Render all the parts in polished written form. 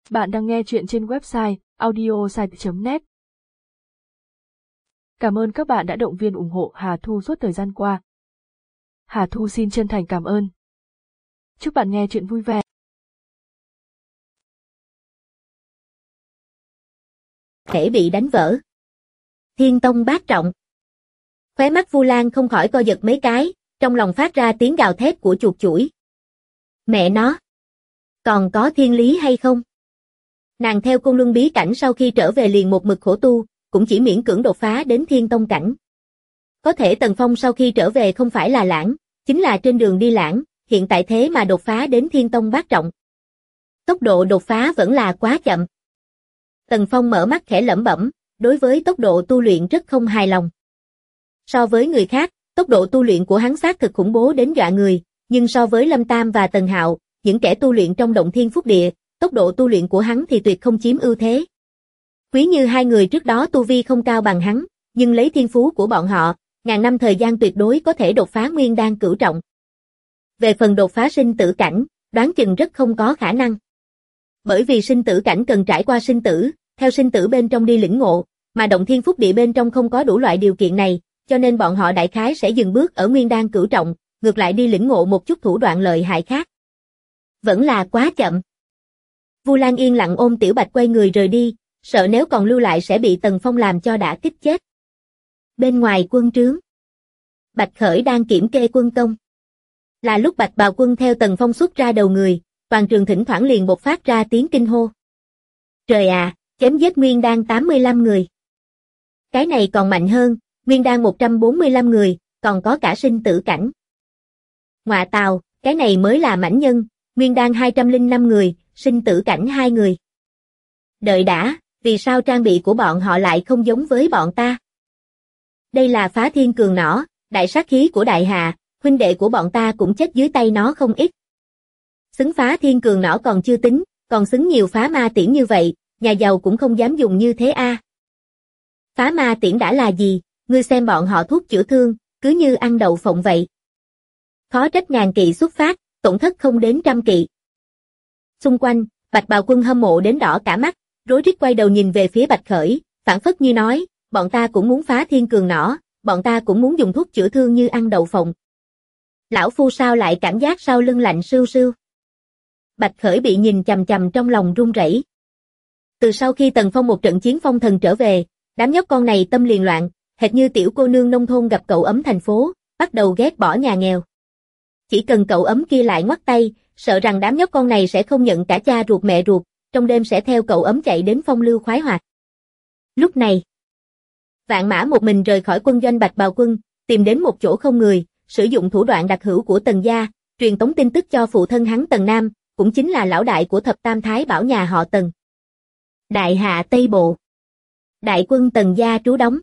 Bạn đang nghe chuyện trên website audiosite.net. Cảm ơn các bạn đã động viên ủng hộ Hà Thu suốt thời gian qua. Hà Thu xin chân thành cảm ơn. Chúc bạn nghe chuyện vui vẻ. Thể bị đánh vỡ. Thiên tông bát trọng. Khóe mắt Vu Lan không khỏi co giật mấy cái, trong lòng phát ra tiếng gào thét của chuột chủi. Mẹ nó! Còn có thiên lý hay không? Nàng theo Côn Luân bí cảnh sau khi trở về liền một mực khổ tu, cũng chỉ miễn cưỡng đột phá đến thiên tông cảnh. Có thể Tần Phong sau khi trở về không phải là lãng, chính là trên đường đi lãng, hiện tại thế mà đột phá đến thiên tông bát trọng. Tốc độ đột phá vẫn là quá chậm. Tần Phong mở mắt khẽ lẩm bẩm, đối với tốc độ tu luyện rất không hài lòng. So với người khác, tốc độ tu luyện của hắn xác thực khủng bố đến dọa người, nhưng so với Lâm Tam và Tần Hạo, những kẻ tu luyện trong động thiên phúc địa, tốc độ tu luyện của hắn thì tuyệt không chiếm ưu thế. Quý Như hai người trước đó tu vi không cao bằng hắn, nhưng lấy thiên phú của bọn họ, ngàn năm thời gian tuyệt đối có thể đột phá nguyên đan cửu trọng. Về phần đột phá sinh tử cảnh, đoán chừng rất không có khả năng. Bởi vì sinh tử cảnh cần trải qua sinh tử, theo sinh tử bên trong đi lĩnh ngộ, mà động thiên phúc địa bên trong không có đủ loại điều kiện này, cho nên bọn họ đại khái sẽ dừng bước ở nguyên đan cửu trọng, ngược lại đi lĩnh ngộ một chút thủ đoạn lợi hại khác. Vẫn là quá chậm. Vu Lan yên lặng ôm Tiểu Bạch quay người rời đi, sợ nếu còn lưu lại sẽ bị Tần Phong làm cho đả kích chết. Bên ngoài quân trướng, Bạch Khởi đang kiểm kê quân công. Là lúc Bạch Bào Quân theo Tần Phong xuất ra đầu người, toàn trường thỉnh thoảng liền bộc phát ra tiếng kinh hô. Trời à, chém giết nguyên đan 85 người. Cái này còn mạnh hơn, nguyên đan 145 người, còn có cả sinh tử cảnh. Ngọa tào, cái này mới là mãnh nhân, nguyên đan 205 người, sinh tử cảnh 2 người. Đợi đã, vì sao trang bị của bọn họ lại không giống với bọn ta? Đây là phá thiên cường nỏ, đại sát khí của đại hạ, huynh đệ của bọn ta cũng chết dưới tay nó không ít. Xứng phá thiên cường nỏ còn chưa tính, còn xứng nhiều phá ma tiễn như vậy, nhà giàu cũng không dám dùng như thế a. Phá ma tiễn đã là gì, ngươi xem bọn họ thuốc chữa thương, cứ như ăn đậu phộng vậy. Khó trách ngàn kỵ xuất phát, tổn thất không đến trăm kỵ. Xung quanh, Bạch Bào Quân hâm mộ đến đỏ cả mắt, rối rít quay đầu nhìn về phía Bạch Khởi, phảng phất như nói, bọn ta cũng muốn phá thiên cường nỏ, bọn ta cũng muốn dùng thuốc chữa thương như ăn đậu phộng. Lão phu sao lại cảm giác sau lưng lạnh sưu sưu. Bạch Khởi bị nhìn chằm chằm trong lòng run rẩy. Từ sau khi Tần Phong một trận chiến phong thần trở về, đám nhóc con này tâm liền loạn, hệt như tiểu cô nương nông thôn gặp cậu ấm thành phố, bắt đầu ghét bỏ nhà nghèo. Chỉ cần cậu ấm kia lại ngoắt tay, sợ rằng đám nhóc con này sẽ không nhận cả cha ruột mẹ ruột, trong đêm sẽ theo cậu ấm chạy đến phong lưu khoái hoạt. Lúc này, Vạn Mã một mình rời khỏi quân doanh Bạch Bào Quân, tìm đến một chỗ không người, sử dụng thủ đoạn đặc hữu của Tần gia, truyền tống tin tức cho phụ thân hắn Tần Nam, cũng chính là lão đại của thập tam thái bảo nhà họ Tần. Đại hạ Tây Bộ. Đại quân Tần gia trú đóng.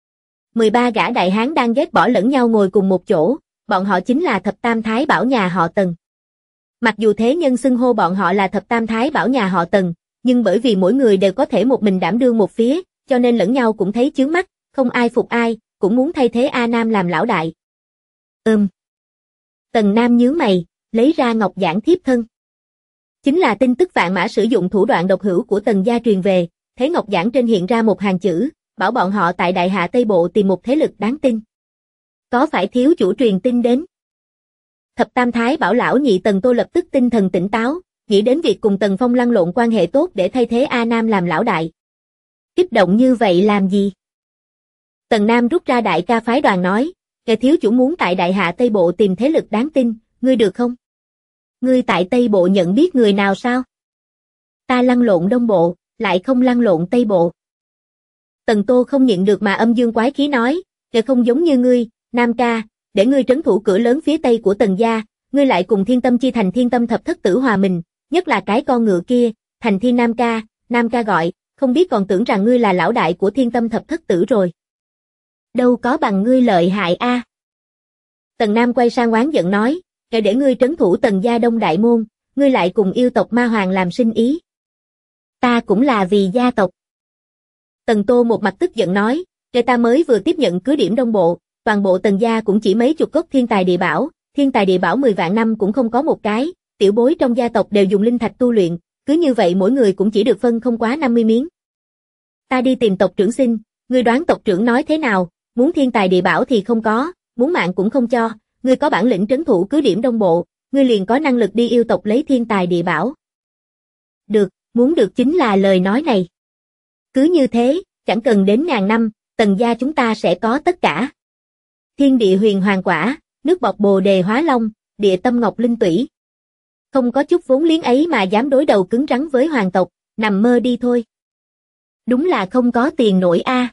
13 gã đại hán đang ghét bỏ lẫn nhau ngồi cùng một chỗ, bọn họ chính là thập tam thái bảo nhà họ Tần. Mặc dù thế nhân xưng hô bọn họ là thập tam thái bảo nhà họ Tần, nhưng bởi vì mỗi người đều có thể một mình đảm đương một phía, cho nên lẫn nhau cũng thấy chướng mắt, không ai phục ai, cũng muốn thay thế A Nam làm lão đại. Tần Nam nhướng mày, lấy ra ngọc giản thiếp thân. Chính là tin tức Vạn Mã sử dụng thủ đoạn độc hữu của Tần gia truyền về, thấy ngọc giản trên hiện ra một hàng chữ, bảo bọn họ tại Đại Hạ Tây Bộ tìm một thế lực đáng tin. Có phải thiếu chủ truyền tin đến? Thập tam thái bảo lão nhị Tần Tô lập tức tinh thần tỉnh táo, nghĩ đến việc cùng Tần Phong lăn lộn quan hệ tốt để thay thế A Nam làm lão đại. Kích động như vậy làm gì? Tần Nam rút ra đại ca phái đoàn nói, nghe thiếu chủ muốn tại Đại Hạ Tây Bộ tìm thế lực đáng tin, ngươi được không? Ngươi tại Tây Bộ nhận biết người nào sao? Ta lăn lộn Đông Bộ, lại không lăn lộn Tây Bộ. Tần Tô không nhịn được mà âm dương quái khí nói, kẻ không giống như ngươi, Nam ca, để ngươi trấn thủ cửa lớn phía Tây của Tần gia, ngươi lại cùng Thiên Tâm chi thành Thiên Tâm thập thất tử hòa mình, nhất là cái con ngựa kia, thành Thiên Nam ca gọi, không biết còn tưởng rằng ngươi là lão đại của Thiên Tâm thập thất tử rồi. Đâu có bằng ngươi lợi hại a. Tần Nam quay sang oán giận nói, kẻ để ngươi trấn thủ Tần gia Đông Đại Môn, ngươi lại cùng yêu tộc Ma Hoàng làm sinh ý. Ta cũng là vì gia tộc. Tần Tô một mặt tức giận nói, kẻ ta mới vừa tiếp nhận cứ điểm Đông Bộ, toàn bộ Tần gia cũng chỉ mấy chục gốc thiên tài địa bảo 10 vạn năm cũng không có một cái, tiểu bối trong gia tộc đều dùng linh thạch tu luyện, cứ như vậy mỗi người cũng chỉ được phân không quá 50 miếng. Ta đi tìm tộc trưởng xin, ngươi đoán tộc trưởng nói thế nào, muốn thiên tài địa bảo thì không có, muốn mạng cũng không cho, ngươi có bản lĩnh trấn thủ cứ điểm Đông Bộ, ngươi liền có năng lực đi yêu tộc lấy thiên tài địa bảo. Được, muốn được chính là lời nói này. Cứ như thế, chẳng cần đến ngàn năm, Tần gia chúng ta sẽ có tất cả. Thiên địa huyền hoàng quả, nước bọt bồ đề hóa long, địa tâm ngọc linh tủy. Không có chút vốn liếng ấy mà dám đối đầu cứng rắn với hoàng tộc, nằm mơ đi thôi. Đúng là không có tiền nổi a.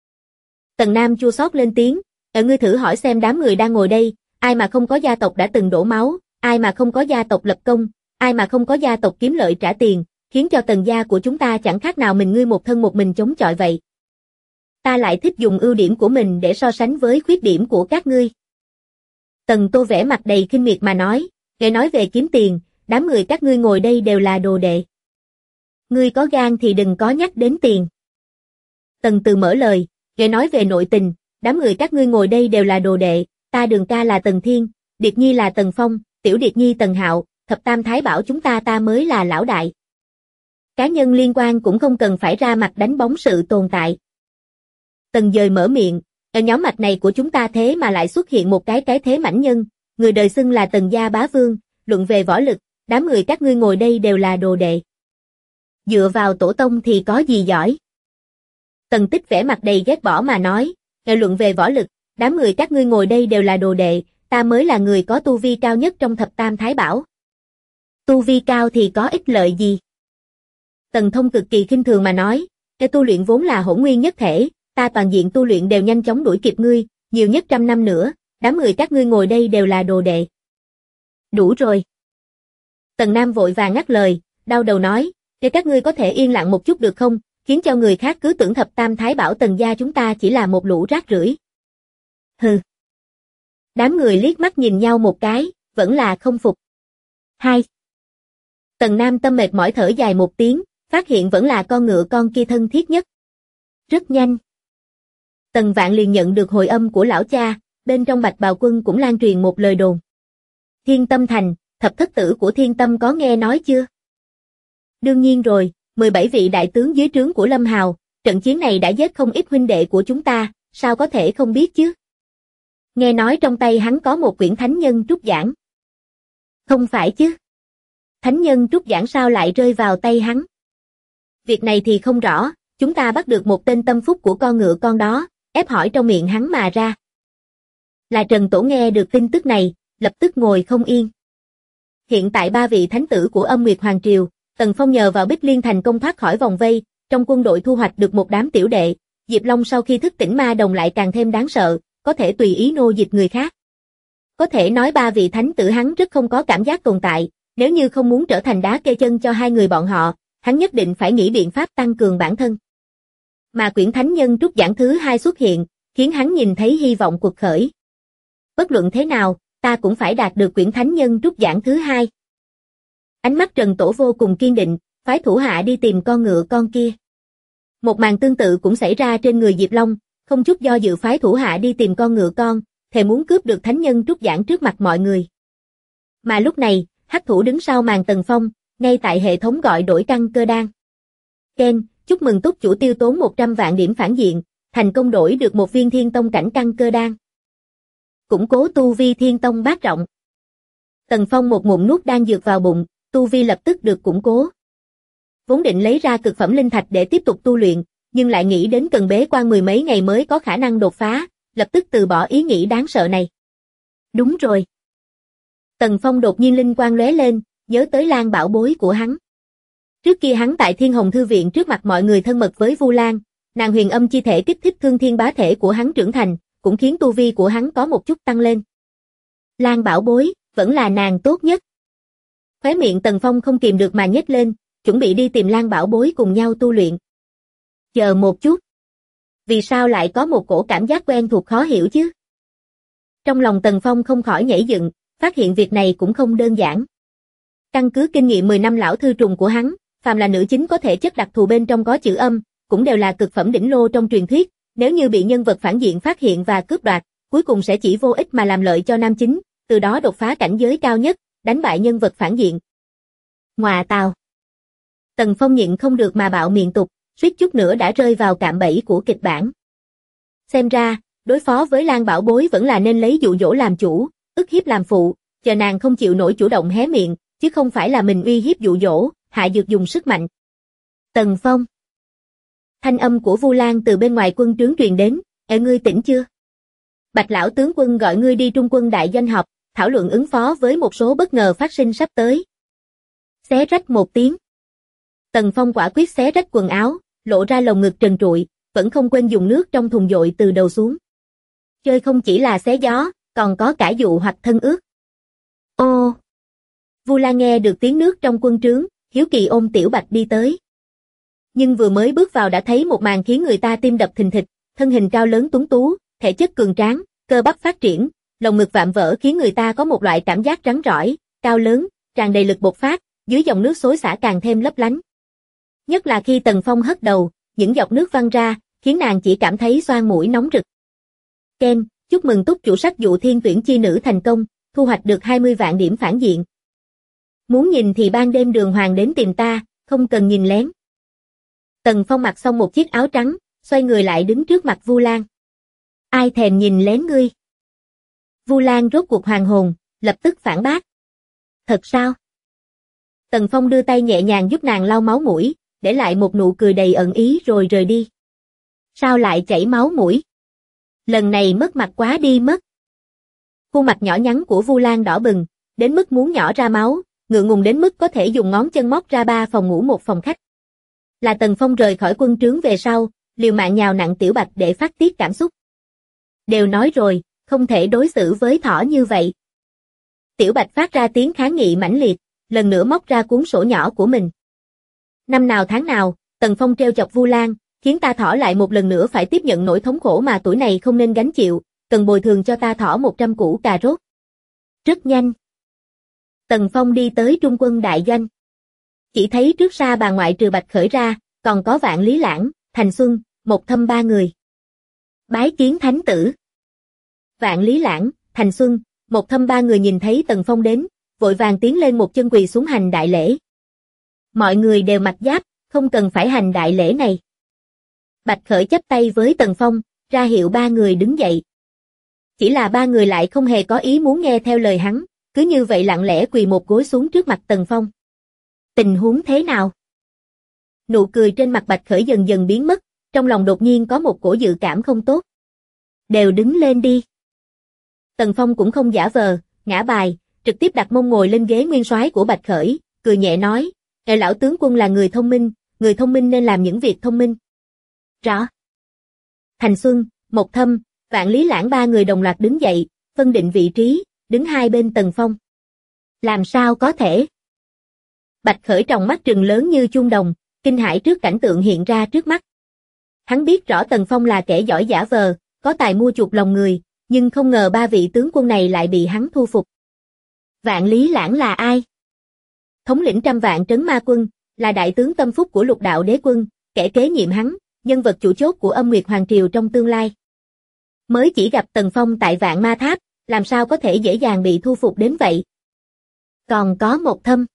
Tần Nam chua xót lên tiếng, ngươi thử hỏi xem đám người đang ngồi đây, ai mà không có gia tộc đã từng đổ máu, ai mà không có gia tộc lập công, ai mà không có gia tộc kiếm lợi trả tiền, khiến cho Tần gia của chúng ta chẳng khác nào mình ngươi một thân một mình chống chọi vậy. Ta lại thích dùng ưu điểm của mình để so sánh với khuyết điểm của các ngươi. Tần Tô vẻ mặt đầy khinh miệt mà nói, nghe nói về kiếm tiền, đám người các ngươi ngồi đây đều là đồ đệ. Ngươi có gan thì đừng có nhắc đến tiền. Tần Từ mở lời, nghe nói về nội tình, đám người các ngươi ngồi đây đều là đồ đệ, ta Đường ca là Tần Thiên, Điệt Nhi là Tần Phong, Tiểu Điệt Nhi Tần Hạo, thập tam thái bảo chúng ta mới là lão đại. Cá nhân liên quan cũng không cần phải ra mặt đánh bóng sự tồn tại. Tần Dời mở miệng, ở nhóm mạch này của chúng ta thế mà lại xuất hiện một cái thế mãnh nhân, người đời xưng là Tần gia bá vương, luận về võ lực, đám người các ngươi ngồi đây đều là đồ đệ. Dựa vào tổ tông thì có gì giỏi? Tần Tích vẻ mặt đầy ghét bỏ mà nói, luận về võ lực, đám người các ngươi ngồi đây đều là đồ đệ, ta mới là người có tu vi cao nhất trong thập tam thái bảo. Tu vi cao thì có ích lợi gì? Tần Thông cực kỳ khinh thường mà nói, tu luyện vốn là hỗn nguyên nhất thể, ta toàn diện tu luyện đều nhanh chóng đuổi kịp ngươi, nhiều nhất 100 năm nữa, đám người các ngươi ngồi đây đều là đồ đệ. Đủ rồi. Tần Nam vội vàng ngắt lời, đau đầu nói, để các ngươi có thể yên lặng một chút được không, khiến cho người khác cứ tưởng thập tam thái bảo Tần gia chúng ta chỉ là một lũ rác rưởi. Hừ. Đám người liếc mắt nhìn nhau một cái, vẫn là không phục. 2. Tần Nam tâm mệt mỏi thở dài một tiếng, phát hiện vẫn là con ngựa con kia thân thiết nhất. Rất nhanh. Tần Vạn liền nhận được hồi âm của lão cha, bên trong Bạch Bào Quân cũng lan truyền một lời đồn. Thiên Tâm Thành, thập thất tử của Thiên Tâm có nghe nói chưa? Đương nhiên rồi, 17 vị đại tướng dưới trướng của Lâm Hào, trận chiến này đã giết không ít huynh đệ của chúng ta, sao có thể không biết chứ? Nghe nói trong tay hắn có một quyển thánh nhân trúc giảng. Không phải chứ? Thánh nhân trúc giảng sao lại rơi vào tay hắn? Việc này thì không rõ, chúng ta bắt được một tên tâm phúc của con ngựa con đó, ép hỏi trong miệng hắn mà ra. Là Trần Tổ nghe được tin tức này, lập tức ngồi không yên. Hiện tại 3 vị thánh tử của Âm Nguyệt Hoàng Triều, Tần Phong nhờ vào Bích Liên thành công thoát khỏi vòng vây, trong quân đội thu hoạch được một đám tiểu đệ, Diệp Long sau khi thức tỉnh ma đồng lại càng thêm đáng sợ, có thể tùy ý nô dịch người khác. Có thể nói 3 vị thánh tử hắn rất không có cảm giác tồn tại, nếu như không muốn trở thành đá kê chân cho hai người bọn họ, hắn nhất định phải nghĩ biện pháp tăng cường bản thân. Mà quyển thánh nhân trúc giảng thứ 2 xuất hiện, khiến hắn nhìn thấy hy vọng cuộc khởi. Bất luận thế nào, ta cũng phải đạt được quyển thánh nhân trúc giảng thứ 2. Ánh mắt Trần Tổ vô cùng kiên định, phái thủ hạ đi tìm con ngựa con kia. Một màn tương tự cũng xảy ra trên người Diệp Long, không chút do dự phái thủ hạ đi tìm con ngựa con, thề muốn cướp được thánh nhân trúc giảng trước mặt mọi người. Mà lúc này, hắc thủ đứng sau màn Tần Phong, ngay tại hệ thống gọi đổi căn cơ đan. Ken, chúc mừng túc chủ tiêu tốn 100 vạn điểm phản diện, thành công đổi được một viên thiên tông cảnh căn cơ đan. Củng cố tu vi thiên tông bát trọng. Tần Phong một ngụm nuốt đan dược vào bụng, tu vi lập tức được củng cố. Vốn định lấy ra cực phẩm linh thạch để tiếp tục tu luyện, nhưng lại nghĩ đến cần bế quan 10 mấy ngày mới có khả năng đột phá, lập tức từ bỏ ý nghĩ đáng sợ này. Đúng rồi. Tần Phong đột nhiên linh quang lóe lên, nhớ tới Lan bảo bối của hắn. Trước kia hắn tại Thiên Hồng Thư Viện trước mặt mọi người thân mật với Vu Lan, nàng huyền âm chi thể kích thích thương thiên bá thể của hắn trưởng thành, cũng khiến tu vi của hắn có một chút tăng lên. Lan bảo bối, vẫn là nàng tốt nhất. Khóe miệng Tần Phong không kìm được mà nhếch lên, chuẩn bị đi tìm Lan bảo bối cùng nhau tu luyện. Chờ một chút. Vì sao lại có một cổ cảm giác quen thuộc khó hiểu chứ? Trong lòng Tần Phong không khỏi nhảy dựng, phát hiện việc này cũng không đơn giản. Căn cứ kinh nghiệm 10 năm lão thư trùng của hắn, phàm là nữ chính có thể chất đặc thù bên trong có chữ âm, cũng đều là cực phẩm đỉnh lô trong truyền thuyết, nếu như bị nhân vật phản diện phát hiện và cướp đoạt, cuối cùng sẽ chỉ vô ích mà làm lợi cho nam chính, từ đó đột phá cảnh giới cao nhất, đánh bại nhân vật phản diện. Ngoà tào. Tần Phong nhịn không được mà bạo miệng tục, suýt chút nữa đã rơi vào cạm bẫy của kịch bản. Xem ra, đối phó với Lan Bảo Bối vẫn là nên lấy dụ dỗ làm chủ, ức hiếp làm phụ, chờ nàng không chịu nổi chủ động hé miệng, chứ không phải là mình uy hiếp dụ dỗ, hạ dược dùng sức mạnh. Tần Phong. Thanh âm của Vu Lan từ bên ngoài quân trướng truyền đến, ngươi tỉnh chưa? Bạch lão tướng quân gọi ngươi đi Trung quân đại doanh họp, thảo luận ứng phó với một số bất ngờ phát sinh sắp tới. Xé rách một tiếng. Tần Phong quả quyết xé rách quần áo, lộ ra lồng ngực trần trụi, vẫn không quên dùng nước trong thùng dội từ đầu xuống. Chơi không chỉ là xé gió, còn có cả dụ hoặc thân ướt. Ô! Vu Lan nghe được tiếng nước trong quân trướng, hiếu kỳ ôm Tiểu Bạch đi tới. Nhưng vừa mới bước vào đã thấy một màn khiến người ta tim đập thình thịch, thân hình cao lớn tuấn tú, thể chất cường tráng, cơ bắp phát triển, lồng ngực vạm vỡ khiến người ta có một loại cảm giác rắn rỏi, cao lớn, tràn đầy lực bộc phát, dưới dòng nước xối xả càng thêm lấp lánh. Nhất là khi Tần Phong hất đầu, những giọt nước văng ra, khiến nàng chỉ cảm thấy xoang mũi nóng rực. Ken, chúc mừng túc chủ sắc dụ thiên tuyển chi nữ thành công, thu hoạch được 20 vạn điểm phản diện. Muốn nhìn thì ban đêm Đường Hoàng đến tìm ta, không cần nhìn lén. Tần Phong mặc xong một chiếc áo trắng, xoay người lại đứng trước mặt Vu Lan. Ai thèm nhìn lén ngươi? Vu Lan rốt cuộc hoàn hồn, lập tức phản bác. Thật sao? Tần Phong đưa tay nhẹ nhàng giúp nàng lau máu mũi, để lại một nụ cười đầy ẩn ý rồi rời đi. Sao lại chảy máu mũi? Lần này mất mặt quá đi mất. Khuôn mặt nhỏ nhắn của Vu Lan đỏ bừng, đến mức muốn nhỏ ra máu, ngượng ngùng đến mức có thể dùng ngón chân móc ra 3 phòng ngủ một phòng khách. Là Tần Phong rời khỏi quân trướng về sau, liều mạng nhào nặn Tiểu Bạch để phát tiết cảm xúc. Đều nói rồi, không thể đối xử với thỏ như vậy. Tiểu Bạch phát ra tiếng kháng nghị mãnh liệt, lần nữa móc ra cuốn sổ nhỏ của mình. Năm nào tháng nào, Tần Phong trêu chọc Vu Lan, khiến ta thỏ lại một lần nữa phải tiếp nhận nỗi thống khổ mà tuổi này không nên gánh chịu, cần bồi thường cho ta thỏ 100 củ cà rốt. Rất nhanh. Tần Phong đi tới Trung quân đại doanh. Chỉ thấy trước xa bà ngoại trừ Bạch Khởi ra, còn có Vạn Lý Lãng, Thành Xuân, Một Thâm 3 người. Bái kiến thánh tử. Vạn Lý Lãng, Thành Xuân, Một Thâm 3 người nhìn thấy Tần Phong đến, vội vàng tiến lên một chân quỳ xuống hành đại lễ. Mọi người đều mặc giáp, không cần phải hành đại lễ này. Bạch Khởi chắp tay với Tần Phong, ra hiệu 3 người đứng dậy. Chỉ là 3 người lại không hề có ý muốn nghe theo lời hắn, cứ như vậy lặng lẽ quỳ một gối xuống trước mặt Tần Phong. Tình huống thế nào? Nụ cười trên mặt Bạch Khởi dần dần biến mất, trong lòng đột nhiên có một cổ dự cảm không tốt. Đều đứng lên đi. Tần Phong cũng không giả vờ, ngã bài, trực tiếp đặt mông ngồi lên ghế nguyên soái của Bạch Khởi, cười nhẹ nói, lão tướng quân là người thông minh nên làm những việc thông minh. Rõ. Thành Xuân, Một Thâm, Vạn Lý Lãng 3 người đồng loạt đứng dậy, phân định vị trí, đứng hai bên Tần Phong. Làm sao có thể? Bạch Khởi tròng mắt trừng lớn như chuông đồng, kinh hãi trước cảnh tượng hiện ra trước mắt. Hắn biết rõ Tần Phong là kẻ giỏi giả vờ, có tài mua chuộc lòng người, nhưng không ngờ 3 vị tướng quân này lại bị hắn thu phục. Vạn Lý Lãng là ai? Thống lĩnh trăm vạn trấn ma quân, là đại tướng tâm phúc của Lục Đạo Đế quân, kẻ kế nhiệm hắn, nhân vật chủ chốt của Âm Nguyệt Hoàng triều trong tương lai. Mới chỉ gặp Tần Phong tại Vạn Ma Tháp, làm sao có thể dễ dàng bị thu phục đến vậy? Còn có Một Thâm.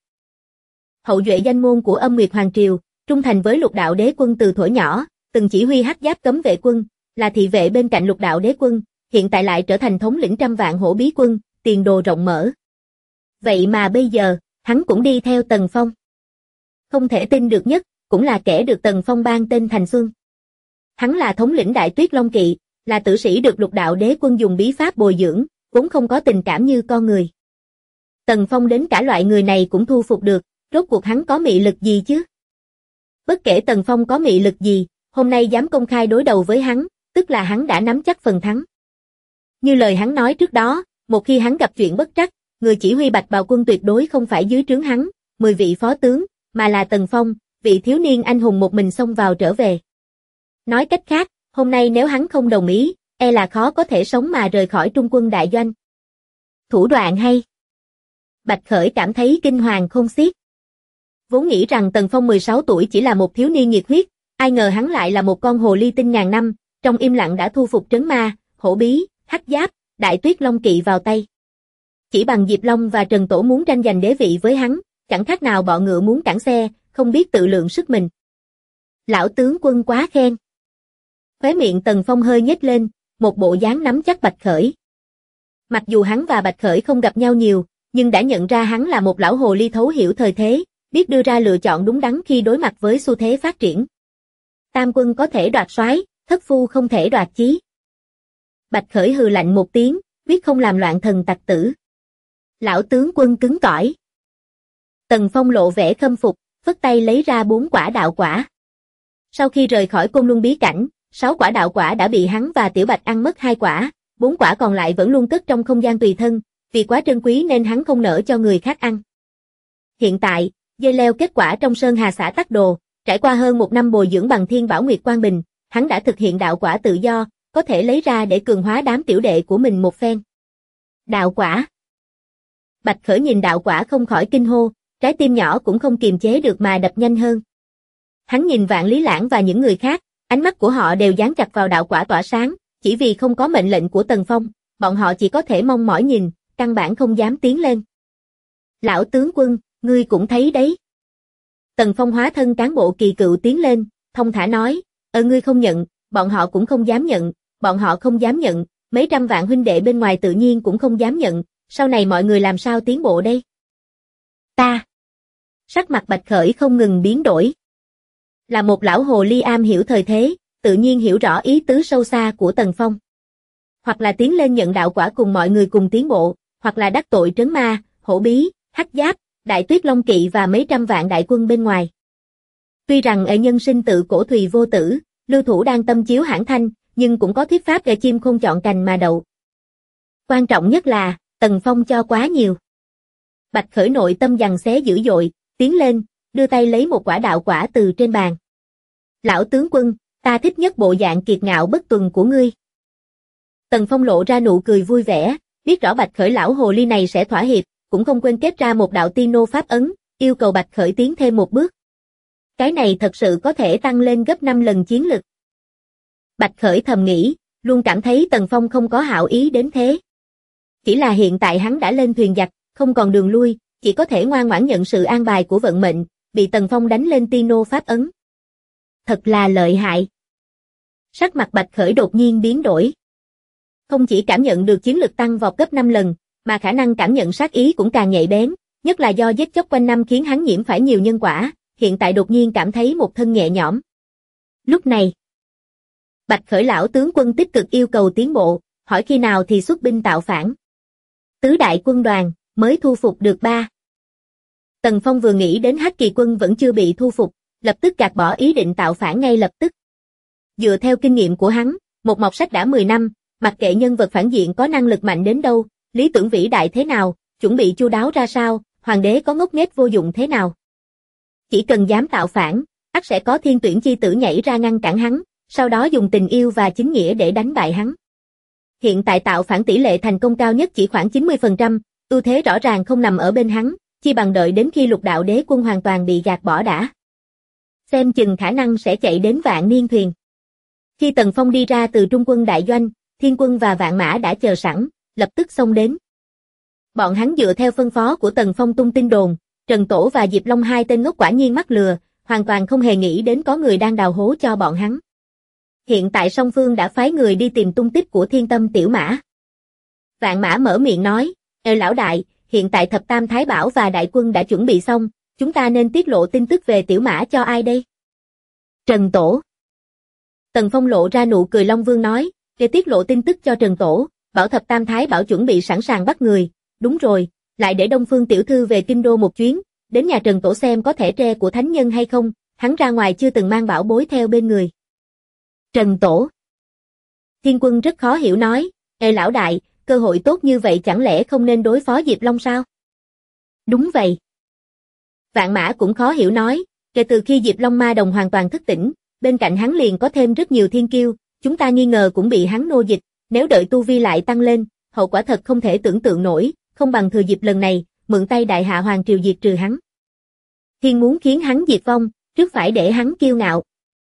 Hậu duệ danh môn của Âm Nguyệt Hoàng triều, trung thành với Lục Đạo Đế quân từ thuở nhỏ, từng chỉ huy hắc giáp cấm vệ quân, là thị vệ bên cạnh Lục Đạo Đế quân, hiện tại lại trở thành thống lĩnh trăm vạn hổ bí quân, tiền đồ rộng mở. Vậy mà bây giờ, hắn cũng đi theo Tần Phong. Không thể tin được nhất, cũng là kẻ được Tần Phong ban tên Thành Xuân. Hắn là thống lĩnh Đại Tuyết Long Kỵ, là tử sĩ được Lục Đạo Đế quân dùng bí pháp bồi dưỡng, vốn không có tình cảm như con người. Tần Phong đến cả loại người này cũng thu phục được, rốt cuộc hắn có mị lực gì chứ? Bất kể Tần Phong có mị lực gì, hôm nay dám công khai đối đầu với hắn, tức là hắn đã nắm chắc phần thắng. Như lời hắn nói trước đó, một khi hắn gặp chuyện bất trắc, người chỉ huy Bạch Bào quân tuyệt đối không phải dưới trướng hắn, 10 vị phó tướng, mà là Tần Phong, vị thiếu niên anh hùng một mình xông vào trở về. Nói cách khác, hôm nay nếu hắn không đồng ý, e là khó có thể sống mà rời khỏi Trung quân đại doanh. Thủ đoạn hay. Bạch Khởi cảm thấy kinh hoàng không xiết. Vốn nghĩ rằng Tần Phong 16 tuổi chỉ là một thiếu niên nhiệt huyết, ai ngờ hắn lại là một con hồ ly tinh ngàn năm, trong im lặng đã thu phục trấn ma, hổ bí, hắc giáp, Đại Tuyết Long Kỵ vào tay. Chỉ bằng Diệp Long và Trần Tổ muốn tranh giành đế vị với hắn, chẳng khác nào bọ ngựa muốn cản xe, không biết tự lượng sức mình. Lão tướng quân quá khen. Khóe miệng Tần Phong hơi nhếch lên, một bộ dáng nắm chắc Bạch Khởi. Mặc dù hắn và Bạch Khởi không gặp nhau nhiều, nhưng đã nhận ra hắn là một lão hồ ly thấu hiểu thời thế, biết đưa ra lựa chọn đúng đắn khi đối mặt với xu thế phát triển. Tam quân có thể đoạt soái, thất phu không thể đoạt chí. Bạch Khởi hừ lạnh một tiếng, biết không làm loạn thần tặc tử. Lão tướng quân cứng cỏi. Tần Phong lộ vẻ khâm phục, phất tay lấy ra 4 quả đạo quả. Sau khi rời khỏi Côn Luân bí cảnh, 6 quả đạo quả đã bị hắn và Tiểu Bạch ăn mất 2 quả, 4 quả còn lại vẫn luôn cất trong không gian tùy thân, vì quá trân quý nên hắn không nỡ cho người khác ăn. Hiện tại, dây leo kết quả trong Sơn Hà xã Tắc Đồ, trải qua hơn 1 năm bồi dưỡng bằng Thiên Bảo Nguyệt Quang Bình, hắn đã thực hiện đạo quả tự do, có thể lấy ra để cường hóa đám tiểu đệ của mình một phen. Đạo quả. Bạch Khởi nhìn đạo quả không khỏi kinh hô, trái tim nhỏ cũng không kiềm chế được mà đập nhanh hơn. Hắn nhìn Vạn Lý Lãng và những người khác, ánh mắt của họ đều dán chặt vào đạo quả tỏa sáng, chỉ vì không có mệnh lệnh của Tần Phong, bọn họ chỉ có thể mong mỏi nhìn, căn bản không dám tiến lên. Lão tướng quân, ngươi cũng thấy đấy. Tần Phong hóa thân cán bộ kỳ cựu tiến lên, thông thả nói, ngươi không nhận, bọn họ cũng không dám nhận, bọn họ không dám nhận, mấy trăm vạn huynh đệ bên ngoài tự nhiên cũng không dám nhận, sau này mọi người làm sao tiến bộ đây? Ta. Sắc mặt Bạch Khởi không ngừng biến đổi. Là một lão hồ ly am hiểu thời thế, tự nhiên hiểu rõ ý tứ sâu xa của Tần Phong. Hoặc là tiến lên nhận đạo quả cùng mọi người cùng tiến bộ, hoặc là đắc tội trấn ma, hổ bí, hắc giáp, đại tuyết long kỵ và mấy trăm vạn đại quân bên ngoài. Tuy rằng ở nhân sinh tự cổ thùy vô tử, lưu thủ đang tâm chiếu hãn thanh, nhưng cũng có thuyết pháp chim không chọn cành mà đậu. Quan trọng nhất là, Tần Phong cho quá nhiều. Bạch Khởi nội tâm giằng xé dữ dội, tiến lên, đưa tay lấy một quả đạo quả từ trên bàn. Lão tướng quân, ta thích nhất bộ dạng kiệt ngạo bất tuần của ngươi. Tần Phong lộ ra nụ cười vui vẻ, biết rõ Bạch Khởi lão hồ ly này sẽ thỏa hiệp, cũng không quên kết ra một đạo tiên nô pháp ấn, yêu cầu Bạch Khởi tiến thêm một bước. Cái này thật sự có thể tăng lên gấp 5 lần chiến lực. Bạch Khởi thầm nghĩ, luôn cảm thấy Tần Phong không có hảo ý đến thế. Chỉ là hiện tại hắn đã lên thuyền giặc, không còn đường lui, chỉ có thể ngoan ngoãn nhận sự an bài của vận mệnh, bị Tần Phong đánh lên tiên nô pháp ấn. Thật là lợi hại. Sắc mặt Bạch Khởi đột nhiên biến đổi. Không chỉ cảm nhận được chiến lực tăng vọt gấp 5 lần, mà khả năng cảm nhận sát ý cũng càng nhạy bén, nhất là do giết chóc quanh năm khiến hắn nhiễm phải nhiều nhân quả, hiện tại đột nhiên cảm thấy một thân nhẹ nhõm. Lúc này, Bạch Khởi lão tướng quân tích cực yêu cầu tiến bộ, hỏi khi nào thì xuất binh tạo phản. Tứ đại quân đoàn, mới thu phục được 3. Tần Phong vừa nghĩ đến Hắc Kỳ quân vẫn chưa bị thu phục, lập tức gạt bỏ ý định tạo phản ngay lập tức. Dựa theo kinh nghiệm của hắn, một mọt sách đã 10 năm, mặc kệ nhân vật phản diện có năng lực mạnh đến đâu, lý tưởng vĩ đại thế nào, chuẩn bị chu đáo ra sao, hoàng đế có ngốc nghếch vô dụng thế nào. Chỉ cần dám tạo phản, ắt sẽ có thiên tuyển chi tử nhảy ra ngăn cản hắn, sau đó dùng tình yêu và chính nghĩa để đánh bại hắn. Hiện tại tạo phản tỷ lệ thành công cao nhất chỉ khoảng 90%, ưu thế rõ ràng không nằm ở bên hắn, chi bằng đợi đến khi Lục Đạo Đế quân hoàn toàn bị gạt bỏ đã. Xem chừng khả năng sẽ chạy đến Vạn Niên thuyền. Khi Tần Phong đi ra từ Trung quân đại doanh, Thiên quân và Vạn Mã đã chờ sẵn, lập tức xông đến. Bọn hắn dựa theo phân phó của Tần Phong tung tin đồn, Trần Tổ và Diệp Long hai tên ngốc quả nhiên mắc lừa, hoàn toàn không hề nghĩ đến có người đang đào hố cho bọn hắn. Hiện tại song phương đã phái người đi tìm tung tích của Thiên Tâm Tiểu Mã. Vạn Mã mở miệng nói, lão đại, hiện tại Thập Tam Thái Bảo và đại quân đã chuẩn bị xong, chúng ta nên tiết lộ tin tức về Tiểu Mã cho ai đây? Trần Tổ. Tần Phong lộ ra nụ cười Long Vương nói, để tiết lộ tin tức cho Trần Tổ, bảo Thập Tam Thái Bảo chuẩn bị sẵn sàng bắt người, đúng rồi, lại để Đông Phương Tiểu Thư về Kinh Đô một chuyến, đến nhà Trần Tổ xem có thể tre của thánh nhân hay không, hắn ra ngoài chưa từng mang bảo bối theo bên người. Trần Tổ. Thiên quân rất khó hiểu nói, lão đại, cơ hội tốt như vậy chẳng lẽ không nên đối phó Diệp Long sao? Đúng vậy. Vạn Mã cũng khó hiểu nói, kể từ khi Diệp Long ma đồng hoàn toàn thức tỉnh, bên cạnh hắn liền có thêm rất nhiều thiên kiêu, chúng ta nghi ngờ cũng bị hắn nô dịch, nếu đợi tu vi lại tăng lên, hậu quả thật không thể tưởng tượng nổi, không bằng thừa dịp lần này, mượn tay đại hạ hoàng triều diệt trừ hắn. Thiên muốn khiến hắn diệt vong, trước phải để hắn kiêu ngạo.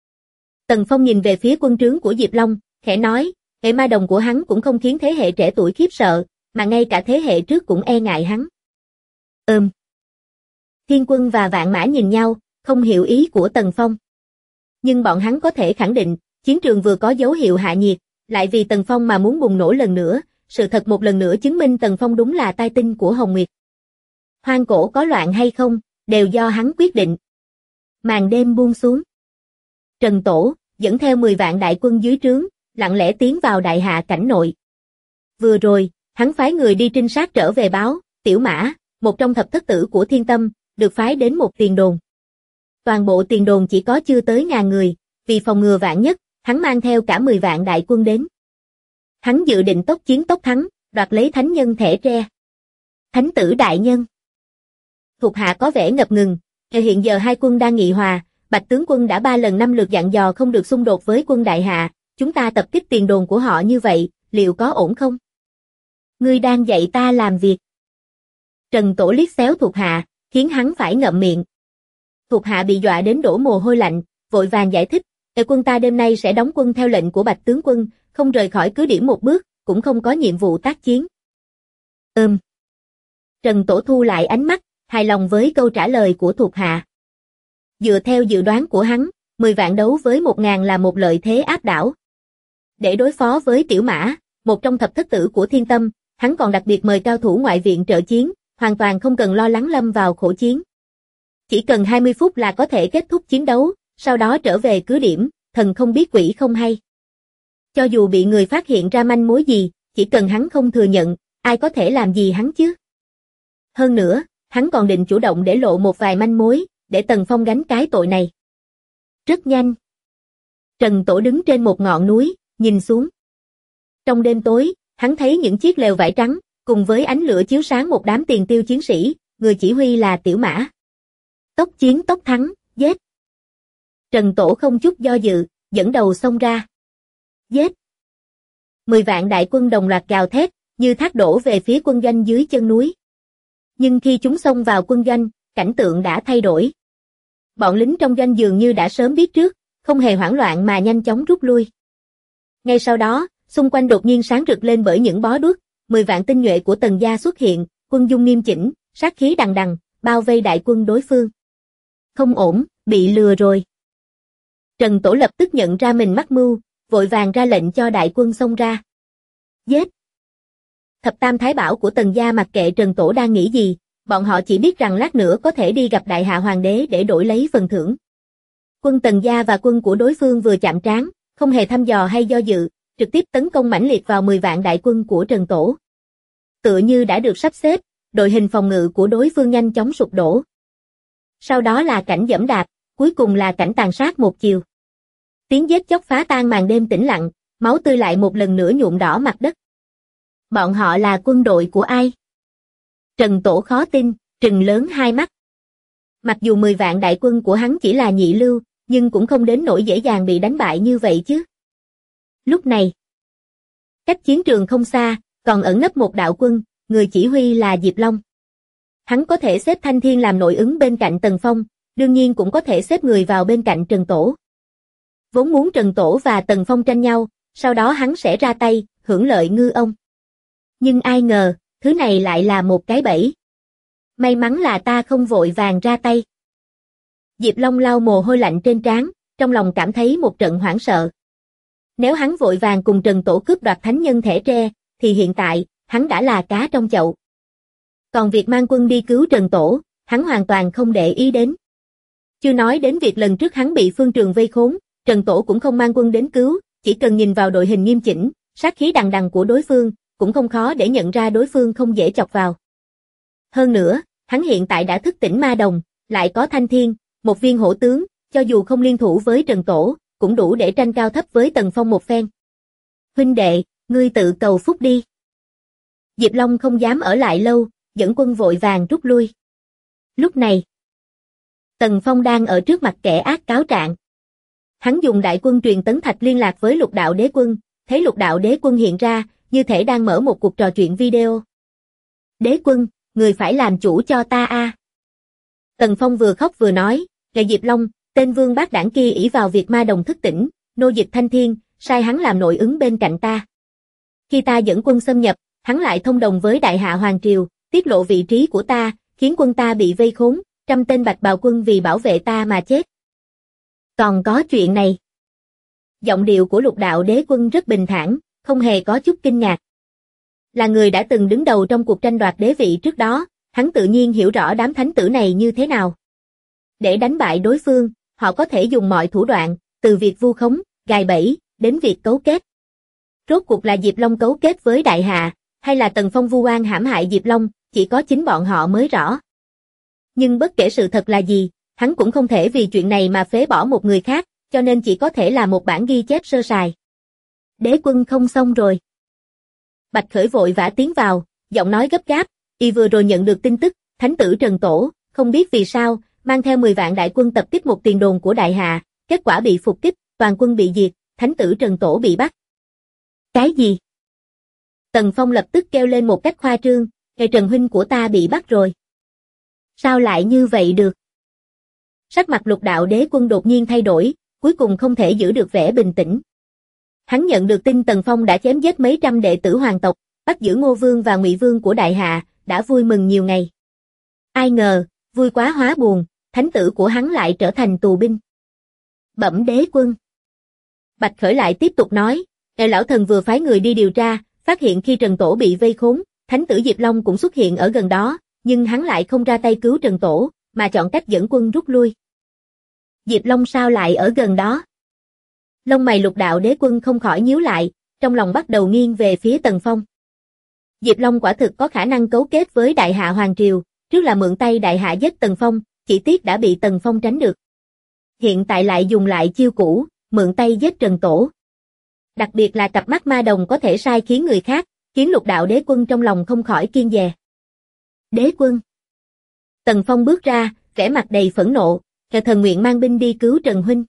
Tần Phong nhìn về phía quân trướng của Diệp Long, khẽ nói, hệ ma đồng của hắn cũng không khiến thế hệ trẻ tuổi khiếp sợ, mà ngay cả thế hệ trước cũng e ngại hắn. Thiên quân và Vạn Mã nhìn nhau, không hiểu ý của Tần Phong. Nhưng bọn hắn có thể khẳng định, chiến trường vừa có dấu hiệu hạ nhiệt, lại vì Tần Phong mà muốn bùng nổ lần nữa, sự thật một lần nữa chứng minh Tần Phong đúng là tai tinh của Hồng Nguyệt. Hoang cổ có loạn hay không, đều do hắn quyết định. Màn đêm buông xuống. Trần Tổ, dẫn theo 10 vạn đại quân dưới trướng, lặng lẽ tiến vào đại hạ cảnh nội. Vừa rồi, hắn phái người đi trinh sát trở về báo, Tiểu Mã, một trong thập thất tử của Thiên Tâm, được phái đến một tiền đồn. Toàn bộ tiền đồn chỉ có chưa tới 1000 người, vì phòng ngừa vạn nhất, hắn mang theo cả 10 vạn đại quân đến. Hắn dự định tốc chiến tốc thắng, đoạt lấy thánh nhân thẻ tre. Thánh tử đại nhân. Thuộc hạ có vẻ ngập ngừng, hiện giờ hai quân đang nghị hòa, Bạch tướng quân đã 3 lần 5 lượt dặn dò không được xung đột với quân đại hạ, chúng ta tập kích tiền đồn của họ như vậy, liệu có ổn không? Ngươi đang dạy ta làm việc. Trần Tổ liếc xéo thuộc hạ, khiến hắn phải ngậm miệng. Thuộc hạ bị dọa đến đổ mồ hôi lạnh, vội vàng giải thích, quân ta đêm nay sẽ đóng quân theo lệnh của Bạch tướng quân, không rời khỏi cứ điểm một bước, cũng không có nhiệm vụ tác chiến. Trần Tổ thu lại ánh mắt, hài lòng với câu trả lời của thuộc hạ. Dựa theo dự đoán của hắn, 10 vạn đấu với 1000 là một lợi thế áp đảo. Để đối phó với Tiểu Mã, một trong thập thất tử của Thiên Tâm, hắn còn đặc biệt mời cao thủ ngoại viện trợ chiến, hoàn toàn không cần lo lắng lâm vào khổ chiến. Chỉ cần 20 phút là có thể kết thúc chiến đấu, sau đó trở về cứ điểm, thần không biết quỷ không hay. Cho dù bị người phát hiện ra manh mối gì, chỉ cần hắn không thừa nhận, ai có thể làm gì hắn chứ? Hơn nữa, hắn còn định chủ động để lộ một vài manh mối, để Tần Phong gánh cái tội này. Rất nhanh. Trần Tổ đứng trên một ngọn núi, nhìn xuống. Trong đêm tối, hắn thấy những chiếc lều vải trắng, cùng với ánh lửa chiếu sáng một đám tiền tiêu chiến sĩ, người chỉ huy là Tiểu Mã. Tốc chiến tốc thắng, giết. Trần Tổ không chút do dự, dẫn đầu xông ra. Giết. 10 vạn đại quân đồng loạt gào thét, như thác đổ về phía quân doanh dưới chân núi. Nhưng khi chúng xông vào quân doanh, cảnh tượng đã thay đổi. Bọn lính trong doanh dường như đã sớm biết trước, không hề hoảng loạn mà nhanh chóng rút lui. Ngay sau đó, xung quanh đột nhiên sáng rực lên bởi những bó đuốc, 10 vạn tinh nhuệ của Tần gia xuất hiện, quân dung nghiêm chỉnh, sát khí đằng đằng, bao vây đại quân đối phương. Không ổn, bị lừa rồi. Trần Tổ lập tức nhận ra mình mắc mưu, vội vàng ra lệnh cho đại quân xông ra. Giết! Thập tam thái bảo của Tần gia mặc kệ Trần Tổ đang nghĩ gì, bọn họ chỉ biết rằng lát nữa có thể đi gặp đại hạ hoàng đế để đổi lấy phần thưởng. Quân Tần gia và quân của đối phương vừa chạm trán, không hề thăm dò hay do dự, trực tiếp tấn công mãnh liệt vào 10 vạn đại quân của Trần Tổ. Tựa như đã được sắp xếp, đội hình phòng ngự của đối phương nhanh chóng sụp đổ. Sau đó là cảnh giẫm đạp, cuối cùng là cảnh tàn sát một chiều. Tiếng giết chóc phá tan màn đêm tĩnh lặng, máu tươi lại một lần nữa nhuộm đỏ mặt đất. Bọn họ là quân đội của ai? Trần Tổ khó tin, trừng lớn hai mắt. Mặc dù 10 vạn đại quân của hắn chỉ là nhị lưu, nhưng cũng không đến nỗi dễ dàng bị đánh bại như vậy chứ. Lúc này, cách chiến trường không xa, còn ẩn nấp một đạo quân, người chỉ huy là Diệp Long. Hắn có thể xếp Thanh Thiên làm nội ứng bên cạnh Tần Phong, đương nhiên cũng có thể xếp người vào bên cạnh Trần Tổ. Vốn muốn Trần Tổ và Tần Phong tranh nhau, sau đó hắn sẽ ra tay, hưởng lợi ngư ông. Nhưng ai ngờ, thứ này lại là một cái bẫy. May mắn là ta không vội vàng ra tay. Diệp Long lau mồ hôi lạnh trên trán, trong lòng cảm thấy một trận hoảng sợ. Nếu hắn vội vàng cùng Trần Tổ cướp đoạt thánh nhân thẻ tre, thì hiện tại, hắn đã là cá trong chậu. Còn việc mang quân đi cứu Trần Tổ, hắn hoàn toàn không để ý đến. Chưa nói đến việc lần trước hắn bị Phương Trường vây khốn, Trần Tổ cũng không mang quân đến cứu, chỉ cần nhìn vào đội hình nghiêm chỉnh, sát khí đằng đằng của đối phương, cũng không khó để nhận ra đối phương không dễ chọc vào. Hơn nữa, hắn hiện tại đã thức tỉnh ma đồng, lại có Thanh Thiên, một viên hổ tướng, cho dù không liên thủ với Trần Tổ, cũng đủ để tranh cao thấp với Tần Phong một phen. Huynh đệ, ngươi tự cầu phúc đi. Diệp Long không dám ở lại lâu, dẫn quân vội vàng rút lui. Lúc này, Tần Phong đang ở trước mặt kẻ ác cáo trạng. Hắn dùng đại quân truyền tấn thạch liên lạc với Lục Đạo Đế Quân, thấy Lục Đạo Đế Quân hiện ra, như thể đang mở một cuộc trò chuyện video. Đế Quân, người phải làm chủ cho ta a. Tần Phong vừa khóc vừa nói, là Diệp Long, tên vương bát đảng kia ỷ vào việc ma đồng thức tỉnh, nô dịch Thanh Thiên, sai hắn làm nội ứng bên cạnh ta. Khi ta dẫn quân xâm nhập, hắn lại thông đồng với Đại Hạ Hoàng Triều, tiết lộ vị trí của ta, khiến quân ta bị vây khốn, trăm tên bạch bào quân vì bảo vệ ta mà chết. Còn có chuyện này. Giọng điệu của Lục Đạo Đế Quân rất bình thản, không hề có chút kinh ngạc. Là người đã từng đứng đầu trong cuộc tranh đoạt đế vị trước đó, hắn tự nhiên hiểu rõ đám thánh tử này như thế nào. Để đánh bại đối phương, họ có thể dùng mọi thủ đoạn, từ việc vu khống, gài bẫy, đến việc cấu kết. Rốt cuộc là Diệp Long cấu kết với Đại Hạ, hay là Tần Phong vu oan hãm hại Diệp Long, chỉ có chính bọn họ mới rõ. Nhưng bất kể sự thật là gì, hắn cũng không thể vì chuyện này mà phế bỏ một người khác, cho nên chỉ có thể là một bản ghi chép sơ sài. Đế quân không xong rồi. Bạch Khởi vội vã tiến vào, giọng nói gấp gáp, y vừa rồi nhận được tin tức, thánh tử Trần Tổ, không biết vì sao, mang theo 10 vạn đại quân tập kích một tiền đồn của Đại Hạ, kết quả bị phục kích, toàn quân bị diệt, thánh tử Trần Tổ bị bắt. Cái gì? Tần Phong lập tức kêu lên một cách khoa trương, "Ngài Trần huynh của ta bị bắt rồi." Sao lại như vậy được? Sắc mặt Lục Đạo Đế Quân đột nhiên thay đổi, cuối cùng không thể giữ được vẻ bình tĩnh. Hắn nhận được tin Tần Phong đã chém giết mấy trăm đệ tử hoàng tộc, bắt giữ Ngô Vương và Ngụy Vương của Đại Hạ, đã vui mừng nhiều ngày. Ai ngờ, vui quá hóa buồn, thánh tử của hắn lại trở thành tù binh. Bẩm đế quân. Bạch Khởi lại tiếp tục nói, "Ngài lão thần vừa phái người đi điều tra, phát hiện khi Trần Tổ bị vây khốn, thánh tử Diệp Long cũng xuất hiện ở gần đó, nhưng hắn lại không ra tay cứu Trần Tổ, mà chọn cách dẫn quân rút lui." Diệp Long sao lại ở gần đó? Lông mày Lục Đạo Đế Quân không khỏi nhíu lại, trong lòng bắt đầu nghiêng về phía Tần Phong. Diệp Long quả thực có khả năng cấu kết với Đại Hạ Hoàng Triều, trước là mượn tay Đại Hạ giết Tần Phong, chỉ tiếc đã bị Tần Phong tránh được. Hiện tại lại dùng lại chiêu cũ, mượn tay giết Trần Tổ. Đặc biệt là cặp mắt ma đồng có thể sai khiến người khác, khiến Lục Đạo Đế Quân trong lòng không khỏi kiêng dè. Đế quân. Tần Phong bước ra, vẻ mặt đầy phẫn nộ, "Kẻ thần nguyện mang binh đi cứu Trần huynh."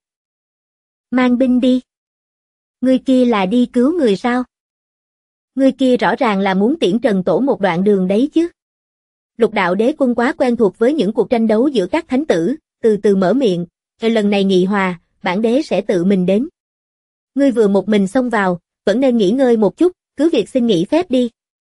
Mang binh đi? Người kia là đi cứu người sao? Người kia rõ ràng là muốn tiễn Trần Tổ một đoạn đường đấy chứ. Lục Đạo Đế Quân quá quen thuộc với những cuộc tranh đấu giữa các thánh tử, từ từ mở miệng, "Lần này nghị hòa, bản đế sẽ tự mình đến. Ngươi vừa một mình xông vào, vẫn nên nghỉ ngơi một chút, cứ việc xin nghỉ phép đi."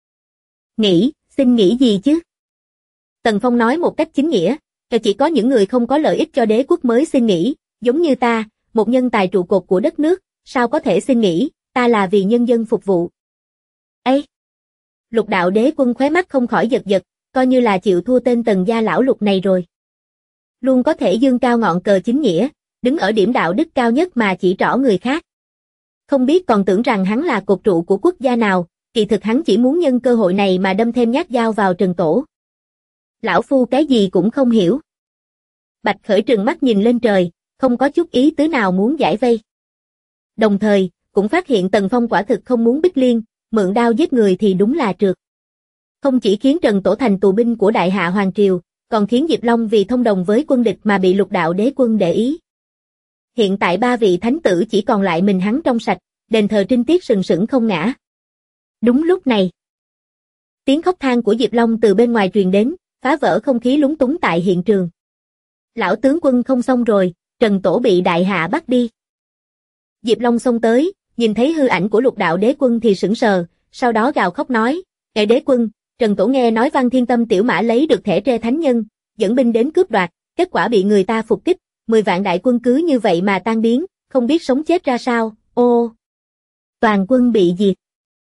Xin nghỉ gì chứ? Tần Phong nói một cách chính nghĩa, chỉ có những người không có lợi ích cho đế quốc mới xin nghỉ, giống như ta, một nhân tài trụ cột của đất nước, sao có thể xin nghỉ, ta là vì nhân dân phục vụ. Ấy! Lục Đạo Đế Quân khóe mắt không khỏi giật giật, coi như là chịu thua tên Tần gia lão Lục này rồi. Luôn có thể dương cao ngọn cờ chính nghĩa, đứng ở điểm đạo đức cao nhất mà chỉ trỏ người khác. Không biết còn tưởng rằng hắn là cột trụ của quốc gia nào, kỳ thực hắn chỉ muốn nhân cơ hội này mà đâm thêm nhát dao vào Trần Tổ. Lão phu cái gì cũng không hiểu. Bạch Khởi trừng mắt nhìn lên trời, không có chút ý tứ nào muốn giải vây. Đồng thời, cũng phát hiện Tần Phong quả thực không muốn Bích Liên, mượn đao giết người thì đúng là trượt. Không chỉ khiến Trần Tổ thành tù binh của Đại Hạ Hoàng Triều, còn khiến Diệp Long vì thông đồng với quân địch mà bị Lục Đạo Đế Quân để ý. Hiện tại 3 vị thánh tử chỉ còn lại mình hắn trong sạch, đền thờ trinh tiết sừng sững không ngã. Đúng lúc này, tiếng khóc than của Diệp Long từ bên ngoài truyền đến, phá vỡ không khí lúng túng tại hiện trường. "Lão tướng quân không xong rồi, Trần Tổ bị Đại Hạ bắt đi." Diệp Long xông tới, nhìn thấy hư ảnh của Lục Đạo Đế Quân thì sững sờ, sau đó gào khóc nói, "Ngài đế quân, Trần Tổ nghe nói Văn Thiên Tâm tiểu mã lấy được thẻ tre thánh nhân, dẫn binh đến cướp đoạt, kết quả bị người ta phục kích, 10 vạn đại quân cứ như vậy mà tan biến, không biết sống chết ra sao, ô." Toàn quân bị diệt.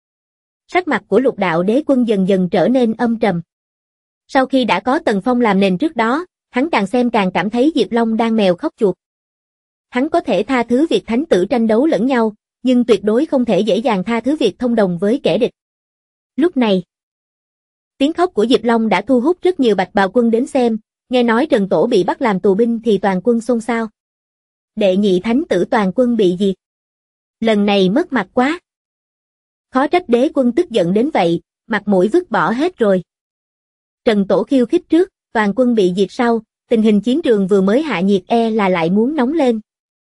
Sắc mặt của Lục Đạo Đế Quân dần dần trở nên âm trầm. Sau khi đã có Tần Phong làm nền trước đó, hắn càng xem càng cảm thấy Diệp Long đang mèo khóc chuột. Hắn có thể tha thứ việc thánh tử tranh đấu lẫn nhau, nhưng tuyệt đối không thể dễ dàng tha thứ việc thông đồng với kẻ địch. Lúc này, tiếng khóc của Diệp Long đã thu hút rất nhiều bạch bào quân đến xem, nghe nói Trần Tổ bị bắt làm tù binh thì toàn quân xôn xao. Đệ nhị thánh tử toàn quân bị diệt. Lần này mất mặt quá. Khó trách đế quân tức giận đến vậy, mặt mũi vứt bỏ hết rồi. Trần Tổ khiêu khích trước, toàn quân bị diệt sau, tình hình chiến trường vừa mới hạ nhiệt là lại muốn nóng lên.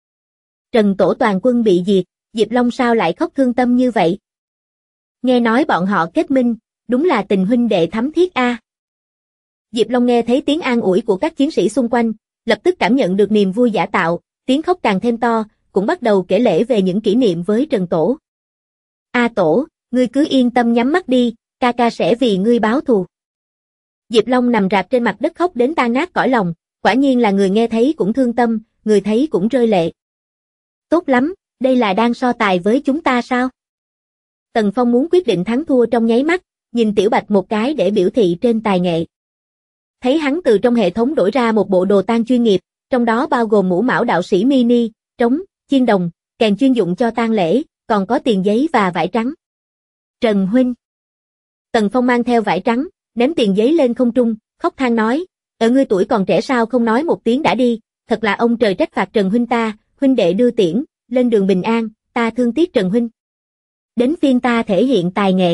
Trần Tổ toàn quân bị diệt, Diệp Long sao lại khóc thương tâm như vậy? Nghe nói bọn họ kết minh, đúng là tình huynh đệ thắm thiết a. Diệp Long nghe thấy tiếng an ủi của các chiến sĩ xung quanh, lập tức cảm nhận được niềm vui giả tạo, tiếng khóc càng thêm to, cũng bắt đầu kể lể về những kỷ niệm với Trần Tổ. "A Tổ, ngươi cứ yên tâm nhắm mắt đi, ca ca sẽ vì ngươi báo thù." Diệp Long nằm rạp trên mặt đất khóc đến tan nát cõi lòng, Quả nhiên là người nghe thấy cũng thương tâm, người thấy cũng rơi lệ. Tốt lắm, đây là đang so tài với chúng ta sao? Tần Phong muốn quyết định thắng thua trong nháy mắt, nhìn Tiểu Bạch một cái để biểu thị trên tài nghệ. Thấy hắn từ trong hệ thống đổi ra một bộ đồ tang chuyên nghiệp, trong đó bao gồm mũ mão đạo sĩ mini, trống, chiên đồng, kèn chuyên dụng cho tang lễ, còn có tiền giấy và vải trắng. Trần huynh. Tần Phong mang theo vải trắng, ném tiền giấy lên không trung, khóc than nói, ở ngươi tuổi còn trẻ sao không nói một tiếng đã đi, thật là ông trời trách phạt Trần huynh ta, huynh đệ đưa tiễn, lên đường bình an, ta thương tiếc Trần huynh. Đến phiên ta thể hiện tài nghệ.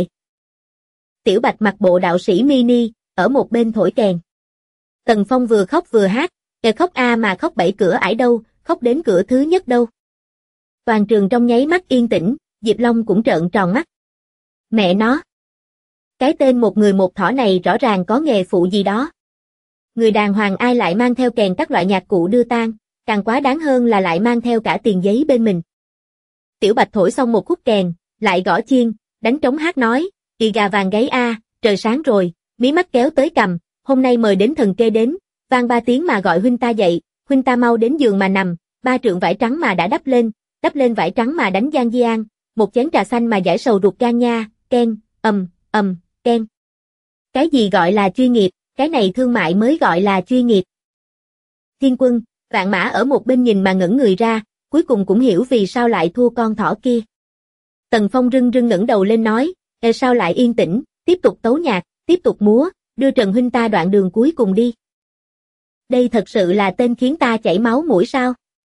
Tiểu Bạch mặc bộ đạo sĩ mini, ở một bên thổi kèn. Tần Phong vừa khóc vừa hát, khóc a mà khóc 7 cửa ải đâu, khóc đến cửa thứ nhất đâu. Toàn trường trong nháy mắt yên tĩnh, Diệp Long cũng trợn tròn mắt. Mẹ nó. Cái tên một người một thỏ này rõ ràng có nghề phụ gì đó. Người đàng hoàng ai lại mang theo kèn các loại nhạc cụ đưa tang, càng quá đáng hơn là lại mang theo cả tiền giấy bên mình. Tiểu Bạch thổi xong một khúc kèn, lại gõ chiên, đánh trống hát nói, kỳ gà vàng gáy a, trời sáng rồi, mí mắt kéo tới cằm, hôm nay mời đến thần kê đến, vang 3 tiếng mà gọi huynh ta dậy, huynh ta mau đến giường mà nằm, 3 trượng vải trắng mà đã đắp lên vải trắng mà đánh giang di an, một chén trà xanh mà giải sầu ruột gan nha, ken, ken. Cái gì gọi là chuyên nghiệp, cái này thương mại mới gọi là chuyên nghiệp. Thiên Quân, Vạn Mã ở một bên nhìn mà ngẩn người ra, cuối cùng cũng hiểu vì sao lại thua con thỏ kia. Tần Phong rưng rưng ngẩng đầu lên nói, sao lại yên tĩnh, tiếp tục tấu nhạc, tiếp tục múa, đưa Trần huynh ta đoạn đường cuối cùng đi. Đây thật sự là tên khiến ta chảy máu mũi sao?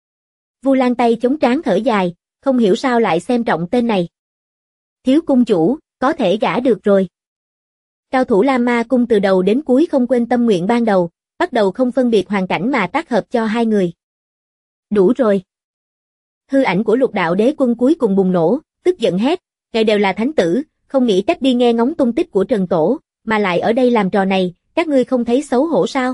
Vu Lan tay chống trán thở dài, không hiểu sao lại xem trọng tên này. Thiếu cung chủ, có thể gả được rồi. Cao thủ Lam Ma cung từ đầu đến cuối không quên tâm nguyện ban đầu, bắt đầu không phân biệt hoàn cảnh mà tác hợp cho hai người. Đủ rồi. Hư ảnh của Lục Đạo Đế Quân cuối cùng bùng nổ, tức giận hét, ngài đều là thánh tử, không nghĩ cách đi nghe ngóng tung tích của Trần Tổ, mà lại ở đây làm trò này, các ngươi không thấy xấu hổ sao?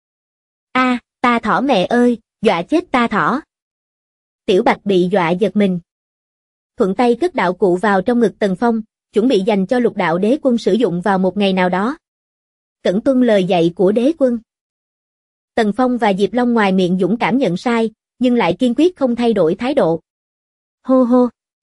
A, ta thỏ mẹ ơi, dọa chết ta thỏ. Tiểu Bạch bị dọa giật mình. Thuận tay cất đạo cụ vào trong ngực Tần Phong, chuẩn bị dành cho Lục Đạo Đế Quân sử dụng vào một ngày nào đó. Cẩn tuân lời dạy của đế quân. Tần Phong và Diệp Long ngoài miệng dũng cảm nhận sai, nhưng lại kiên quyết không thay đổi thái độ. Hô hô.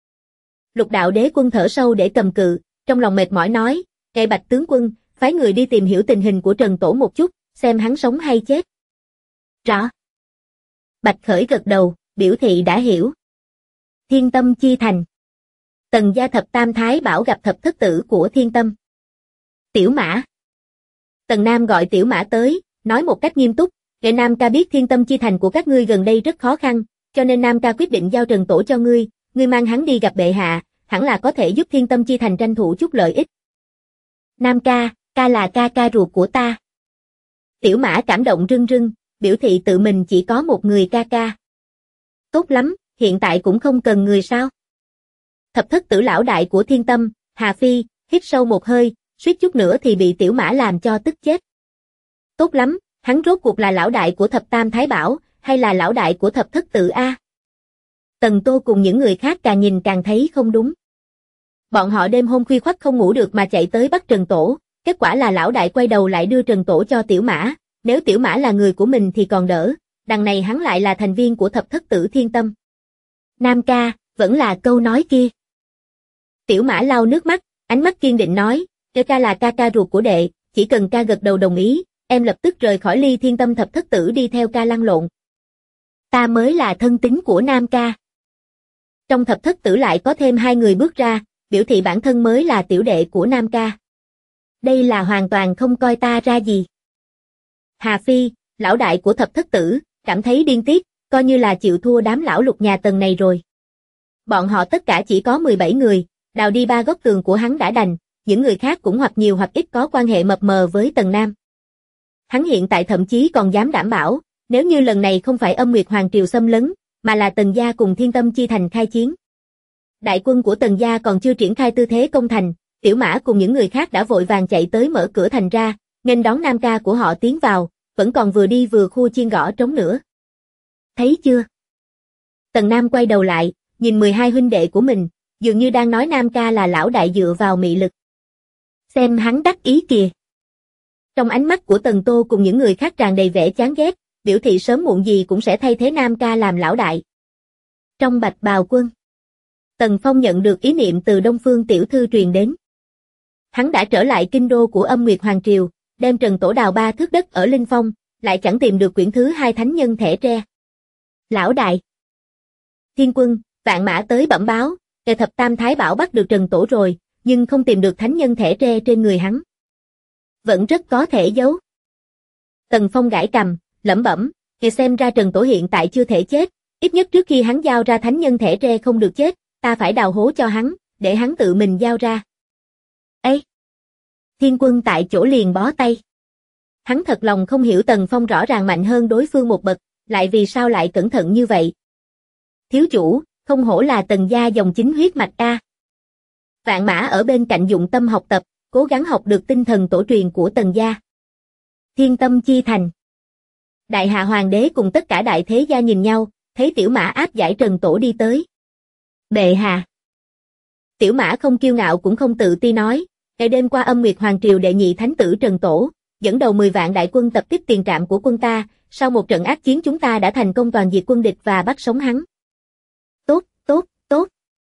Lục Đạo Đế Quân thở sâu để cầm cự, trong lòng mệt mỏi nói, "Ngài Bạch tướng quân, phái người đi tìm hiểu tình hình của Trần Tổ một chút, xem hắn sống hay chết." Rõ. Bạch Khởi gật đầu, biểu thị đã hiểu. Thiên Tâm chi thành. Tần gia thập tam thái bảo gặp thập thất tử của Thiên Tâm. Tiểu Mã. Tần Nam gọi Tiểu Mã tới, nói một cách nghiêm túc, "Nghệ Nam ca biết Thiên Tâm chi thành của các ngươi gần đây rất khó khăn, cho nên Nam ca quyết định giao Trần Tổ cho ngươi, ngươi mang hắn đi gặp bệ hạ, hẳn là có thể giúp Thiên Tâm chi thành tranh thủ chút lợi ích." Nam ca, ca là ca ca ruột của ta. Tiểu Mã cảm động rưng rưng, biểu thị tự mình chỉ có một người ca ca. Tốt lắm, hiện tại cũng không cần người sao? Thập thất tử lão đại của Thiên Tâm, Hà Phi, hít sâu một hơi, suýt chút nữa thì bị Tiểu Mã làm cho tức chết. Tốt lắm, hắn rốt cuộc là lão đại của thập tam thái bảo, hay là lão đại của thập thất tử A? Tần Tô cùng những người khác càng nhìn càng thấy không đúng. Bọn họ đêm hôm khuya khoắt không ngủ được mà chạy tới bắt Trần Tổ, kết quả là lão đại quay đầu lại đưa Trần Tổ cho Tiểu Mã, nếu Tiểu Mã là người của mình thì còn đỡ, đằng này hắn lại là thành viên của thập thất tử Thiên Tâm. Nam ca, vẫn là câu nói kia. Tiểu Mã lau nước mắt, ánh mắt kiên định nói, ca là ca ca ruột của đệ, chỉ cần ca gật đầu đồng ý, em lập tức rời khỏi Ly Thiên Tâm thập thất tử đi theo ca lăn lộn. Ta mới là thân tín của Nam ca. Trong thập thất tử lại có thêm 2 người bước ra, biểu thị bản thân mới là tiểu đệ của Nam ca. Đây là hoàn toàn không coi ta ra gì. Hà Phi, lão đại của thập thất tử, cảm thấy điên tiết, coi như là chịu thua đám lão Lục nhà Tần này rồi. Bọn họ tất cả chỉ có 17 người, đào đi 3 góc tường của hắn đã đành, những người khác cũng hoặc nhiều hoặc ít có quan hệ mập mờ với Tần Nam. Hắn hiện tại thậm chí còn dám đảm bảo, nếu như lần này không phải Âm Nguyệt Hoàng Triều xâm lấn, mà là Tần gia cùng Thiên Tâm chi thành khai chiến. Đại quân của Tần gia còn chưa triển khai tư thế công thành, Tiểu Mã cùng những người khác đã vội vàng chạy tới mở cửa thành ra, nghênh đón Nam ca của họ tiến vào, vẫn còn vừa đi vừa khua chiên gõ trống nữa. Thấy chưa? Tần Nam quay đầu lại, nhìn 12 huynh đệ của mình, dường như đang nói Nam ca là lão đại dựa vào mị lực. Xem hắn đắc ý kìa. Trong ánh mắt của Tần Tô cùng những người khác tràn đầy vẻ chán ghét, biểu thị sớm muộn gì cũng sẽ thay thế Nam ca làm lão đại. Trong Bạch Bào Quân, Tần Phong nhận được ý niệm từ Đông Phương tiểu thư truyền đến. Hắn đã trở lại kinh đô của Âm Nguyệt Hoàng Triều, đem Trần Tổ đào 3 thước đất ở Linh Phong, lại chẳng tìm được quyển thứ 2 thánh nhân thẻ tre. Lão đại! Thiên Quân, Vạn Mã tới bẩm báo, kẻ Thập Tam Thái Bảo bắt được Trần Tổ rồi, nhưng không tìm được thánh nhân thẻ tre trên người hắn. Vẫn rất có thể giấu. Tần Phong gãi cằm, lẩm bẩm, kẻ xem ra Trần Tổ hiện tại chưa thể chết, ít nhất trước khi hắn giao ra thánh nhân thẻ tre không được chết, ta phải đào hố cho hắn, để hắn tự mình giao ra. Ê! Thiên Quân tại chỗ liền bó tay. Hắn thật lòng không hiểu Tần Phong rõ ràng mạnh hơn đối phương một bậc, lại vì sao lại cẩn thận như vậy. Thiếu chủ, không hổ là Tần gia dòng chính huyết mạch a. Vạn Mã ở bên cạnh dụng tâm học tập, cố gắng học được tinh thần tổ truyền của Tần gia. Thiên Tâm Chi Thành. Đại Hạ Hoàng đế cùng tất cả đại thế gia nhìn nhau, thấy Tiểu Mã áp giải Trần Tổ đi tới. Bệ hạ. Tiểu Mã không kiêu ngạo cũng không tự ti nói, ngày đêm qua Âm Nguyệt Hoàng Triều đệ nhị thánh tử Trần Tổ, dẫn đầu 10 vạn đại quân tập kích tiền trạm của quân ta, sau một trận ác chiến chúng ta đã thành công toàn diệt quân địch và bắt sống hắn. Tốt, tốt, tốt.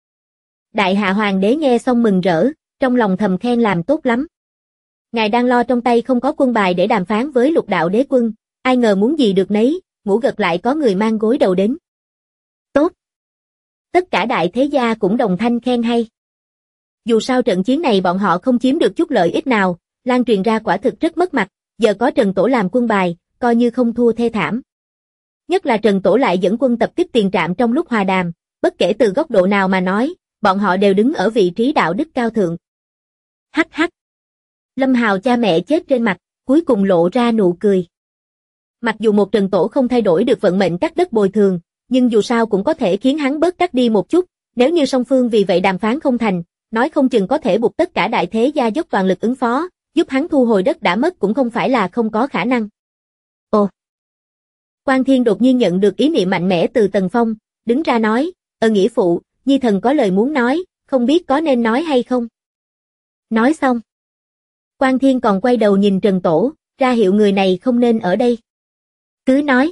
Đại Hạ Hoàng đế nghe xong mừng rỡ, trong lòng thầm khen làm tốt lắm. Ngài đang lo trong tay không có quân bài để đàm phán với Lục Đạo Đế Quân, ai ngờ muốn gì được nấy, ngủ gật lại có người mang gối đầu đến. Tốt. Tất cả đại thế gia cũng đồng thanh khen hay. Dù sao trận chiến này bọn họ không chiếm được chút lợi ích nào, lan truyền ra quả thực rất mất mặt, giờ có Trần Tổ làm quân bài, coi như không thua thê thảm. Nhất là Trần Tổ lại dẫn quân tập kích tiền trạm trong lúc hòa đàm, bất kể từ góc độ nào mà nói, bọn họ đều đứng ở vị trí đạo đức cao thượng. Hắc hắc. Lâm Hào cha mẹ chết trên mặt, cuối cùng lộ ra nụ cười. Mặc dù một Trần Tổ không thay đổi được vận mệnh cắt đất bồi thường, nhưng dù sao cũng có thể khiến hắn bớt cắt đi một chút, nếu như song phương vì vậy đàm phán không thành, nói không chừng có thể buộc tất cả đại thế gia dốc toàn lực ứng phó, giúp hắn thu hồi đất đã mất cũng không phải là không có khả năng. Ồ! Quan Thiên đột nhiên nhận được ý niệm mạnh mẽ từ Tần Phong, đứng ra nói, nghĩa phụ, Nhi thần có lời muốn nói, không biết có nên nói hay không. Nói xong. Quan Thiên còn quay đầu nhìn Trần Tổ, ra hiệu người này không nên ở đây. Cứ nói.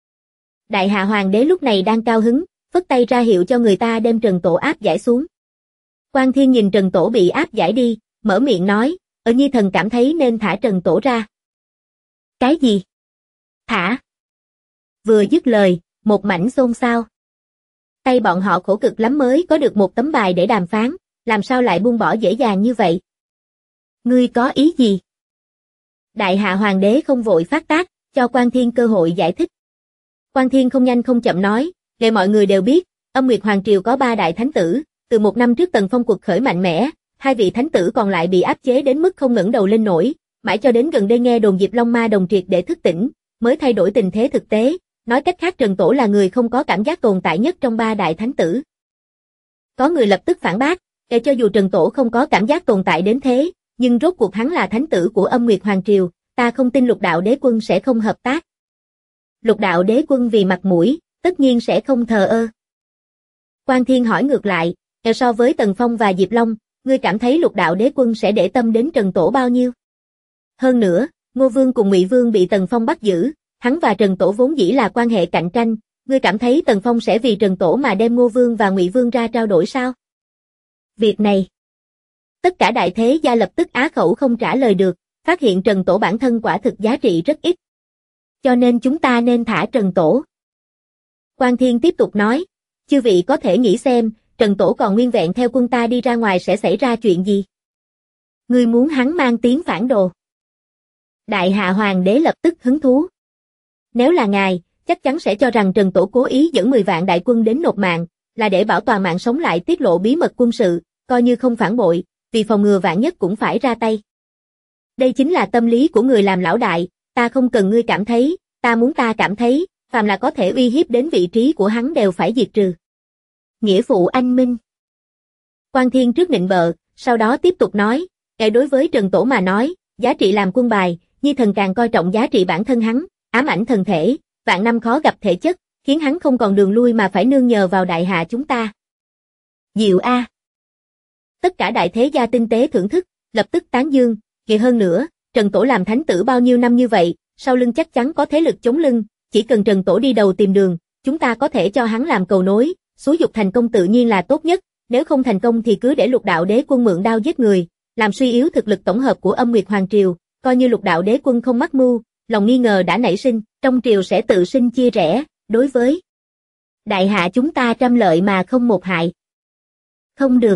Đại Hạ Hoàng đế lúc này đang cao hứng, phất tay ra hiệu cho người ta đem Trần Tổ áp giải xuống. Quan Thiên nhìn Trần Tổ bị áp giải đi, mở miệng nói, Nhi thần cảm thấy nên thả Trần Tổ ra. Cái gì? Thả? Vừa dứt lời, một mảnh xôn xao. Tay bọn họ khổ cực lắm mới có được một tấm bài để đàm phán, làm sao lại buông bỏ dễ dàng như vậy? Ngươi có ý gì? Đại Hạ Hoàng đế không vội phát tác, cho Quan Thiên cơ hội giải thích. Quan Thiên không nhanh không chậm nói, để mọi người đều biết, Âm Nguyệt Hoàng Triều có 3 đại thánh tử, từ 1 năm trước Tần Phong cuộc khởi mạnh mẽ, 2 vị thánh tử còn lại bị áp chế đến mức không ngẩng đầu lên nổi, mãi cho đến gần đây nghe đồn Diệp Long Ma đồng triệt để thức tỉnh, mới thay đổi tình thế thực tế, nói cách khác Trần Tổ là người không có cảm giác tồn tại nhất trong 3 đại thánh tử. Có người lập tức phản bác, để cho dù Trần Tổ không có cảm giác tồn tại đến thế, nhưng rốt cuộc hắn là thánh tử của Âm Nguyệt Hoàng Triều, ta không tin Lục Đạo Đế Quân sẽ không hợp tác. Lục Đạo Đế Quân vì mặt mũi, tất nhiên sẽ không thờ ơ. Quan Thiên hỏi ngược lại, so với Tần Phong và Diệp Long, ngươi cảm thấy Lục Đạo Đế Quân sẽ để tâm đến Trần Tổ bao nhiêu? Hơn nữa, Ngô Vương cùng Ngụy Vương bị Tần Phong bắt giữ, hắn và Trần Tổ vốn dĩ là quan hệ cạnh tranh, ngươi cảm thấy Tần Phong sẽ vì Trần Tổ mà đem Ngô Vương và Ngụy Vương ra trao đổi sao? Việc này, tất cả đại thế gia lập tức á khẩu không trả lời được, phát hiện Trần Tổ bản thân quả thực giá trị rất ít. Cho nên chúng ta nên thả Trần Tổ. Quan Thiên tiếp tục nói, chư vị có thể nghĩ xem, Trần Tổ còn nguyên vẹn theo quân ta đi ra ngoài sẽ xảy ra chuyện gì? Ngươi muốn hắn mang tiếng phản đồ. Đại Hạ Hoàng đế lập tức hứng thú. Nếu là ngài, chắc chắn sẽ cho rằng Trần Tổ cố ý dẫn 10 vạn đại quân đến nộp mạng, là để bảo toàn mạng sống lại tiết lộ bí mật quân sự, coi như không phản bội, vì phòng ngừa vạn nhất cũng phải ra tay. Đây chính là tâm lý của người làm lão đại, ta không cần ngươi cảm thấy, ta muốn ta cảm thấy, phàm là có thể uy hiếp đến vị trí của hắn đều phải diệt trừ. Nghĩa phụ anh minh. Quan Thiên trước nịnh bợ, sau đó tiếp tục nói, đối với Trần Tổ mà nói, giá trị làm quân bài, Nhi thần càng coi trọng giá trị bản thân hắn, ám ảnh thần thể, vạn năm khó gặp thể chất, khiến hắn không còn đường lui mà phải nương nhờ vào đại hạ chúng ta. Diệu A. Tất cả đại thế gia tinh tế thưởng thức, lập tức tán dương, hơn nữa, Trần Tổ làm thánh tử bao nhiêu năm như vậy, sau lưng chắc chắn có thế lực chống lưng, Chỉ cần Trần Tổ đi đầu tìm đường, chúng ta có thể cho hắn làm cầu nối, xúi dục thành công tự nhiên là tốt nhất, nếu không thành công thì cứ để Lục Đạo Đế Quân mượn đao giết người, làm suy yếu thực lực tổng hợp của Âm Nguyệt Hoàng Triều, coi như Lục Đạo Đế Quân không mắc mưu, lòng nghi ngờ đã nảy sinh, trong triều sẽ tự sinh chia rẽ, đối với đại hạ chúng ta trăm lợi mà không một hại. Không được.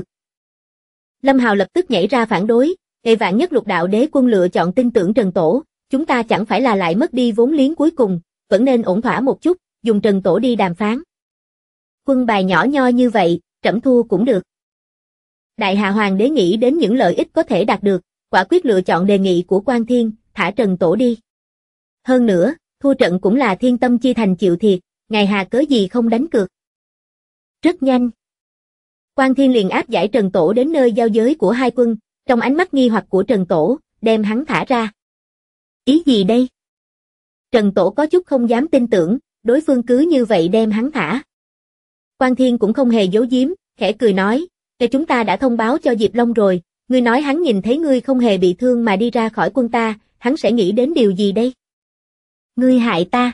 Lâm Hào lập tức nhảy ra phản đối, vạn nhất Lục Đạo Đế Quân lựa chọn tin tưởng Trần Tổ, chúng ta chẳng phải là lại mất đi vốn liếng cuối cùng, vẫn nên ổn thỏa một chút, dùng Trần Tổ đi đàm phán. Quân bài nhỏ nho như vậy, trẫm thua cũng được. Đại hạ hoàng đế nghĩ đến những lợi ích có thể đạt được, quả quyết lựa chọn đề nghị của Quan Thiên, thả Trần Tổ đi. Hơn nữa, thua trận cũng là thiên tâm chi thành chịu thiệt, ngài hà cớ gì không đánh cược. Rất nhanh. Quan Thiên liền áp giải Trần Tổ đến nơi giao giới của hai quân, trong ánh mắt nghi hoặc của Trần Tổ, đem hắn thả ra. Ý gì đây? Trần Tổ có chút không dám tin tưởng, đối phương cứ như vậy đem hắn thả. Quan Thiên cũng không hề giấu giếm, khẽ cười nói, chúng ta đã thông báo cho Diệp Long rồi, ngươi nói hắn nhìn thấy ngươi không hề bị thương mà đi ra khỏi quân ta, hắn sẽ nghĩ đến điều gì đây? Ngươi hại ta.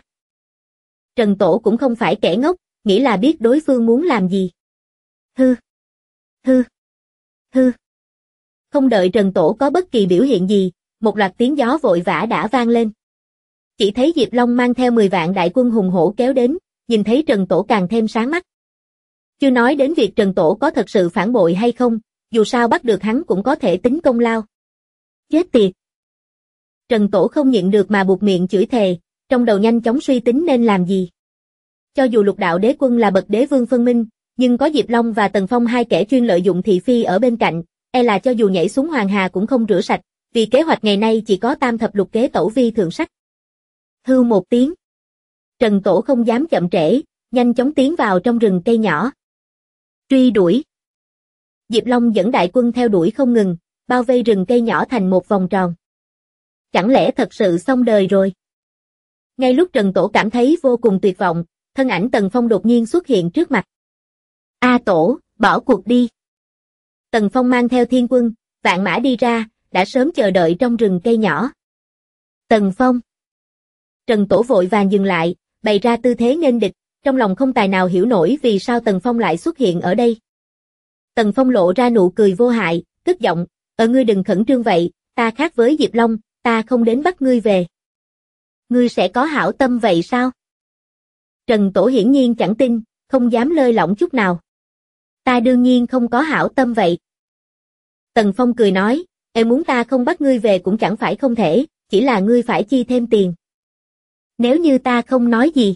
Trần Tổ cũng không phải kẻ ngốc, nghĩ là biết đối phương muốn làm gì. Hư. Hư. Hư. Không đợi Trần Tổ có bất kỳ biểu hiện gì, một loạt tiếng gió vội vã đã vang lên. Chỉ thấy Diệp Long mang theo 10 vạn đại quân hùng hổ kéo đến, nhìn thấy Trần Tổ càng thêm sáng mắt. Chưa nói đến việc Trần Tổ có thật sự phản bội hay không, dù sao bắt được hắn cũng có thể tính công lao. Chết tiệt! Trần Tổ không nhịn được mà buột miệng chửi thề, trong đầu nhanh chóng suy tính nên làm gì. Cho dù Lục Đạo Đế Quân là bậc đế vương phân minh, nhưng có Diệp Long và Tần Phong hai kẻ chuyên lợi dụng thị phi ở bên cạnh, là cho dù nhảy xuống Hoàng Hà cũng không rửa sạch, vì kế hoạch ngày nay chỉ có tam thập lục kế tẩu vi thượng sách. Hưu một tiếng. Trần Tổ không dám chậm trễ, nhanh chóng tiến vào trong rừng cây nhỏ. Truy đuổi. Diệp Long dẫn đại quân theo đuổi không ngừng, bao vây rừng cây nhỏ thành một vòng tròn. Chẳng lẽ thật sự xong đời rồi? Ngay lúc Trần Tổ cảm thấy vô cùng tuyệt vọng, thân ảnh Tần Phong đột nhiên xuất hiện trước mặt. A Tổ, bỏ cuộc đi. Tần Phong mang theo thiên quân, vạn mã đi ra, đã sớm chờ đợi trong rừng cây nhỏ. Tần Phong. Trần Tổ vội vàng dừng lại, bày ra tư thế nghênh địch, trong lòng không tài nào hiểu nổi vì sao Tần Phong lại xuất hiện ở đây. Tần Phong lộ ra nụ cười vô hại, tức giọng, ngươi đừng khẩn trương vậy, ta khác với Diệp Long, ta không đến bắt ngươi về. Ngươi sẽ có hảo tâm vậy sao? Trần Tổ hiển nhiên chẳng tin, không dám lơi lỏng chút nào. Ta đương nhiên không có hảo tâm vậy. Tần Phong cười nói, muốn ta không bắt ngươi về cũng chẳng phải không thể, chỉ là ngươi phải chi thêm tiền. Nếu như ta không nói gì.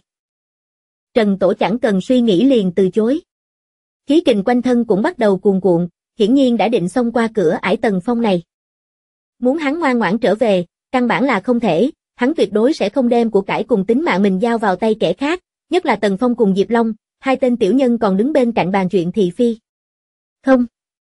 Trần Tổ chẳng cần suy nghĩ liền từ chối. Khí kình quanh thân cũng bắt đầu cuồn cuộn, hiển nhiên đã định xông qua cửa ải Tần Phong này. Muốn hắn ngoan ngoãn trở về, căn bản là không thể, hắn tuyệt đối sẽ không đem của cải cùng tính mạng mình giao vào tay kẻ khác, nhất là Tần Phong cùng Diệp Long, hai tên tiểu nhân còn đứng bên cạnh bàn chuyện thị phi. Không.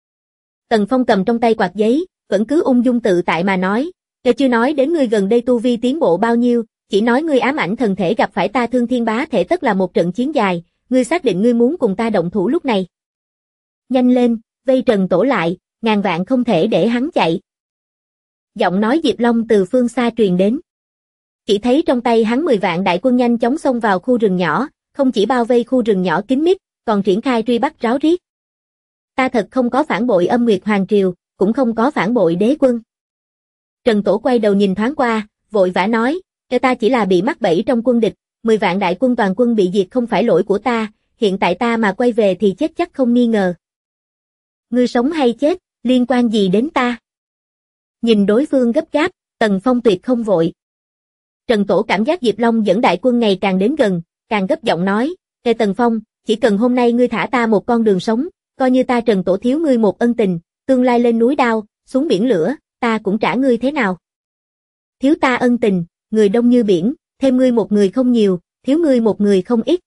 Tần Phong cầm trong tay quạt giấy, vẫn cứ ung dung tự tại mà nói, chưa nói đến ngươi gần đây tu vi tiến bộ bao nhiêu, chỉ nói ngươi ám ảnh thần thể gặp phải ta Thương Thiên Bá thể tất là một trận chiến dài, ngươi xác định ngươi muốn cùng ta động thủ lúc này. Nhanh lên, vây Trần Tổ lại, ngàn vạn không thể để hắn chạy. Giọng nói Diệp Long từ phương xa truyền đến. Chỉ thấy trong tay hắn 10 vạn đại quân nhanh chóng xông vào khu rừng nhỏ, không chỉ bao vây khu rừng nhỏ kín mít, còn triển khai truy bắt ráo riết. Ta thật không có phản bội Âm Nguyệt Hoàng Triều, cũng không có phản bội đế quân. Trần Tổ quay đầu nhìn thoáng qua, vội vã nói, ta chỉ là bị mắc bẫy trong quân địch, 10 vạn đại quân toàn quân bị diệt không phải lỗi của ta, hiện tại ta mà quay về thì chết chắc không nghi ngờ. Ngươi sống hay chết, liên quan gì đến ta? Nhìn đối phương gấp gáp, Tần Phong tuyệt không vội. Trần Tổ cảm giác Diệp Long dẫn đại quân ngày càng đến gần, càng gấp giọng nói, Tần Phong, chỉ cần hôm nay ngươi thả ta một con đường sống, coi như ta Trần Tổ thiếu ngươi một ân tình, tương lai lên núi đao, xuống biển lửa, ta cũng trả ngươi thế nào? Thiếu ta ân tình, người đông như biển, thêm ngươi một người không nhiều, thiếu ngươi một người không ít.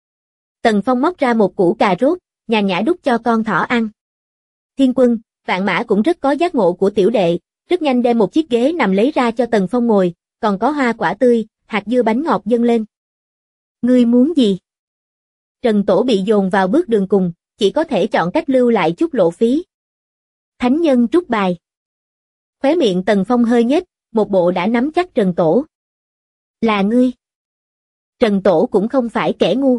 Tần Phong móc ra một củ cà rốt, nhàn nhã đút cho con thỏ ăn. Thiên quân, vạn mã cũng rất có giác ngộ của tiểu đệ, rất nhanh đem một chiếc ghế nằm lấy ra cho Tần Phong ngồi, còn có hoa quả tươi, hạt dưa bánh ngọt dâng lên. Ngươi muốn gì? Trần Tổ bị dồn vào bước đường cùng, chỉ có thể chọn cách lưu lại chút lộ phí. Thánh nhân trút bài. Khóe miệng Tần Phong hơi nhếch, một bộ đã nắm chắc Trần Tổ. Là ngươi. Trần Tổ cũng không phải kẻ ngu.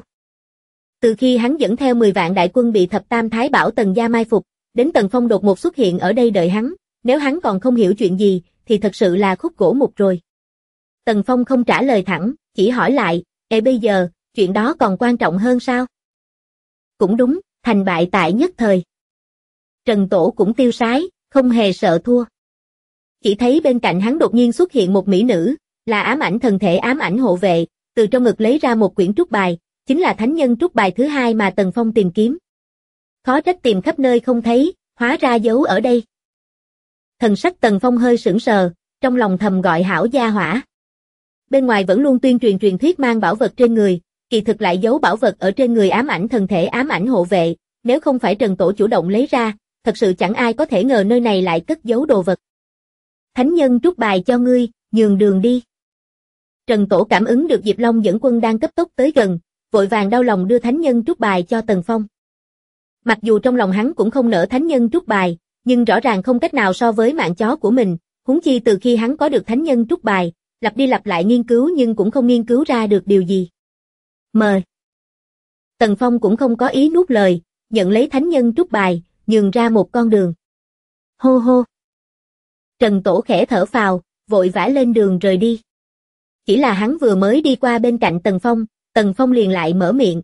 Từ khi hắn dẫn theo 10 vạn đại quân bị thập tam thái bảo Tần gia mai phục, đến Tần Phong đột ngột xuất hiện ở đây đợi hắn, nếu hắn còn không hiểu chuyện gì, thì thật sự là khúc gỗ mục rồi. Tần Phong không trả lời thẳng, chỉ hỏi lại, bây giờ, chuyện đó còn quan trọng hơn sao? Cũng đúng, thành bại tại nhất thời. Trần Tổ cũng tiêu sái, không hề sợ thua. Chỉ thấy bên cạnh hắn đột nhiên xuất hiện một mỹ nữ, là ám ảnh thần thể ám ảnh hộ vệ, từ trong ngực lấy ra một quyển trúc bài, chính là thánh nhân trúc bài thứ hai mà Tần Phong tìm kiếm. Khó trách tìm khắp nơi không thấy, hóa ra giấu ở đây. Thần sắc Tần Phong hơi sững sờ, trong lòng thầm gọi hảo gia hỏa. Bên ngoài vẫn luôn tuyên truyền thuyết mang bảo vật trên người, kỳ thực lại giấu bảo vật ở trên người ám ảnh thần thể ám ảnh hộ vệ, nếu không phải Trần Tổ chủ động lấy ra, thật sự chẳng ai có thể ngờ nơi này lại cất giấu đồ vật. Thánh nhân trúc bài cho ngươi, nhường đường đi. Trần Tổ cảm ứng được Diệp Long dẫn quân đang cấp tốc tới gần, vội vàng đau lòng đưa thánh nhân trúc bài cho Tần Phong. Mặc dù trong lòng hắn cũng không nỡ thánh nhân trúc bài, nhưng rõ ràng không cách nào so với mạng chó của mình, huống chi từ khi hắn có được thánh nhân trúc bài, lặp đi lặp lại nghiên cứu nhưng cũng không nghiên cứu ra được điều gì. Mời. Tần Phong cũng không có ý nuốt lời, nhận lấy thánh nhân trúc bài, nhường ra một con đường. Hô hô. Trần Tổ khẽ thở phào, vội vã lên đường rời đi. Chỉ là hắn vừa mới đi qua bên cạnh Tần Phong liền lại mở miệng.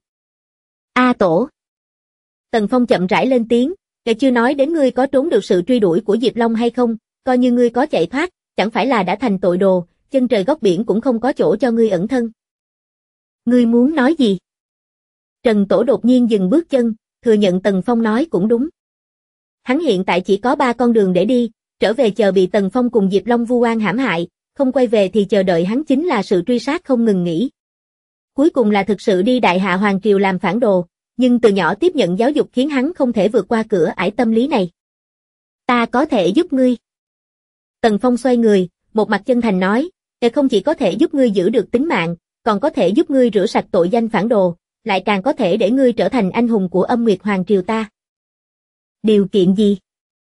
A Tổ. Tần Phong chậm rãi lên tiếng, để chưa nói đến ngươi có trốn được sự truy đuổi của Diệp Long hay không, coi như ngươi có chạy thoát, chẳng phải là đã thành tội đồ, chân trời góc biển cũng không có chỗ cho ngươi ẩn thân. Ngươi muốn nói gì? Trần Tổ đột nhiên dừng bước chân, thừa nhận Tần Phong nói cũng đúng. Hắn hiện tại chỉ có 3 con đường để đi, trở về chờ bị Tần Phong cùng Diệp Long vu oan hãm hại, không quay về thì chờ đợi hắn chính là sự truy sát không ngừng nghỉ. Cuối cùng là thực sự đi Đại Hạ Hoàng Triều làm phản đồ, nhưng từ nhỏ tiếp nhận giáo dục khiến hắn không thể vượt qua cửa ải tâm lý này. Ta có thể giúp ngươi. Tần Phong xoay người, một mặt chân thành nói, không chỉ có thể giúp ngươi giữ được tính mạng, còn có thể giúp ngươi rửa sạch tội danh phản đồ, lại càng có thể để ngươi trở thành anh hùng của Âm Nguyệt Hoàng Triều ta. Điều kiện gì?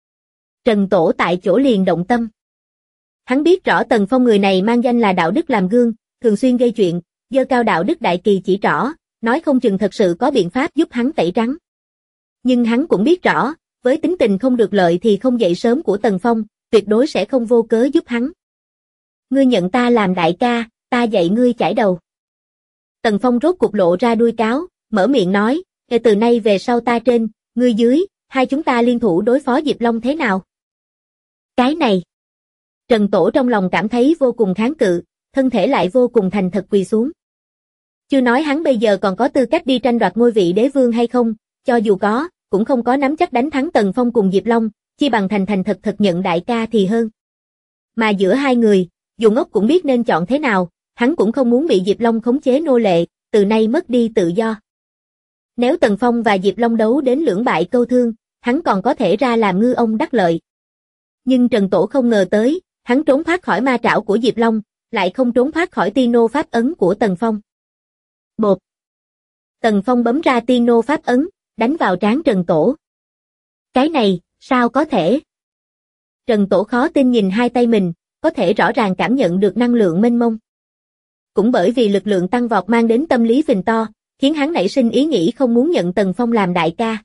Trần Tổ tại chỗ liền động tâm. Hắn biết rõ Tần Phong người này mang danh là đạo đức làm gương, thường xuyên gây chuyện, giơ cao đạo đức đại kỳ chỉ trỏ, nói không chừng thật sự có biện pháp giúp hắn tẩy trắng. Nhưng hắn cũng biết rõ, với tính tình không được lợi thì không dậy sớm của Tần Phong, tuyệt đối sẽ không vô cớ giúp hắn. Ngươi nhận ta làm đại ca, ta dạy ngươi chải đầu. Tần Phong rốt cục lộ ra đuôi cáo, mở miệng nói, từ nay về sau ta trên, ngươi dưới, hai chúng ta liên thủ đối phó Diệp Long thế nào? Cái này. Trần Tổ trong lòng cảm thấy vô cùng kháng cự, thân thể lại vô cùng thành thật quỳ xuống. Chưa nói hắn bây giờ còn có tư cách đi tranh đoạt ngôi vị đế vương hay không, cho dù có, cũng không có nắm chắc đánh thắng Tần Phong cùng Diệp Long, chi bằng thành thành thật thật nhận đại ca thì hơn. Mà giữa hai người, dù ngốc cũng biết nên chọn thế nào, hắn cũng không muốn bị Diệp Long khống chế nô lệ, từ nay mất đi tự do. Nếu Tần Phong và Diệp Long đấu đến lưỡng bại câu thương, hắn còn có thể ra làm ngư ông đắc lợi. Nhưng Trần Tổ không ngờ tới, hắn trốn thoát khỏi ma trảo của Diệp Long, lại không trốn thoát khỏi tiên nô pháp ấn của Tần Phong. Bột. Tần Phong bấm ra tiên nô pháp ấn, đánh vào trán Trần Tổ. Cái này, sao có thể? Trần Tổ khó tin nhìn hai tay mình, có thể rõ ràng cảm nhận được năng lượng mênh mông. Cũng bởi vì lực lượng tăng vọt mang đến tâm lý phình to, khiến hắn nảy sinh ý nghĩ không muốn nhận Tần Phong làm đại ca.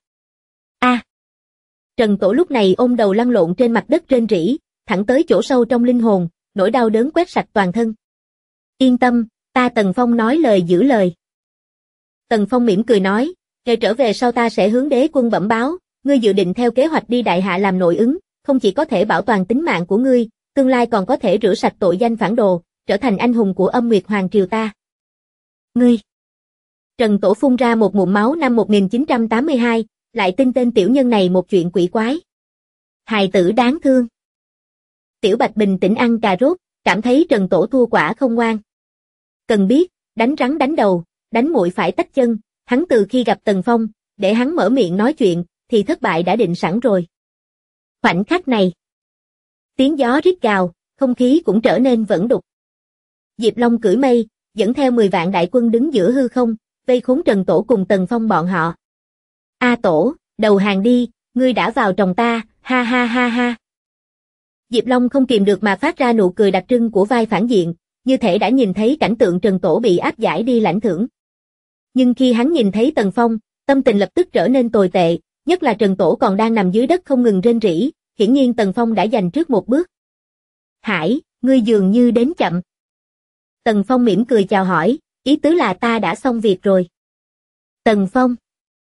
Trần Tổ lúc này ôm đầu lăn lộn trên mặt đất rên rỉ, thẳng tới chỗ sâu trong linh hồn, nỗi đau đớn quét sạch toàn thân. Yên tâm, ta Tần Phong nói lời giữ lời. Tần Phong mỉm cười nói, ngày trở về sau ta sẽ hướng đế quân bẩm báo, ngươi dự định theo kế hoạch đi Đại Hạ làm nội ứng, không chỉ có thể bảo toàn tính mạng của ngươi, tương lai còn có thể rửa sạch tội danh phản đồ, trở thành anh hùng của Âm Nguyệt Hoàng Triều ta. Ngươi. Trần Tổ phun ra một ngụm máu năm 1982, lại tin tên tiểu nhân này một chuyện quỷ quái. Hài tử đáng thương. Tiểu Bạch bình tĩnh ăn cà rốt, cảm thấy Trần Tổ thua quả không ngoan. Cần biết, đánh rắn đánh đầu, đánh muội phải tách chân, hắn từ khi gặp Tần Phong, để hắn mở miệng nói chuyện, thì thất bại đã định sẵn rồi. Khoảnh khắc này, tiếng gió rít gào, không khí cũng trở nên vẩn đục. Diệp Long cưỡi mây, dẫn theo 10 vạn đại quân đứng giữa hư không, vây khốn Trần Tổ cùng Tần Phong bọn họ. A Tổ, đầu hàng đi, ngươi đã vào trong ta, ha ha ha ha. Diệp Long không kìm được mà phát ra nụ cười đặc trưng của vai phản diện, như thể đã nhìn thấy cảnh tượng Trần Tổ bị áp giải đi lãnh thưởng. Nhưng khi hắn nhìn thấy Tần Phong, tâm tình lập tức trở nên tồi tệ, nhất là Trần Tổ còn đang nằm dưới đất không ngừng rên rỉ, hiển nhiên Tần Phong đã giành trước một bước. Hải, ngươi dường như đến chậm. Tần Phong mỉm cười chào hỏi, ý tứ là ta đã xong việc rồi. Tần Phong.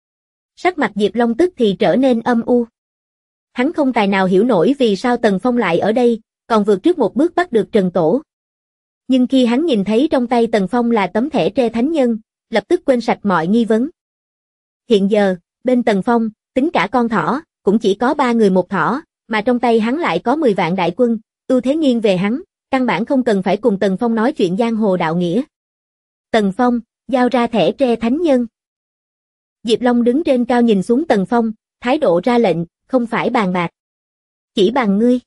Sắc mặt Diệp Long tức thì trở nên âm u. Hắn không tài nào hiểu nổi vì sao Tần Phong lại ở đây, còn vượt trước một bước bắt được Trần Tổ. Nhưng khi hắn nhìn thấy trong tay Tần Phong là tấm thẻ tre thánh nhân, lập tức quên sạch mọi nghi vấn. Hiện giờ, bên Tần Phong, tính cả con thỏ, cũng chỉ có 3 người một thỏ, mà trong tay hắn lại có 10 vạn đại quân, ưu thế nghiêng về hắn, căn bản không cần phải cùng Tần Phong nói chuyện giang hồ đạo nghĩa. Tần Phong, giao ra thẻ tre thánh nhân. Diệp Long đứng trên cao nhìn xuống Tần Phong, thái độ ra lệnh, không phải bàn bạc. Chỉ bằng ngươi.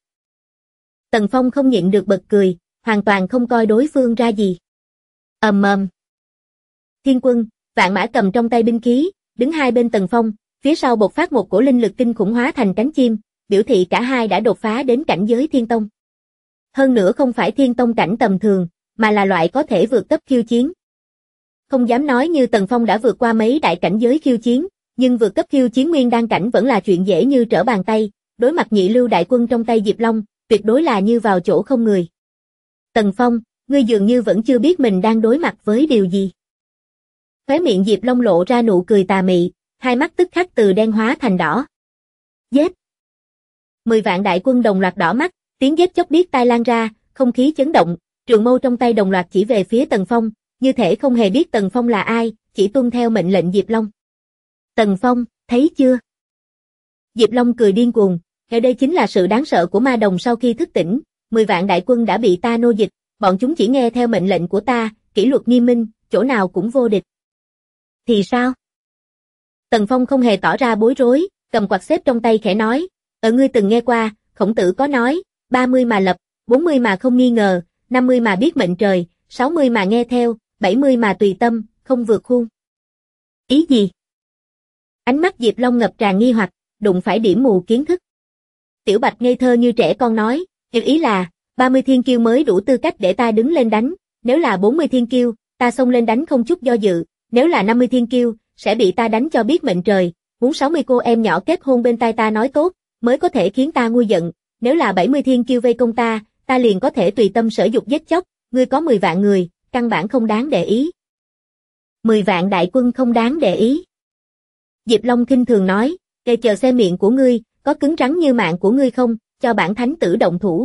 Tần Phong không nhịn được bật cười, hoàn toàn không coi đối phương ra gì. Ầm ầm. Thiên Quân, Vạn Mã cầm trong tay binh khí, đứng hai bên Tần Phong, phía sau bộc phát một cổ linh lực kinh khủng hóa thành cánh chim, biểu thị cả hai đã đột phá đến cảnh giới Thiên Tông. Hơn nữa không phải Thiên Tông cảnh tầm thường, mà là loại có thể vượt cấp khiêu chiến. Không dám nói như Tần Phong đã vượt qua mấy đại cảnh giới khiêu chiến, nhưng vượt cấp khiêu chiến nguyên đan cảnh vẫn là chuyện dễ như trở bàn tay, đối mặt nhị lưu đại quân trong tay Diệp Long, tuyệt đối là như vào chỗ không người. Tần Phong, ngươi dường như vẫn chưa biết mình đang đối mặt với điều gì. Khóe miệng Diệp Long lộ ra nụ cười tà mị, hai mắt tức khắc từ đen hóa thành đỏ. Giết! 10 vạn đại quân đồng loạt đỏ mắt, tiếng giết chóc điếc tai lan ra, không khí chấn động, trường mâu trong tay đồng loạt chỉ về phía Tần Phong, như thể không hề biết Tần Phong là ai, chỉ tuân theo mệnh lệnh Diệp Long. Tần Phong, thấy chưa? Diệp Long cười điên cuồng, đây chính là sự đáng sợ của ma đồng sau khi thức tỉnh, 10 vạn đại quân đã bị ta nô dịch, bọn chúng chỉ nghe theo mệnh lệnh của ta, kỷ luật nghiêm minh, chỗ nào cũng vô địch. Thì sao? Tần Phong không hề tỏ ra bối rối, cầm quạt xếp trong tay khẽ nói, ngươi từng nghe qua, Khổng Tử có nói, 30 mà lập, 40 mà không nghi ngờ, 50 mà biết mệnh trời, 60 mà nghe theo, 70 mà tùy tâm, không vượt khuôn. Ý gì? Ánh mắt Diệp Long ngập tràn nghi hoặc, đụng phải điểm mù kiến thức. Tiểu Bạch ngây thơ như trẻ con nói, ý là, 30 thiên kiêu mới đủ tư cách để ta đứng lên đánh, nếu là 40 thiên kiêu, ta xông lên đánh không chút do dự, nếu là 50 thiên kiêu, sẽ bị ta đánh cho biết mệnh trời, muốn 60 cô em nhỏ kết hôn bên tai ta nói tốt, mới có thể khiến ta nguôi giận, nếu là 70 thiên kiêu vây công ta, ta liền có thể tùy tâm sở dục giết chóc, ngươi có 10 vạn người, căn bản không đáng để ý. 10 vạn đại quân không đáng để ý. Diệp Long khinh thường nói, kề chờ xem miệng của ngươi, có cứng rắn như mạng của ngươi không, cho bản thánh tử động thủ.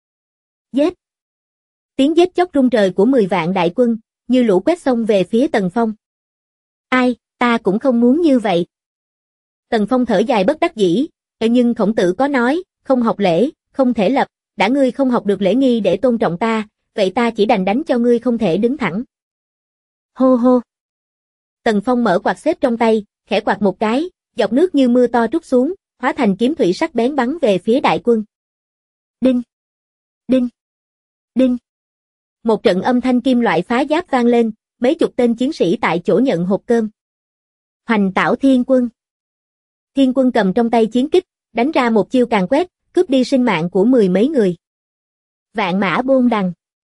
Giết! Tiếng giết chóc rung trời của 10 vạn đại quân, như lũ quét sông về phía Tần Phong. Ai, ta cũng không muốn như vậy. Tần Phong thở dài bất đắc dĩ, nhưng Khổng Tử có nói, không học lễ, không thể lập, đã ngươi không học được lễ nghi để tôn trọng ta, vậy ta chỉ đành đánh cho ngươi không thể đứng thẳng. Hô hô! Tần Phong mở quạt xếp trong tay, khẽ quạt một cái, giọt nước như mưa to trút xuống, hóa thành kiếm thủy sắc bén bắn về phía đại quân. Đinh! Đinh! Đinh! Một trận âm thanh kim loại phá giáp vang lên, mấy chục tên chiến sĩ tại chỗ nhận hộp cơm. Hoành Tảo Thiên Quân! Thiên Quân cầm trong tay chiến kích, đánh ra một chiêu càn quét, cướp đi sinh mạng của 10 mấy người. Vạn Mã Bôn Đằng!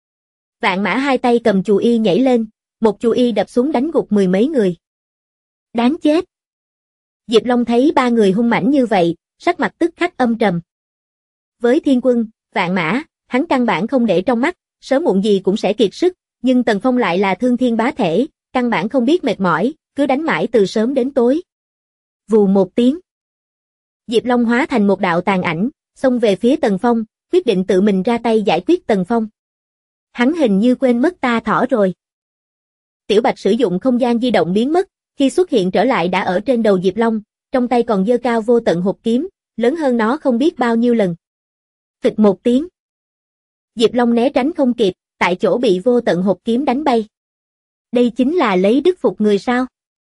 Vạn Mã hai tay cầm chù y nhảy lên, một chù y đập xuống đánh gục 10 mấy người. Đáng chết! Diệp Long thấy 3 người hung mãnh như vậy, sắc mặt tức khắc âm trầm. Với Thiên Quân, Vạn Mã, hắn căn bản không để trong mắt, sớm muộn gì cũng sẽ kiệt sức, nhưng Tần Phong lại là thương thiên bá thể, căn bản không biết mệt mỏi, cứ đánh mãi từ sớm đến tối. Vù một tiếng. Diệp Long hóa thành một đạo tàn ảnh, xông về phía Tần Phong, quyết định tự mình ra tay giải quyết Tần Phong. Hắn hình như quên mất ta thỏ rồi. Tiểu Bạch sử dụng không gian di động biến mất, khi xuất hiện trở lại đã ở trên đầu Diệp Long, trong tay còn giơ cao vô tận hộp kiếm, lớn hơn nó không biết bao nhiêu lần. Phịch một tiếng. Diệp Long né tránh không kịp, tại chỗ bị vô tận hộp kiếm đánh bay. Đây chính là lấy đức phục người sao?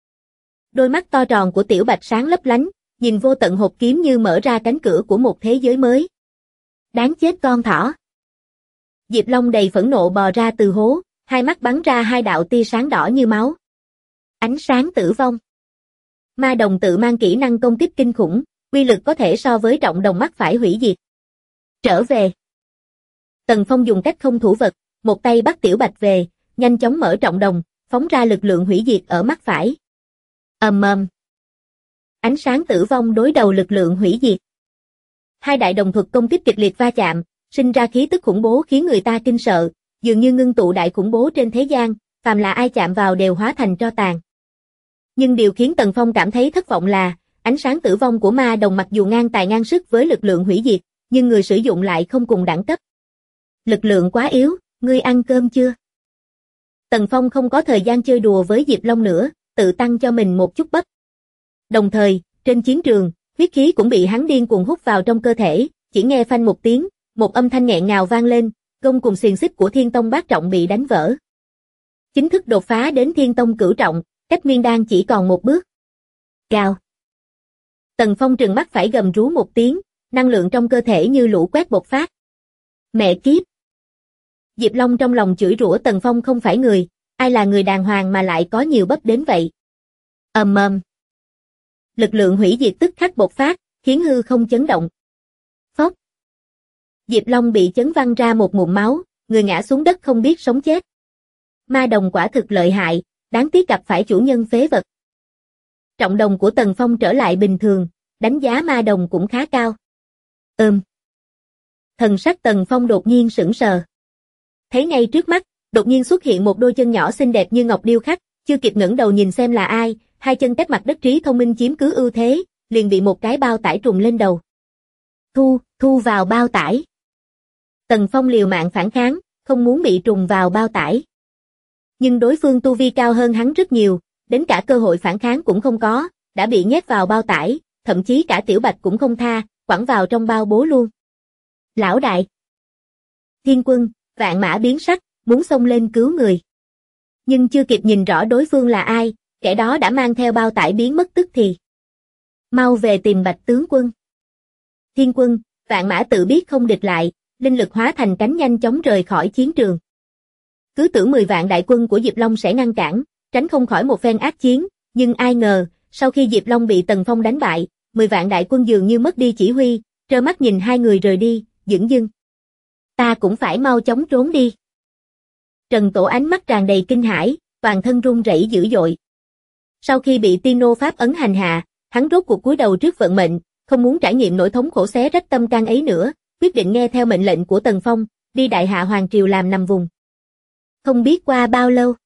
Đôi mắt to tròn của Tiểu Bạch sáng lấp lánh, nhìn vô tận hộp kiếm như mở ra cánh cửa của một thế giới mới. Đáng chết con thỏ. Diệp Long đầy phẫn nộ bò ra từ hố, hai mắt bắn ra hai đạo tia sáng đỏ như máu. Ánh sáng tử vong. Ma đồng tự mang kỹ năng công kích kinh khủng, uy lực có thể so với trọng đồng mắt phải hủy diệt. Trở về. Tần Phong dùng cách không thủ vật, một tay bắt Tiểu Bạch về, nhanh chóng mở trọng đồng, phóng ra lực lượng hủy diệt ở mắt phải. Ầm ầm. Ánh sáng tử vong đối đầu lực lượng hủy diệt. Hai đại đồng thuật công kích kịch liệt va chạm, sinh ra khí tức khủng bố khiến người ta kinh sợ, dường như ngưng tụ đại khủng bố trên thế gian, phàm là ai chạm vào đều hóa thành tro tàn. Nhưng điều khiến Tần Phong cảm thấy thất vọng là, ánh sáng tử vong của ma đồng mặc dù ngang tài ngang sức với lực lượng hủy diệt, nhưng người sử dụng lại không cùng đẳng cấp. Lực lượng quá yếu, ngươi ăn cơm chưa? Tần Phong không có thời gian chơi đùa với Diệp Long nữa, tự tăng cho mình một chút bắp. Đồng thời, trên chiến trường, huyết khí cũng bị hắn điên cuồng hút vào trong cơ thể, chỉ nghe phanh một tiếng, một âm thanh nghẹn ngào vang lên, gông cùng xiềng xích của Thiên Tông Bát Trọng bị đánh vỡ. Chính thức đột phá đến Thiên Tông Cửu Trọng, cách Nguyên Đan chỉ còn một bước. Gào. Tần Phong trừng mắt phải gầm rú một tiếng, năng lượng trong cơ thể như lũ quét bộc phát. Mẹ kiếp. Diệp Long trong lòng chửi rủa Tần Phong không phải người, ai là người đàng hoàng mà lại có nhiều bắp đến vậy. Ầm ầm. Lực lượng hủy diệt tức khắc bộc phát, khiến hư không chấn động. Phốc. Diệp Long bị chấn văng ra một ngụm máu, người ngã xuống đất không biết sống chết. Ma đồng quả thực lợi hại, đáng tiếc gặp phải chủ nhân phế vật. Trọng đồng của Tần Phong trở lại bình thường, đánh giá ma đồng cũng khá cao. Thần sắc Tần Phong đột nhiên sững sờ. Thấy ngay trước mắt, đột nhiên xuất hiện một đôi chân nhỏ xinh đẹp như ngọc điêu khắc, chưa kịp ngẩng đầu nhìn xem là ai, hai chân cách mặt đất trí thông minh chiếm cứ ưu thế, liền bị một cái bao tải trùng lên đầu. Thu vào bao tải. Tần Phong liều mạng phản kháng, không muốn bị trùng vào bao tải. Nhưng đối phương tu vi cao hơn hắn rất nhiều, đến cả cơ hội phản kháng cũng không có, đã bị nhét vào bao tải, thậm chí cả Tiểu Bạch cũng không tha, quẳng vào trong bao bố luôn. Lão đại. Thiên Quân, Vạn Mã biến sắc, muốn xông lên cứu người. Nhưng chưa kịp nhìn rõ đối phương là ai, kẻ đó đã mang theo bao tải biến mất tức thì. Mau về tìm Bạch tướng quân. Thiên Quân, Vạn Mã tự biết không địch lại, linh lực hóa thành cánh nhanh chóng rời khỏi chiến trường. Cứ tưởng 10 vạn đại quân của Diệp Long sẽ ngăn cản, tránh không khỏi một phen ác chiến, nhưng ai ngờ, sau khi Diệp Long bị Tần Phong đánh bại, 10 vạn đại quân dường như mất đi chỉ huy, trơ mắt nhìn hai người rời đi, dửng dưng. Ta cũng phải mau chóng trốn đi. Trần Tổ ánh mắt tràn đầy kinh hãi, toàn thân run rẩy dữ dội. Sau khi bị Tino Pháp ấn hành hạ, hắn rốt cuộc cúi đầu trước vận mệnh, không muốn trải nghiệm nỗi thống khổ xé rách tâm can ấy nữa, quyết định nghe theo mệnh lệnh của Tần Phong, đi Đại Hạ Hoàng Triều làm nằm vùng. Không biết qua bao lâu.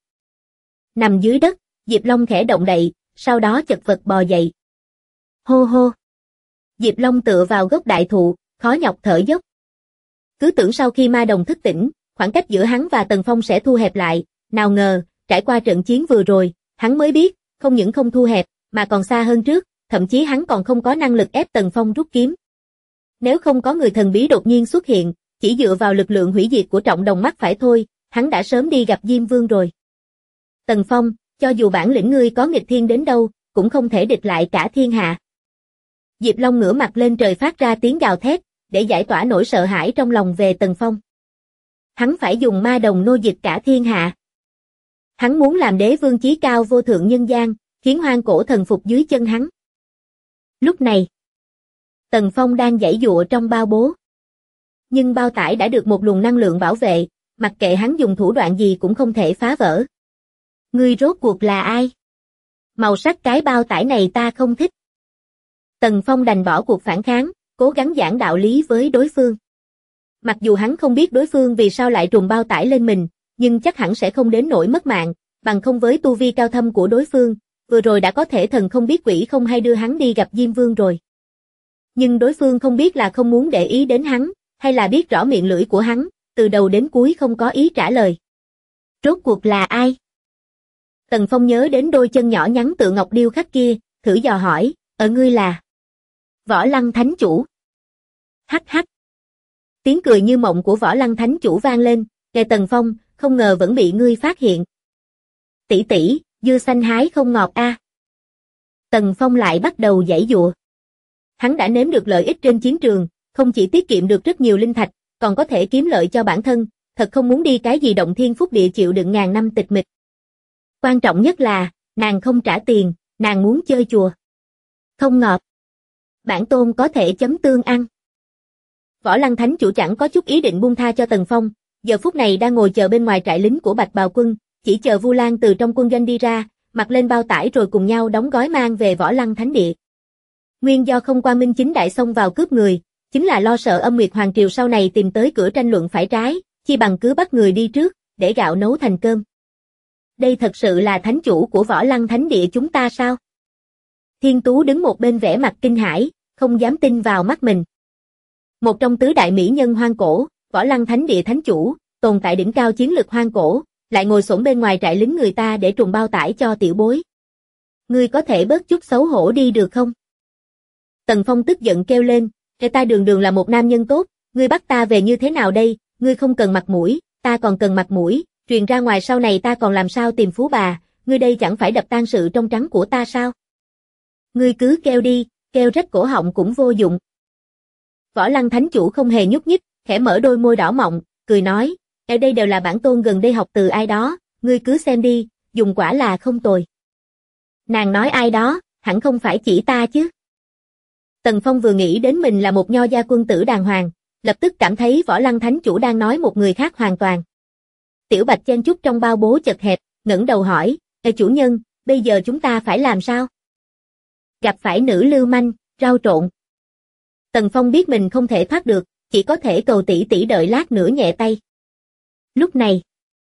Nằm dưới đất, Diệp Long khẽ động đậy, sau đó chật vật bò dậy. Hô hô. Diệp Long tựa vào gốc đại thụ, khó nhọc thở dốc. Cứ tưởng sau khi ma đồng thức tỉnh, khoảng cách giữa hắn và Tần Phong sẽ thu hẹp lại, nào ngờ, trải qua trận chiến vừa rồi, hắn mới biết, không những không thu hẹp, mà còn xa hơn trước, thậm chí hắn còn không có năng lực ép Tần Phong rút kiếm. Nếu không có người thần bí đột nhiên xuất hiện, chỉ dựa vào lực lượng hủy diệt của trọng đồng mắt phải thôi, hắn đã sớm đi gặp Diêm Vương rồi. Tần Phong, cho dù bản lĩnh ngươi có nghịch thiên đến đâu, cũng không thể địch lại cả thiên hạ. Diệp Long ngửa mặt lên trời phát ra tiếng gào thét, để giải tỏa nỗi sợ hãi trong lòng về Tần Phong. Hắn phải dùng ma đồng nô dịch cả thiên hạ. Hắn muốn làm đế vương chí cao vô thượng nhân gian, khiến hoang cổ thần phục dưới chân hắn. Lúc này, Tần Phong đang giãy giụa trong bao bố. Nhưng bao tải đã được một luồng năng lượng bảo vệ, mặc kệ hắn dùng thủ đoạn gì cũng không thể phá vỡ. Ngươi rốt cuộc là ai? Màu sắc cái bao tải này ta không thích. Tần Phong đành bỏ cuộc phản kháng, cố gắng giảng đạo lý với đối phương. Mặc dù hắn không biết đối phương vì sao lại trùng bao tải lên mình, nhưng chắc hẳn sẽ không đến nỗi mất mạng, bằng không với tu vi cao thâm của đối phương, vừa rồi đã có thể thần không biết quỷ không hay đưa hắn đi gặp Diêm Vương rồi. Nhưng đối phương không biết là không muốn để ý đến hắn, hay là biết rõ miệng lưỡi của hắn, từ đầu đến cuối không có ý trả lời. Rốt cuộc là ai? Tần Phong nhớ đến đôi chân nhỏ nhắn tự ngọc điêu khắc kia, thử dò hỏi, ngươi là Võ Lăng Thánh Chủ. Hắc hắc. Tiếng cười như mộng của Võ Lăng Thánh Chủ vang lên, nghe Tần Phong, không ngờ vẫn bị ngươi phát hiện. Tỷ tỷ, dưa xanh hái không ngọt a. Tần Phong lại bắt đầu giãy giụa. Hắn đã nếm được lợi ích trên chiến trường, không chỉ tiết kiệm được rất nhiều linh thạch, còn có thể kiếm lợi cho bản thân, thật không muốn đi cái gì động thiên phúc địa chịu đựng ngàn năm tịch mịch. Quan trọng nhất là, nàng không trả tiền, nàng muốn chơi chùa. Không ngọt. Bản tôn có thể chấm tương ăn. Võ Lăng Thánh Chủ chẳng có chút ý định buông tha cho Tần Phong, giờ phút này đang ngồi chờ bên ngoài trại lính của Bạch Bào quân, chỉ chờ Vu Lan từ trong quân doanh đi ra, mặc lên bao tải rồi cùng nhau đóng gói mang về Võ Lăng Thánh Địa. Nguyên do không qua Minh Chính Đại xông vào cướp người, chính là lo sợ Âm Nguyệt Hoàng Triều sau này tìm tới cửa tranh luận phải trái, chi bằng cứ bắt người đi trước, để gạo nấu thành cơm. Đây thật sự là thánh chủ của Võ Lăng Thánh Địa chúng ta sao? Thiên Tú đứng một bên vẻ mặt kinh hãi, không dám tin vào mắt mình. Một trong tứ đại mỹ nhân hoang cổ, Võ Lăng Thánh Địa thánh chủ, tồn tại đỉnh cao chiến lực hoang cổ, lại ngồi xổm bên ngoài trại lính người ta để trùng bao tải cho tiểu bối. Ngươi có thể bớt chút xấu hổ đi được không? Tần Phong tức giận kêu lên, ta đường đường là một nam nhân tốt, ngươi bắt ta về như thế nào đây, ngươi không cần mặt mũi, ta còn cần mặt mũi, truyền ra ngoài sau này ta còn làm sao tìm phú bà, ngươi đây chẳng phải đập tan sự trong trắng của ta sao? Ngươi cứ kêu đi, kêu rách cổ họng cũng vô dụng. Võ Lăng thánh chủ không hề nhúc nhích, khẽ mở đôi môi đỏ mọng, cười nói, ở đây đều là bản tôn gần đây học từ ai đó, ngươi cứ xem đi, dùng quả là không tồi. Nàng nói ai đó, hẳn không phải chỉ ta chứ. Tần Phong vừa nghĩ đến mình là một nho gia quân tử đàng hoàng, lập tức cảm thấy Võ Lăng thánh chủ đang nói một người khác hoàn toàn. Tiểu Bạch chen chúc trong bao bố chật hẹp, ngẩng đầu hỏi, chủ nhân, bây giờ chúng ta phải làm sao? Gặp phải nữ lưu manh, rau trộn. Tần Phong biết mình không thể thoát được, chỉ có thể cầu tỷ tỷ đợi lát nữa nhẹ tay. Lúc này,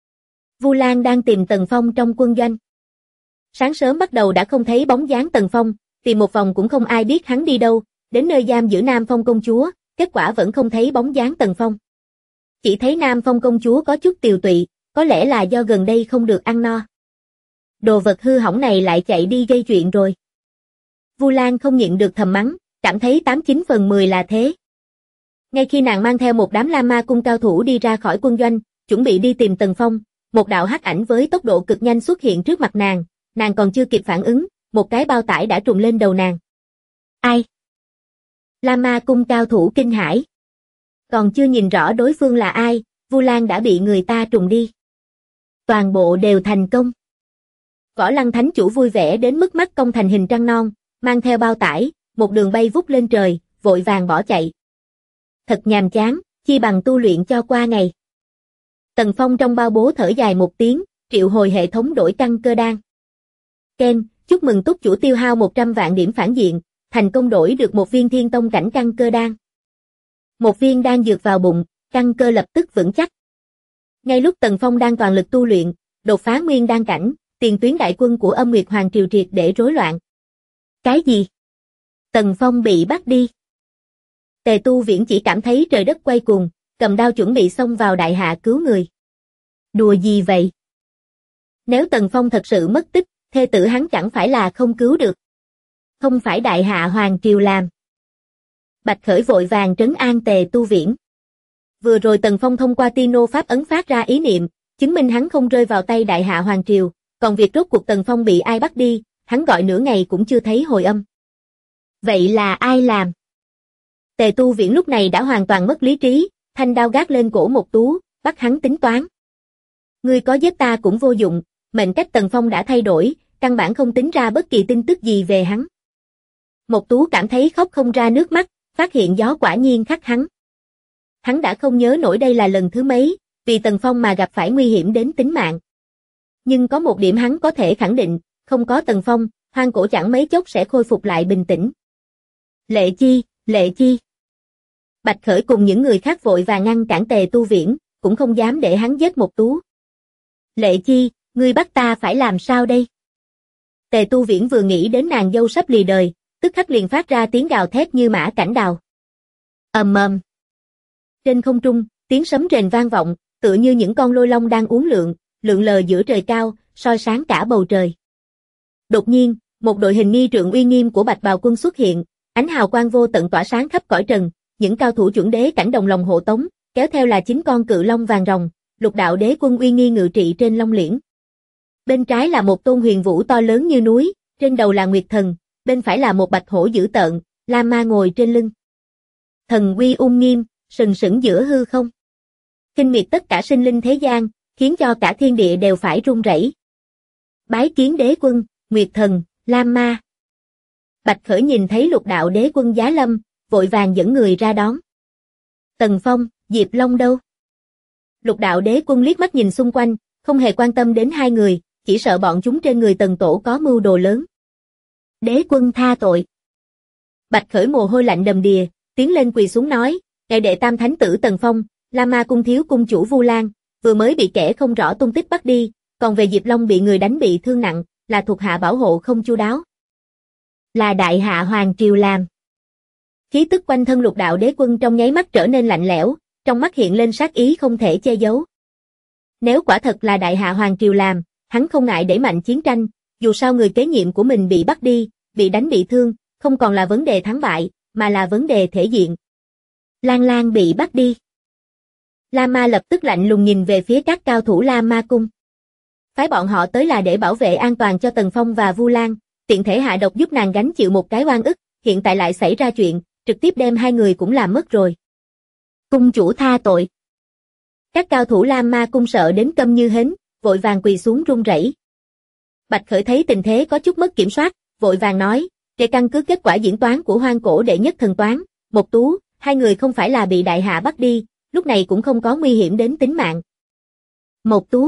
Vu Lan đang tìm Tần Phong trong quân doanh. Sáng sớm bắt đầu đã không thấy bóng dáng Tần Phong, tìm một vòng cũng không ai biết hắn đi đâu, đến nơi giam giữ Nam Phong công chúa, kết quả vẫn không thấy bóng dáng Tần Phong. Chỉ thấy Nam Phong công chúa có chút tiều tụy, có lẽ là do gần đây không được ăn no. Đồ vật hư hỏng này lại chạy đi gây chuyện rồi. Vu Lan không nhịn được thầm mắng, cảm thấy 89 phần 10 là thế. Ngay khi nàng mang theo một đám La Ma cung cao thủ đi ra khỏi quân doanh, chuẩn bị đi tìm Tần Phong, một đạo hắc ảnh với tốc độ cực nhanh xuất hiện trước mặt nàng còn chưa kịp phản ứng, một cái bao tải đã trùng lên đầu nàng. Ai? La Ma cung cao thủ kinh hãi. Còn chưa nhìn rõ đối phương là ai, Vu Lan đã bị người ta trùng đi. Toàn bộ đều thành công. Võ Lăng thánh chủ vui vẻ đến mức mắt cong thành hình trăng non, mang theo bao tải, một đường bay vút lên trời, vội vàng bỏ chạy. Thật nhàm chán, chi bằng tu luyện cho qua ngày. Tần Phong trong bao bố thở dài một tiếng, triệu hồi hệ thống đổi căn cơ đan. Ken, chúc mừng túc chủ tiêu hao 100 vạn điểm phản diện, thành công đổi được một viên thiên tông cảnh căn cơ đan. Một viên đan dược vào bụng, căn cơ lập tức vững chắc. Ngay lúc Tần Phong đang toàn lực tu luyện, đột phá nguyên đan cảnh, tiền tuyến đại quân của Âm Nguyệt Hoàng Triều triệt để rối loạn. Cái gì? Tần Phong bị bắt đi. Tề Tu Viễn chỉ cảm thấy trời đất quay cuồng, cầm đao chuẩn bị xông vào đại hạ cứu người. Đùa gì vậy? Nếu Tần Phong thật sự mất tích, thê tử hắn chẳng phải là không cứu được. Không phải đại hạ Hoàng Triều làm. Bạch Khởi vội vàng trấn an Tề Tu Viễn. Vừa rồi Tần Phong thông qua Tino Pháp ấn phát ra ý niệm, chứng minh hắn không rơi vào tay đại hạ Hoàng Triều, còn việc rốt cuộc Tần Phong bị ai bắt đi, hắn gọi nửa ngày cũng chưa thấy hồi âm. Vậy là ai làm? Tề Tu Viễn lúc này đã hoàn toàn mất lý trí, thanh đao gác lên cổ Một Tú, bắt hắn tính toán. Ngươi có giết ta cũng vô dụng, mệnh cách Tần Phong đã thay đổi, căn bản không tính ra bất kỳ tin tức gì về hắn. Một Tú cảm thấy khóc không ra nước mắt, phát hiện gió quả nhiên khắc hắn. Hắn đã không nhớ nổi đây là lần thứ mấy, vì Tần Phong mà gặp phải nguy hiểm đến tính mạng. Nhưng có một điểm hắn có thể khẳng định, không có Tần Phong, hoang cổ chẳng mấy chốc sẽ khôi phục lại bình tĩnh. Lệ Chi, Lệ Chi. Bạch Khởi cùng những người khác vội và ngăn cản Tề Tu Viễn, cũng không dám để hắn giết Một Tú. Lệ Chi, ngươi bắt ta phải làm sao đây? Tề Tu Viễn vừa nghĩ đến nàng dâu sắp lìa đời, tức khắc liền phát ra tiếng gào thét như mã cảnh đào. Ầm ầm. Trên không trung, tiếng sấm rền vang vọng, tựa như những con lôi long đang uốn lượn, lượn lờ giữa trời cao, soi sáng cả bầu trời. Đột nhiên, một đội hình nghi trượng uy nghiêm của Bạch Bào quân xuất hiện, ánh hào quang vô tận tỏa sáng khắp cõi trần, những cao thủ chuẩn đế cảnh đồng lòng hộ tống, kéo theo là 9 con cự long vàng rồng, Lục đạo đế quân uy nghi ngự trị trên long liễn. Bên trái là một tôn huyền vũ to lớn như núi, trên đầu là Nguyệt Thần, bên phải là một bạch hổ dữ tợn, La Ma ngồi trên lưng. Thần uy ung nghiêm, sừng sững giữa hư không. Kinh miệt tất cả sinh linh thế gian, khiến cho cả thiên địa đều phải run rẩy. Bái kiến đế quân, Nguyệt Thần, La Ma. Bạch Khởi nhìn thấy lục đạo đế quân giá lâm, vội vàng dẫn người ra đón. Tần Phong, Diệp Long đâu? Lục đạo đế quân liếc mắt nhìn xung quanh, không hề quan tâm đến hai người, chỉ sợ bọn chúng trên người Tần Tổ có mưu đồ lớn. Đế quân tha tội. Bạch Khởi mồ hôi lạnh đầm đìa, tiến lên quỳ xuống nói, ngài đệ tam thánh tử Tần Phong, La Ma cung thiếu cung chủ Vu Lan, vừa mới bị kẻ không rõ tung tích bắt đi, còn về Diệp Long bị người đánh bị thương nặng, là thuộc hạ bảo hộ không chu đáo. Là đại hạ hoàng triều làm. Khí tức quanh thân lục đạo đế quân trong nháy mắt trở nên lạnh lẽo, trong mắt hiện lên sát ý không thể che giấu. Nếu quả thật là đại hạ hoàng triều làm, hắn không ngại đẩy mạnh chiến tranh, dù sao người kế nhiệm của mình bị bắt đi, bị đánh bị thương, không còn là vấn đề thắng bại, mà là vấn đề thể diện. Lan Lan bị bắt đi. La Ma lập tức lạnh lùng nhìn về phía các cao thủ La Ma cung. Phái bọn họ tới là để bảo vệ an toàn cho Tần Phong và Vu Lan, tiện thể hạ độc giúp nàng gánh chịu một cái oan ức, hiện tại lại xảy ra chuyện, trực tiếp đem hai người cũng làm mất rồi. Cung chủ tha tội. Các cao thủ La Ma cung sợ đến câm như hến, vội vàng quỳ xuống run rẩy. Bạch Khởi thấy tình thế có chút mất kiểm soát, vội vàng nói, để căn cứ kết quả diễn toán của Hoang Cổ đệ nhất thần toán, Một Tú, hai người không phải là bị đại hạ bắt đi, lúc này cũng không có nguy hiểm đến tính mạng. Một Tú.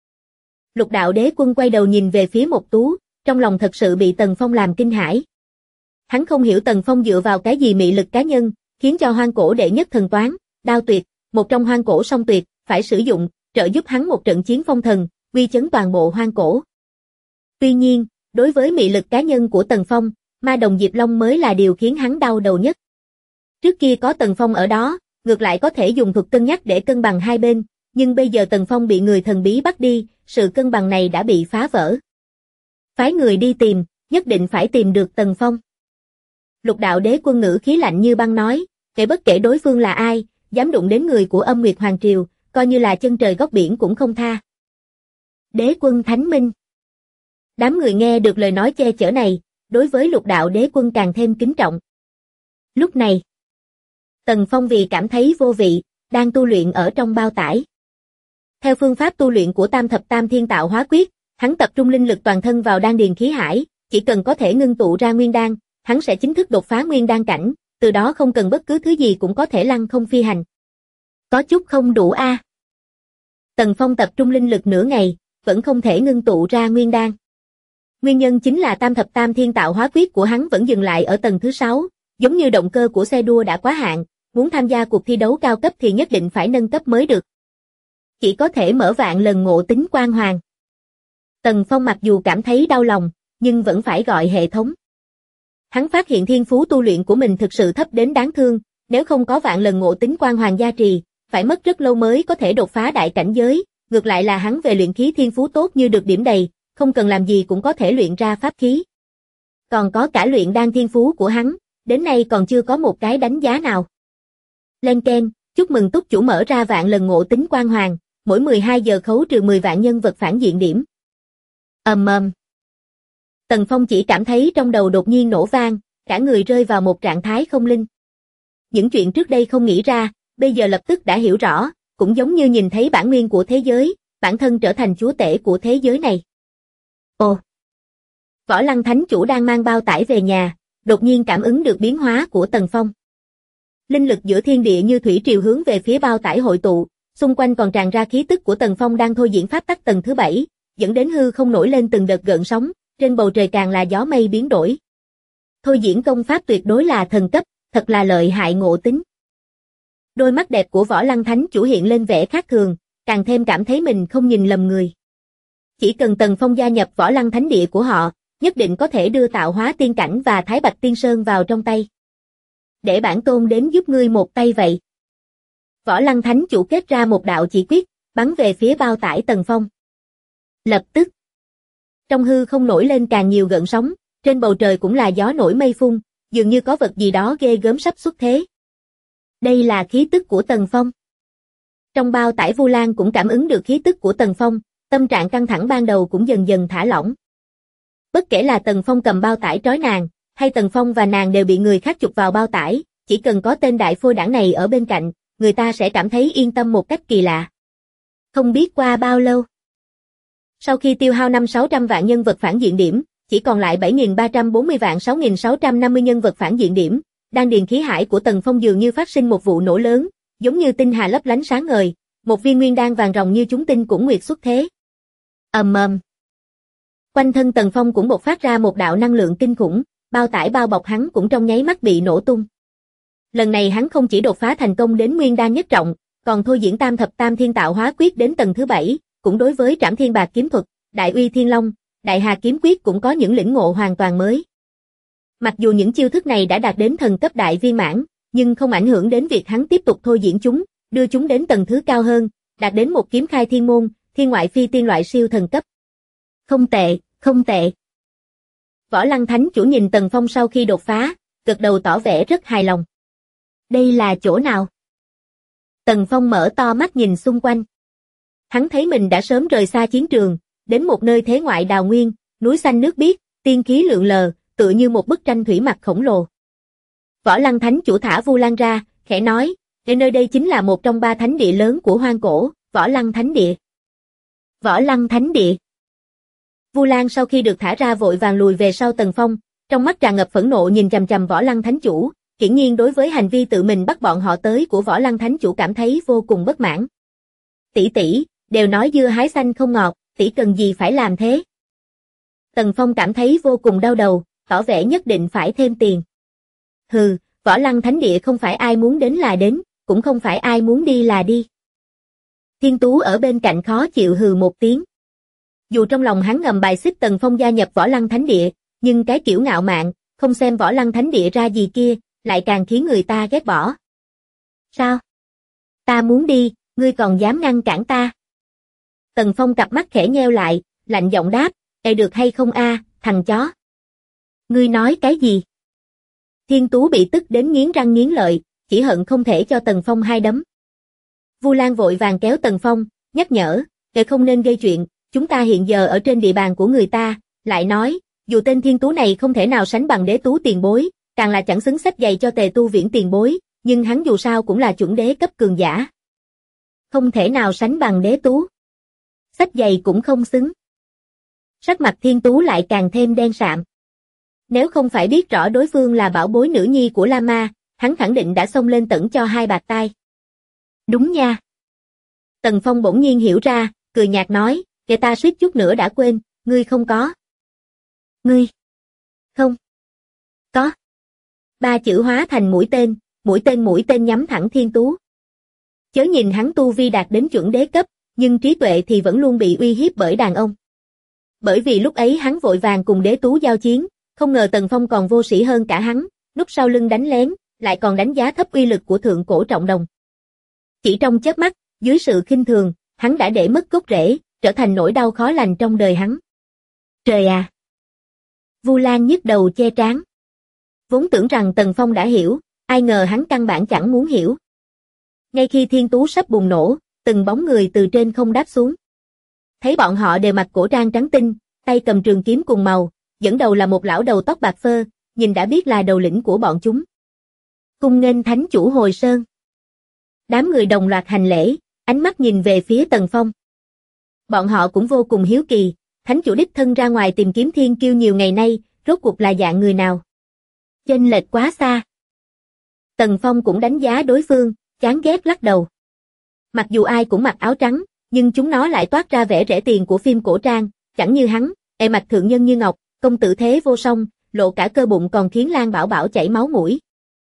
Lục đạo đế quân quay đầu nhìn về phía Một Tú, trong lòng thật sự bị Tần Phong làm kinh hãi. Hắn không hiểu Tần Phong dựa vào cái gì mị lực cá nhân, khiến cho Hoang Cổ đệ nhất thần toán, Đao Tuyệt, một trong Hoang Cổ song tuyệt, phải sử dụng, trợ giúp hắn một trận chiến phong thần, uy chấn toàn bộ Hoang Cổ. Tuy nhiên, đối với mị lực cá nhân của Tần Phong, ma đồng Diệp Long mới là điều khiến hắn đau đầu nhất. Trước kia có Tần Phong ở đó, ngược lại có thể dùng thuật cân nhắc để cân bằng hai bên, nhưng bây giờ Tần Phong bị người thần bí bắt đi, sự cân bằng này đã bị phá vỡ. Phái người đi tìm, nhất định phải tìm được Tần Phong. Lục đạo đế quân ngữ khí lạnh như băng nói, kể bất kể đối phương là ai, dám đụng đến người của Âm Nguyệt Hoàng Triều, coi như là chân trời góc biển cũng không tha. Đế quân thánh minh. Đám người nghe được lời nói che chở này, đối với lục đạo đế quân càng thêm kính trọng. Lúc này, Tần Phong vì cảm thấy vô vị, đang tu luyện ở trong bao tải. Theo phương pháp tu luyện của Tam Thập Tam Thiên Tạo Hóa Quyết, hắn tập trung linh lực toàn thân vào đan điền khí hải, chỉ cần có thể ngưng tụ ra nguyên đan, hắn sẽ chính thức đột phá nguyên đan cảnh, từ đó không cần bất cứ thứ gì cũng có thể lăng không phi hành. Có chút không đủ a. Tần Phong tập trung linh lực nửa ngày, vẫn không thể ngưng tụ ra nguyên đan. Nguyên nhân chính là Tam Thập Tam Thiên Tạo Hóa Quyết của hắn vẫn dừng lại ở tầng thứ 6, giống như động cơ của xe đua đã quá hạn, muốn tham gia cuộc thi đấu cao cấp thì nhất định phải nâng cấp mới được. Chỉ có thể mở vạn lần ngộ tính quang hoàng. Tần Phong mặc dù cảm thấy đau lòng, nhưng vẫn phải gọi hệ thống. Hắn phát hiện thiên phú tu luyện của mình thực sự thấp đến đáng thương, nếu không có vạn lần ngộ tính quang hoàng gia trì, phải mất rất lâu mới có thể đột phá đại cảnh giới, ngược lại là hắn về luyện khí thiên phú tốt như được điểm đầy, không cần làm gì cũng có thể luyện ra pháp khí. Còn có cả luyện đan thiên phú của hắn, đến nay còn chưa có một cái đánh giá nào. Lên keng, chúc mừng túc chủ mở ra vạn lần ngộ tính quang hoàng, mỗi 12 giờ khấu trừ 10 vạn nhân vật phản diện điểm. Tần Phong chỉ cảm thấy trong đầu đột nhiên nổ vang, cả người rơi vào một trạng thái không linh. Những chuyện trước đây không nghĩ ra, bây giờ lập tức đã hiểu rõ, cũng giống như nhìn thấy bản nguyên của thế giới, bản thân trở thành chúa tể của thế giới này. Ồ! Võ Lăng Thánh Chủ đang mang bao tải về nhà, đột nhiên cảm ứng được biến hóa của Tần Phong. Linh lực giữa thiên địa như thủy triều hướng về phía bao tải hội tụ, xung quanh còn tràn ra khí tức của Tần Phong đang thôi diễn pháp tắc tầng thứ 7, dẫn đến hư không nổi lên từng đợt gợn sóng, trên bầu trời càng là gió mây biến đổi. Thôi diễn công pháp tuyệt đối là thần cấp, thật là lợi hại ngộ tính. Đôi mắt đẹp của Võ Lăng Thánh Chủ hiện lên vẻ khác thường, càng thêm cảm thấy mình không nhìn lầm người. Chỉ cần Tần Phong gia nhập Võ Lăng Thánh Địa của họ, nhất định có thể đưa Tạo Hóa Tiên Cảnh và Thái Bạch Tiên Sơn vào trong tay. Để bản tôn đến giúp ngươi một tay vậy. Võ Lăng Thánh Chủ kết ra một đạo chỉ quyết, bắn về phía bao tải Tần Phong. Lập tức, trong hư không nổi lên càng nhiều gợn sóng, trên bầu trời cũng là gió nổi mây phun, dường như có vật gì đó ghê gớm sắp xuất thế. Đây là khí tức của Tần Phong. Trong bao tải Vu Lan cũng cảm ứng được khí tức của Tần Phong, tâm trạng căng thẳng ban đầu cũng dần dần thả lỏng. Bất kể là Tần Phong cầm bao tải trói nàng, hay Tần Phong và nàng đều bị người khác chụp vào bao tải, chỉ cần có tên đại phôi đảng này ở bên cạnh, người ta sẽ cảm thấy yên tâm một cách kỳ lạ. Không biết qua bao lâu. Sau khi tiêu hao 500-600 vạn nhân vật phản diện điểm, chỉ còn lại 7.340 vạn 6.650 nhân vật phản diện điểm, đan điền khí hải của Tần Phong dường như phát sinh một vụ nổ lớn, giống như tinh hà lấp lánh sáng ngời, Một viên nguyên đan vàng ròng như chúng tinh cũng nguyệt xuất thế. Ầm ầm. Quanh thân Tần Phong cũng bộc phát ra một đạo năng lượng kinh khủng, bao tải bao bọc hắn cũng trong nháy mắt bị nổ tung. Lần này hắn không chỉ đột phá thành công đến nguyên đan nhất trọng, còn thôi diễn tam thập tam thiên tạo hóa quyết đến tầng thứ 7, cũng đối với Trảm Thiên Bạc kiếm thuật, Đại Uy Thiên Long, Đại Hà kiếm quyết cũng có những lĩnh ngộ hoàn toàn mới. Mặc dù những chiêu thức này đã đạt đến thần cấp đại viên mãn, nhưng không ảnh hưởng đến việc hắn tiếp tục thôi diễn chúng, đưa chúng đến tầng thứ cao hơn, đạt đến một kiếm khai thiên môn, thiên ngoại phi tiên loại siêu thần cấp. Không tệ, không tệ. Võ Lăng Thánh Chủ nhìn Tần Phong sau khi đột phá, gật đầu tỏ vẻ rất hài lòng. Đây là chỗ nào? Tần Phong mở to mắt nhìn xung quanh. Hắn thấy mình đã sớm rời xa chiến trường, đến một nơi thế ngoại đào nguyên, núi xanh nước biếc, tiên khí lượn lờ, tựa như một bức tranh thủy mặc khổng lồ. Võ Lăng Thánh Chủ thả Vu Lan ra, khẽ nói, nơi đây chính là một trong 3 thánh địa lớn của hoang cổ, Võ Lăng Thánh Địa. Võ Lăng Thánh Địa. Vu Lan sau khi được thả ra vội vàng lùi về sau Tần Phong, trong mắt tràn ngập phẫn nộ nhìn chằm chằm Võ Lăng Thánh Chủ, hiển nhiên đối với hành vi tự mình bắt bọn họ tới của Võ Lăng Thánh Chủ cảm thấy vô cùng bất mãn. Tỷ tỷ, đều nói dưa hái xanh không ngọt, tỷ cần gì phải làm thế? Tần Phong cảm thấy vô cùng đau đầu, tỏ vẻ nhất định phải thêm tiền. Hừ, Võ Lăng Thánh Địa không phải ai muốn đến là đến, cũng không phải ai muốn đi là đi. Thiên Tú ở bên cạnh khó chịu hừ một tiếng. Dù trong lòng hắn ngầm bài xích Tần Phong gia nhập Võ Lăng Thánh Địa, nhưng cái kiểu ngạo mạn, không xem Võ Lăng Thánh Địa ra gì kia, lại càng khiến người ta ghét bỏ. Sao? Ta muốn đi, ngươi còn dám ngăn cản ta? Tần Phong cặp mắt khẽ nheo lại, lạnh giọng đáp, được hay không a, thằng chó? Ngươi nói cái gì? Thiên Tú bị tức đến nghiến răng nghiến lợi, chỉ hận không thể cho Tần Phong 2 đấm. Vu Lan vội vàng kéo Tần Phong, nhắc nhở, không nên gây chuyện, chúng ta hiện giờ ở trên địa bàn của người ta, lại nói, dù tên Thiên Tú này không thể nào sánh bằng Đế Tú tiền bối, càng là chẳng xứng xách giày cho Tề Tu Viễn tiền bối, nhưng hắn dù sao cũng là chuẩn đế cấp cường giả. Không thể nào sánh bằng Đế Tú. Xách giày cũng không xứng. Sắc mặt Thiên Tú lại càng thêm đen sạm. Nếu không phải biết rõ đối phương là bảo bối nữ nhi của La Ma, hắn khẳng định đã xông lên tẩn cho 2 bạt tai. Đúng nha. Tần Phong bỗng nhiên hiểu ra, cười nhạt nói, kể ta suýt chút nữa đã quên, ngươi không có. Ngươi. Không. Có. 3 chữ hóa thành mũi tên nhắm thẳng Thiên Tú. Chớ nhìn hắn tu vi đạt đến chuẩn đế cấp, nhưng trí tuệ thì vẫn luôn bị uy hiếp bởi đàn ông. Bởi vì lúc ấy hắn vội vàng cùng Đế Tú giao chiến, không ngờ Tần Phong còn vô sĩ hơn cả hắn, núp sau lưng đánh lén, lại còn đánh giá thấp uy lực của thượng cổ trọng đồng. Chỉ trong chớp mắt, dưới sự khinh thường, hắn đã để mất gốc rễ, trở thành nỗi đau khó lành trong đời hắn. Trời à! Vu Lan nhức đầu che trán. Vốn tưởng rằng Tần Phong đã hiểu, ai ngờ hắn căn bản chẳng muốn hiểu. Ngay khi Thiên Tú sắp bùng nổ, từng bóng người từ trên không đáp xuống. Thấy bọn họ đều mặc cổ trang trắng tinh, tay cầm trường kiếm cùng màu, dẫn đầu là một lão đầu tóc bạc phơ, nhìn đã biết là đầu lĩnh của bọn chúng. Cung nghênh Thánh Chủ hồi sơn. Đám người đồng loạt hành lễ, ánh mắt nhìn về phía Tần Phong. Bọn họ cũng vô cùng hiếu kỳ, Thánh Chủ đích thân ra ngoài tìm kiếm thiên kiêu nhiều ngày nay, rốt cuộc là dạng người nào? Chênh lệch quá xa. Tần Phong cũng đánh giá đối phương, chán ghét lắc đầu. Mặc dù ai cũng mặc áo trắng, nhưng chúng nó lại toát ra vẻ rẻ tiền của phim cổ trang, chẳng như hắn, mặt thượng nhân như ngọc, công tử thế vô song, lộ cả cơ bụng còn khiến Lan Bảo Bảo chảy máu mũi.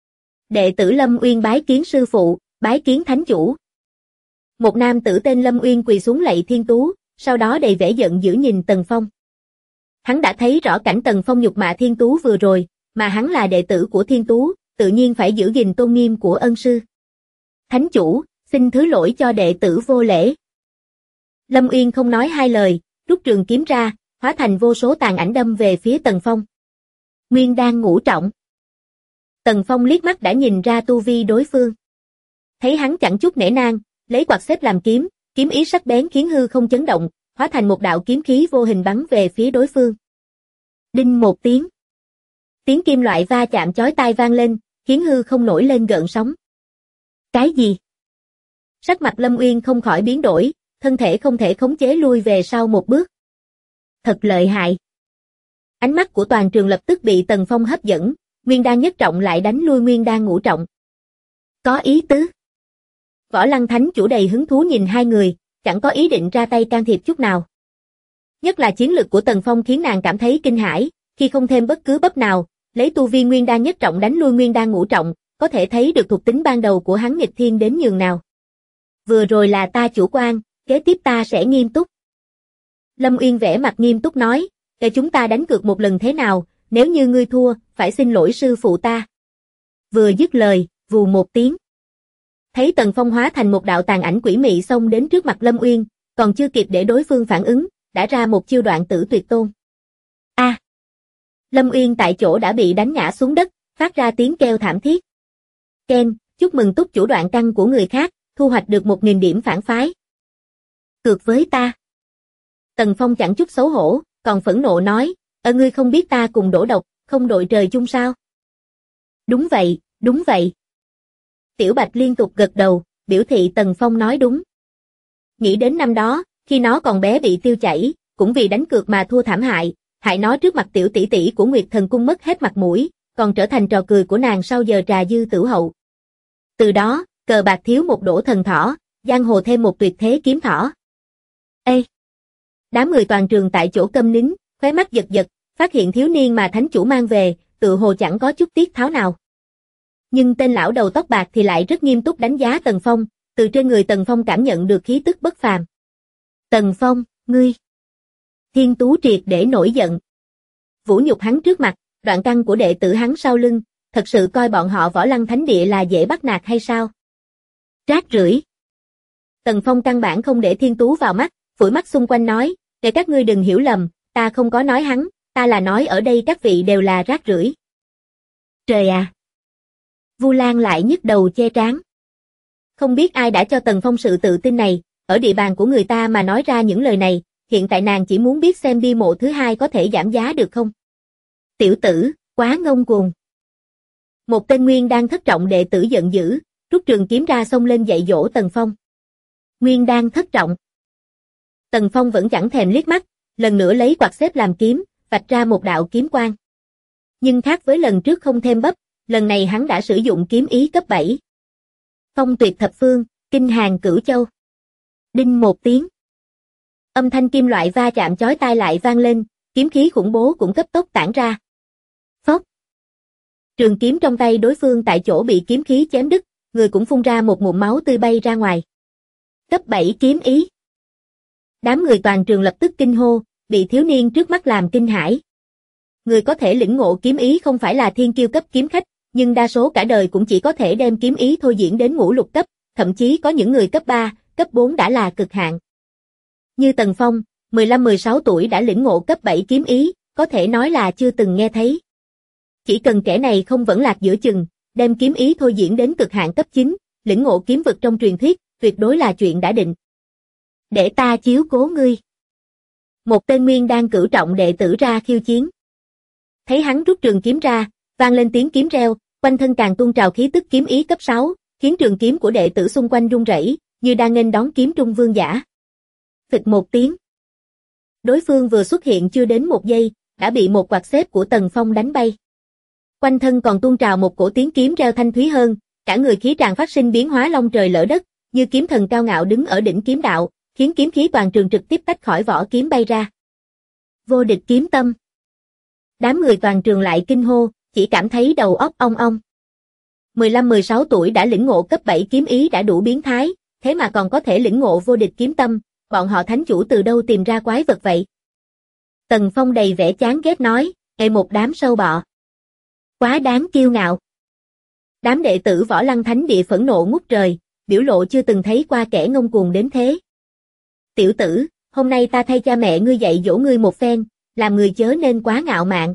Đệ tử Lâm Uyên bái kiến sư phụ, bái kiến Thánh Chủ. Một nam tử tên Lâm Uyên quỳ xuống lạy Thiên Tú, sau đó đầy vẻ giận dữ nhìn Tần Phong. Hắn đã thấy rõ cảnh Tần Phong nhục mạ Thiên Tú vừa rồi, mà hắn là đệ tử của Thiên Tú, tự nhiên phải giữ gìn tôn nghiêm của ân sư. Thánh Chủ, xin thứ lỗi cho đệ tử vô lễ. Lâm Uyên không nói 2 lời, rút trường kiếm ra, hóa thành vô số tàn ảnh đâm về phía Tần Phong. Nguyên đan ngũ trọng. Tần Phong liếc mắt đã nhìn ra tu vi đối phương. Thấy hắn chẳng chút nể nang, lấy quạt xếp làm kiếm, kiếm ý sắc bén khiến hư không chấn động, hóa thành một đạo kiếm khí vô hình bắn về phía đối phương. Đinh một tiếng. Tiếng kim loại va chạm chói tai vang lên, khiến hư không nổi lên gợn sóng. Cái gì? Sắc mặt Lâm Uyên không khỏi biến đổi, thân thể không thể khống chế lui về sau một bước. Thật lợi hại. Ánh mắt của toàn trường lập tức bị Tần Phong hấp dẫn, Nguyên đan nhất trọng lại đánh lui Nguyên đan ngũ trọng. Có ý tứ. Võ Lăng Thánh Chủ đầy hứng thú nhìn hai người, chẳng có ý định ra tay can thiệp chút nào. Nhất là chiến lực của Tần Phong khiến nàng cảm thấy kinh hãi, khi không thêm bất cứ bấp nào, lấy tu vi nguyên đan nhất trọng đánh lui nguyên đan ngũ trọng, có thể thấy được thuộc tính ban đầu của hắn nghịch thiên đến nhường nào. Vừa rồi là ta chủ quan, kế tiếp ta sẽ nghiêm túc. Lâm Uyên vẻ mặt nghiêm túc nói, để chúng ta đánh cược một lần thế nào, nếu như ngươi thua, phải xin lỗi sư phụ ta. Vừa dứt lời, vù một tiếng. Thấy Tần Phong hóa thành một đạo tàn ảnh quỷ mị xông đến trước mặt Lâm Uyên, còn chưa kịp để đối phương phản ứng, đã ra một chiêu đoạn tử tuyệt tôn. A! Lâm Uyên tại chỗ đã bị đánh ngã xuống đất, phát ra tiếng kêu thảm thiết. Ken, chúc mừng túc chủ đoạn căn của người khác, thu hoạch được 1000 điểm phản phái. Cược với ta. Tần Phong chẳng chút xấu hổ, còn phẫn nộ nói, ngươi không biết ta cùng đổ độc, không đội trời chung sao? Đúng vậy, đúng vậy. Tiểu Bạch liên tục gật đầu, biểu thị Tần Phong nói đúng. Nghĩ đến năm đó, khi nó còn bé bị tiêu chảy, cũng vì đánh cược mà thua thảm hại, hại nó trước mặt tiểu tỷ tỷ của Nguyệt Thần Cung mất hết mặt mũi, còn trở thành trò cười của nàng sau giờ trà dư tửu hậu. Từ đó, cờ bạc thiếu một đổ thần thỏ, giang hồ thêm một tuyệt thế kiếm thỏ. Ê! Đám người toàn trường tại chỗ câm nín, khóe mắt giật giật, phát hiện thiếu niên mà thánh chủ mang về, tự hồ chẳng có chút tiết tháo nào. Nhưng tên lão đầu tóc bạc thì lại rất nghiêm túc đánh giá Tần Phong, từ trên người Tần Phong cảm nhận được khí tức bất phàm. Tần Phong, ngươi! Thiên Tú triệt để nổi giận. Vũ nhục hắn trước mặt, đoạn căn của đệ tử hắn sau lưng, thật sự coi bọn họ Võ Lăng Thánh Địa là dễ bắt nạt hay sao? Rác rưởi! Tần Phong căn bản không để Thiên Tú vào mắt, phủi mắt xung quanh nói, để các ngươi đừng hiểu lầm, ta không có nói hắn, ta là nói ở đây các vị đều là rác rưởi. Trời à! Vu Lan lại nhức đầu che trán. Không biết ai đã cho Tần Phong sự tự tin này, ở địa bàn của người ta mà nói ra những lời này, hiện tại nàng chỉ muốn biết xem bia mộ thứ hai có thể giảm giá được không. Tiểu tử, quá ngông cuồng. Một tên nguyên đan thất trọng đệ tử giận dữ, rút trường kiếm ra xông lên dạy dỗ Tần Phong. Nguyên đan thất trọng. Tần Phong vẫn chẳng thèm liếc mắt, lần nữa lấy quạt xếp làm kiếm, vạch ra một đạo kiếm quang. Nhưng khác với lần trước không thêm bấp, lần này hắn đã sử dụng kiếm ý cấp 7. Phong tuyệt thập phương, kinh hàng cửu châu. Đinh một tiếng. Âm thanh kim loại va chạm chói tai lại vang lên, kiếm khí khủng bố cũng cấp tốc tản ra. Phốc. Trường kiếm trong tay đối phương tại chỗ bị kiếm khí chém đứt, người cũng phun ra một ngụm máu tươi bay ra ngoài. Cấp 7 kiếm ý. Đám người toàn trường lập tức kinh hô, bị thiếu niên trước mắt làm kinh hãi. Người có thể lĩnh ngộ kiếm ý không phải là thiên kiêu cấp kiếm khách, nhưng đa số cả đời cũng chỉ có thể đem kiếm ý thôi diễn đến ngũ lục cấp, thậm chí có những người cấp 3, cấp 4 đã là cực hạn. Như Tần Phong, 15-16 tuổi đã lĩnh ngộ cấp 7 kiếm ý, có thể nói là chưa từng nghe thấy. Chỉ cần kẻ này không vẫn lạc giữa chừng, đem kiếm ý thôi diễn đến cực hạn cấp 9, lĩnh ngộ kiếm vực trong truyền thuyết, tuyệt đối là chuyện đã định. Để ta chiếu cố ngươi. Một tên nguyên đan cửu trọng đệ tử ra khiêu chiến. Thấy hắn rút trường kiếm ra, vang lên tiếng kiếm reo, quanh thân càng tuôn trào khí tức kiếm ý cấp 6, khiến trường kiếm của đệ tử xung quanh rung rẩy, như đang nghênh đón kiếm trung vương giả. Phịch một tiếng. Đối phương vừa xuất hiện chưa đến một giây, đã bị một quạt xếp của Tần Phong đánh bay. Quanh thân còn tuôn trào một cổ tiếng kiếm reo thanh thúy hơn, cả người khí tràng phát sinh biến hóa long trời lở đất, như kiếm thần cao ngạo đứng ở đỉnh kiếm đạo, khiến kiếm khí toàn trường trực tiếp tách khỏi vỏ kiếm bay ra. Vô địch kiếm tâm. Đám người toàn trường lại kinh hô, chỉ cảm thấy đầu óc ong ong. 15-16 tuổi đã lĩnh ngộ cấp 7 kiếm ý đã đủ biến thái, thế mà còn có thể lĩnh ngộ vô địch kiếm tâm, bọn họ thánh chủ từ đâu tìm ra quái vật vậy? Tần Phong đầy vẻ chán ghét nói, một đám sâu bọ. Quá đáng kiêu ngạo. Đám đệ tử Võ Lăng Thánh Địa phẫn nộ ngút trời, biểu lộ chưa từng thấy qua kẻ ngông cuồng đến thế. Tiểu tử, hôm nay ta thay cha mẹ ngươi dạy dỗ ngươi một phen, làm người chớ nên quá ngạo mạn.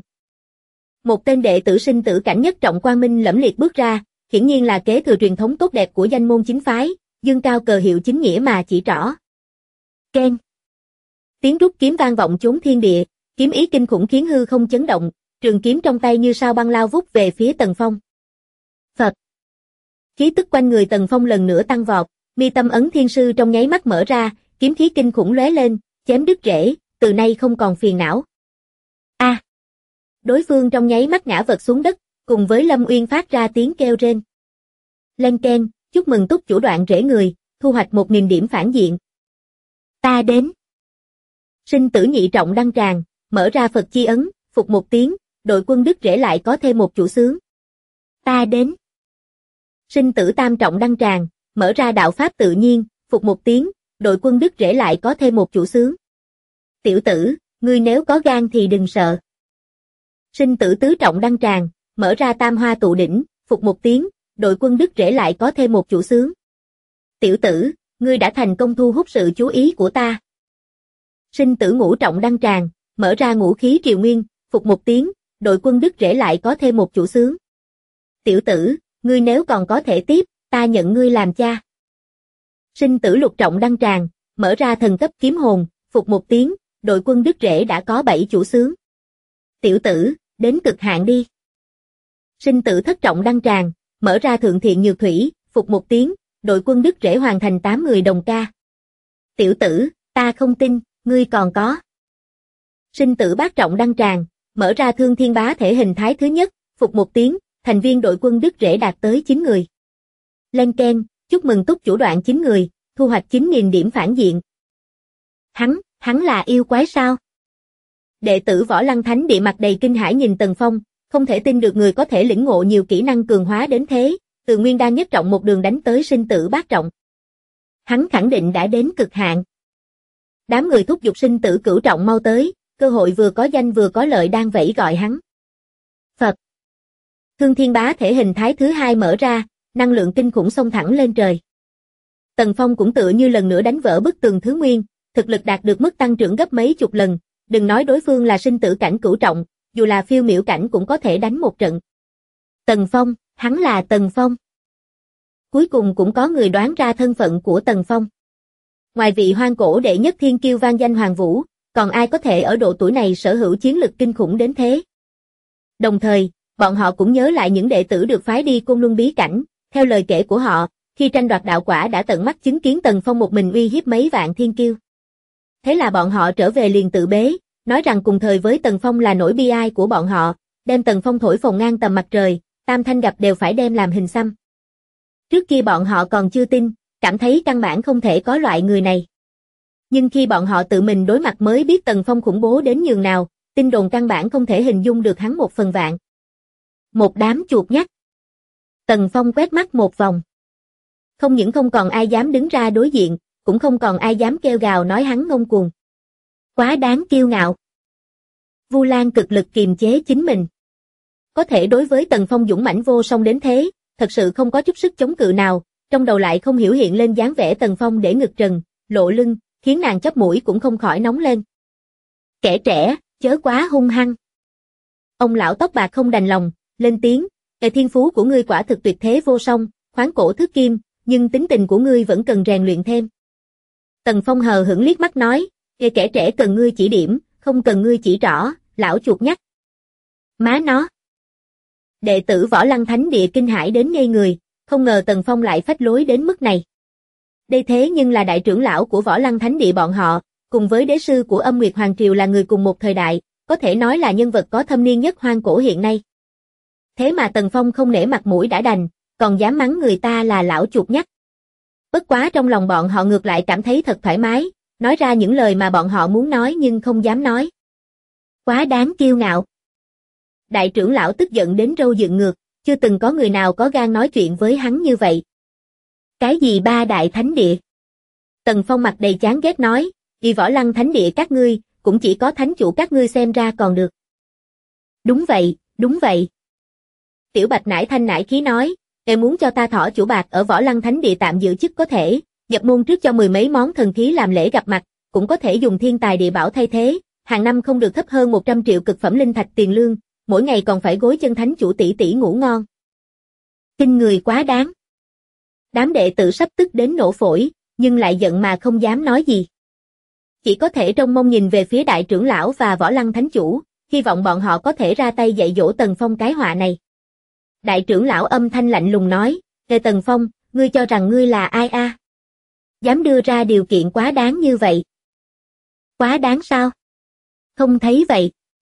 Một tên đệ tử sinh tử cảnh nhất trọng quang minh lẫm liệt bước ra, hiển nhiên là kế thừa truyền thống tốt đẹp của danh môn chính phái, dương cao cờ hiệu chính nghĩa mà chỉ trỏ. Keng. Tiếng rút kiếm vang vọng chốn thiên địa, kiếm ý kinh khủng khiến hư không chấn động, trường kiếm trong tay như sao băng lao vút về phía Tần Phong. Phật. Khí tức quanh người Tần Phong lần nữa tăng vọt, mi tâm ấn thiên sư trong nháy mắt mở ra, kiếm khí kinh khủng lóe lên, chém đứt rễ, từ nay không còn phiền não. A. Đối phương trong nháy mắt ngã vật xuống đất, cùng với Lâm Uyên phát ra tiếng kêu rên. Len keng, chúc mừng túc chủ đoạn rễ người, thu hoạch 1000 điểm phản diện. Ta đến. Sinh tử nhị trọng đăng tràng, mở ra Phật chi ấn, phục một tiếng, đội quân đứt rễ lại có thêm một chủ xướng. Ta đến. Sinh tử tam trọng đăng tràng, mở ra đạo pháp tự nhiên, phục một tiếng, đội quân đứt rễ lại có thêm một chủ xướng. Tiểu tử, ngươi nếu có gan thì đừng sợ. Sinh tử tứ trọng đăng tràng, mở ra tam hoa tụ đỉnh, phục một tiếng, đội quân đứt rễ lại có thêm một chủ xướng. Tiểu tử, ngươi đã thành công thu hút sự chú ý của ta. Sinh tử ngũ trọng đăng tràng, mở ra ngũ khí triều nguyên, phục một tiếng, đội quân đứt rễ lại có thêm một chủ xướng. Tiểu tử, ngươi nếu còn có thể tiếp, ta nhận ngươi làm cha. Sinh tử lục trọng đăng tràng, mở ra thần cấp kiếm hồn, phục một tiếng, đội quân đứt rễ đã có 7 chủ xướng. Tiểu tử, đến cực hạn đi. Sinh tử thất trọng đăng tràng, mở ra thượng thiện nhược thủy, phục một tiếng, đội quân đứt rễ hoàn thành 8 người đồng ca. Tiểu tử, ta không tin, ngươi còn có. Sinh tử bát trọng đăng tràng, mở ra thương thiên bá thể hình thái thứ nhất, phục một tiếng, thành viên đội quân đứt rễ đạt tới 9 người. Lên keng, chúc mừng túc chủ đoạn 9 người, thu hoạch 9000 điểm phản diện. Hắn là yêu quái sao? Đệ tử Võ Lăng Thánh Địa mặt đầy kinh hãi nhìn Tần Phong, không thể tin được người có thể lĩnh ngộ nhiều kỹ năng cường hóa đến thế, từ nguyên đan nhất trọng một đường đánh tới sinh tử bát trọng. Hắn khẳng định đã đến cực hạn. Đám người thúc giục sinh tử cửu trọng mau tới, cơ hội vừa có danh vừa có lợi đang vẫy gọi hắn. Phật. Thương thiên bá thể hình thái thứ hai mở ra, năng lượng kinh khủng xông thẳng lên trời. Tần Phong cũng tựa như lần nữa đánh vỡ bức tường thứ nguyên, thực lực đạt được mức tăng trưởng gấp mấy chục lần, đừng nói đối phương là sinh tử cảnh cửu trọng, dù là phiêu miểu cảnh cũng có thể đánh một trận. Tần Phong, hắn là Tần Phong. Cuối cùng cũng có người đoán ra thân phận của Tần Phong. Ngoài vị hoang cổ đệ nhất thiên kiêu vang danh Hoàng Vũ, còn ai có thể ở độ tuổi này sở hữu chiến lực kinh khủng đến thế? Đồng thời, bọn họ cũng nhớ lại những đệ tử được phái đi Côn Luân bí cảnh, theo lời kể của họ, khi tranh đoạt đạo quả đã tận mắt chứng kiến Tần Phong một mình uy hiếp mấy vạn thiên kiêu. Thế là bọn họ trở về liền tự bế, nói rằng cùng thời với Tần Phong là nỗi bi ai của bọn họ, đem Tần Phong thổi phồng ngang tầm mặt trời, tam thanh gặp đều phải đem làm hình xăm. Trước kia bọn họ còn chưa tin, cảm thấy căn bản không thể có loại người này. Nhưng khi bọn họ tự mình đối mặt mới biết Tần Phong khủng bố đến nhường nào, tin đồn căn bản không thể hình dung được hắn 1/1000. Một đám chuột nhắt. Tần Phong quét mắt một vòng. Không những không còn ai dám đứng ra đối diện, cũng không còn ai dám kêu gào nói hắn ngông cuồng. Quá đáng kiêu ngạo. Vu Lan cực lực kiềm chế chính mình. Có thể đối với Tần Phong dũng mãnh vô song đến thế, thật sự không có chút sức chống cự nào, trong đầu lại không hiểu hiện lên dáng vẻ Tần Phong để ngực trần, lộ lưng, khiến nàng chóp mũi cũng không khỏi nóng lên. Kẻ trẻ, chớ quá hung hăng. Ông lão tóc bạc không đành lòng, lên tiếng, thiên phú của ngươi quả thực tuyệt thế vô song, khoáng cổ thước kim, nhưng tính tình của ngươi vẫn cần rèn luyện thêm. Tần Phong hờ hững liếc mắt nói, kẻ trẻ cần ngươi chỉ điểm, không cần ngươi chỉ trỏ, lão chuột nhắt. Má nó. Đệ tử Võ Lăng Thánh Địa kinh hãi đến ngây người, không ngờ Tần Phong lại phách lối đến mức này. Đây thế nhưng là đại trưởng lão của Võ Lăng Thánh Địa bọn họ, cùng với đế sư của Âm Nguyệt Hoàng Triều là người cùng một thời đại, có thể nói là nhân vật có thâm niên nhất hoang cổ hiện nay. Thế mà Tần Phong không nể mặt mũi đã đành, còn dám mắng người ta là lão chuột nhắt. Bất quá trong lòng bọn họ ngược lại cảm thấy thật thoải mái, nói ra những lời mà bọn họ muốn nói nhưng không dám nói. Quá đáng kiêu ngạo. Đại trưởng lão tức giận đến râu dựng ngược, chưa từng có người nào có gan nói chuyện với hắn như vậy. Cái gì ba đại thánh địa? Tần Phong mặt đầy chán ghét nói, vì Võ Lăng Thánh Địa các ngươi, cũng chỉ có thánh chủ các ngươi xem ra còn được. Đúng vậy, đúng vậy. Tiểu Bạch nải thanh nải khí nói, nếu muốn cho ta thỏ chủ bạc ở Võ Lăng Thánh Địa tạm giữ chức có thể, nhập môn trước cho 10 mấy món thần khí làm lễ gặp mặt, cũng có thể dùng thiên tài địa bảo thay thế, hàng năm không được thấp hơn 100 triệu cực phẩm linh thạch tiền lương, mỗi ngày còn phải gối chân thánh chủ tỷ tỷ ngủ ngon. Kinh người quá đáng. Đám đệ tử sắp tức đến nổ phổi, nhưng lại giận mà không dám nói gì. Chỉ có thể trông mong nhìn về phía đại trưởng lão và Võ Lăng Thánh Chủ, hy vọng bọn họ có thể ra tay dạy dỗ Tần Phong cái họa này. Đại trưởng lão âm thanh lạnh lùng nói, Tần Phong, ngươi cho rằng ngươi là ai a? Dám đưa ra điều kiện quá đáng như vậy. Quá đáng sao? Không thấy vậy.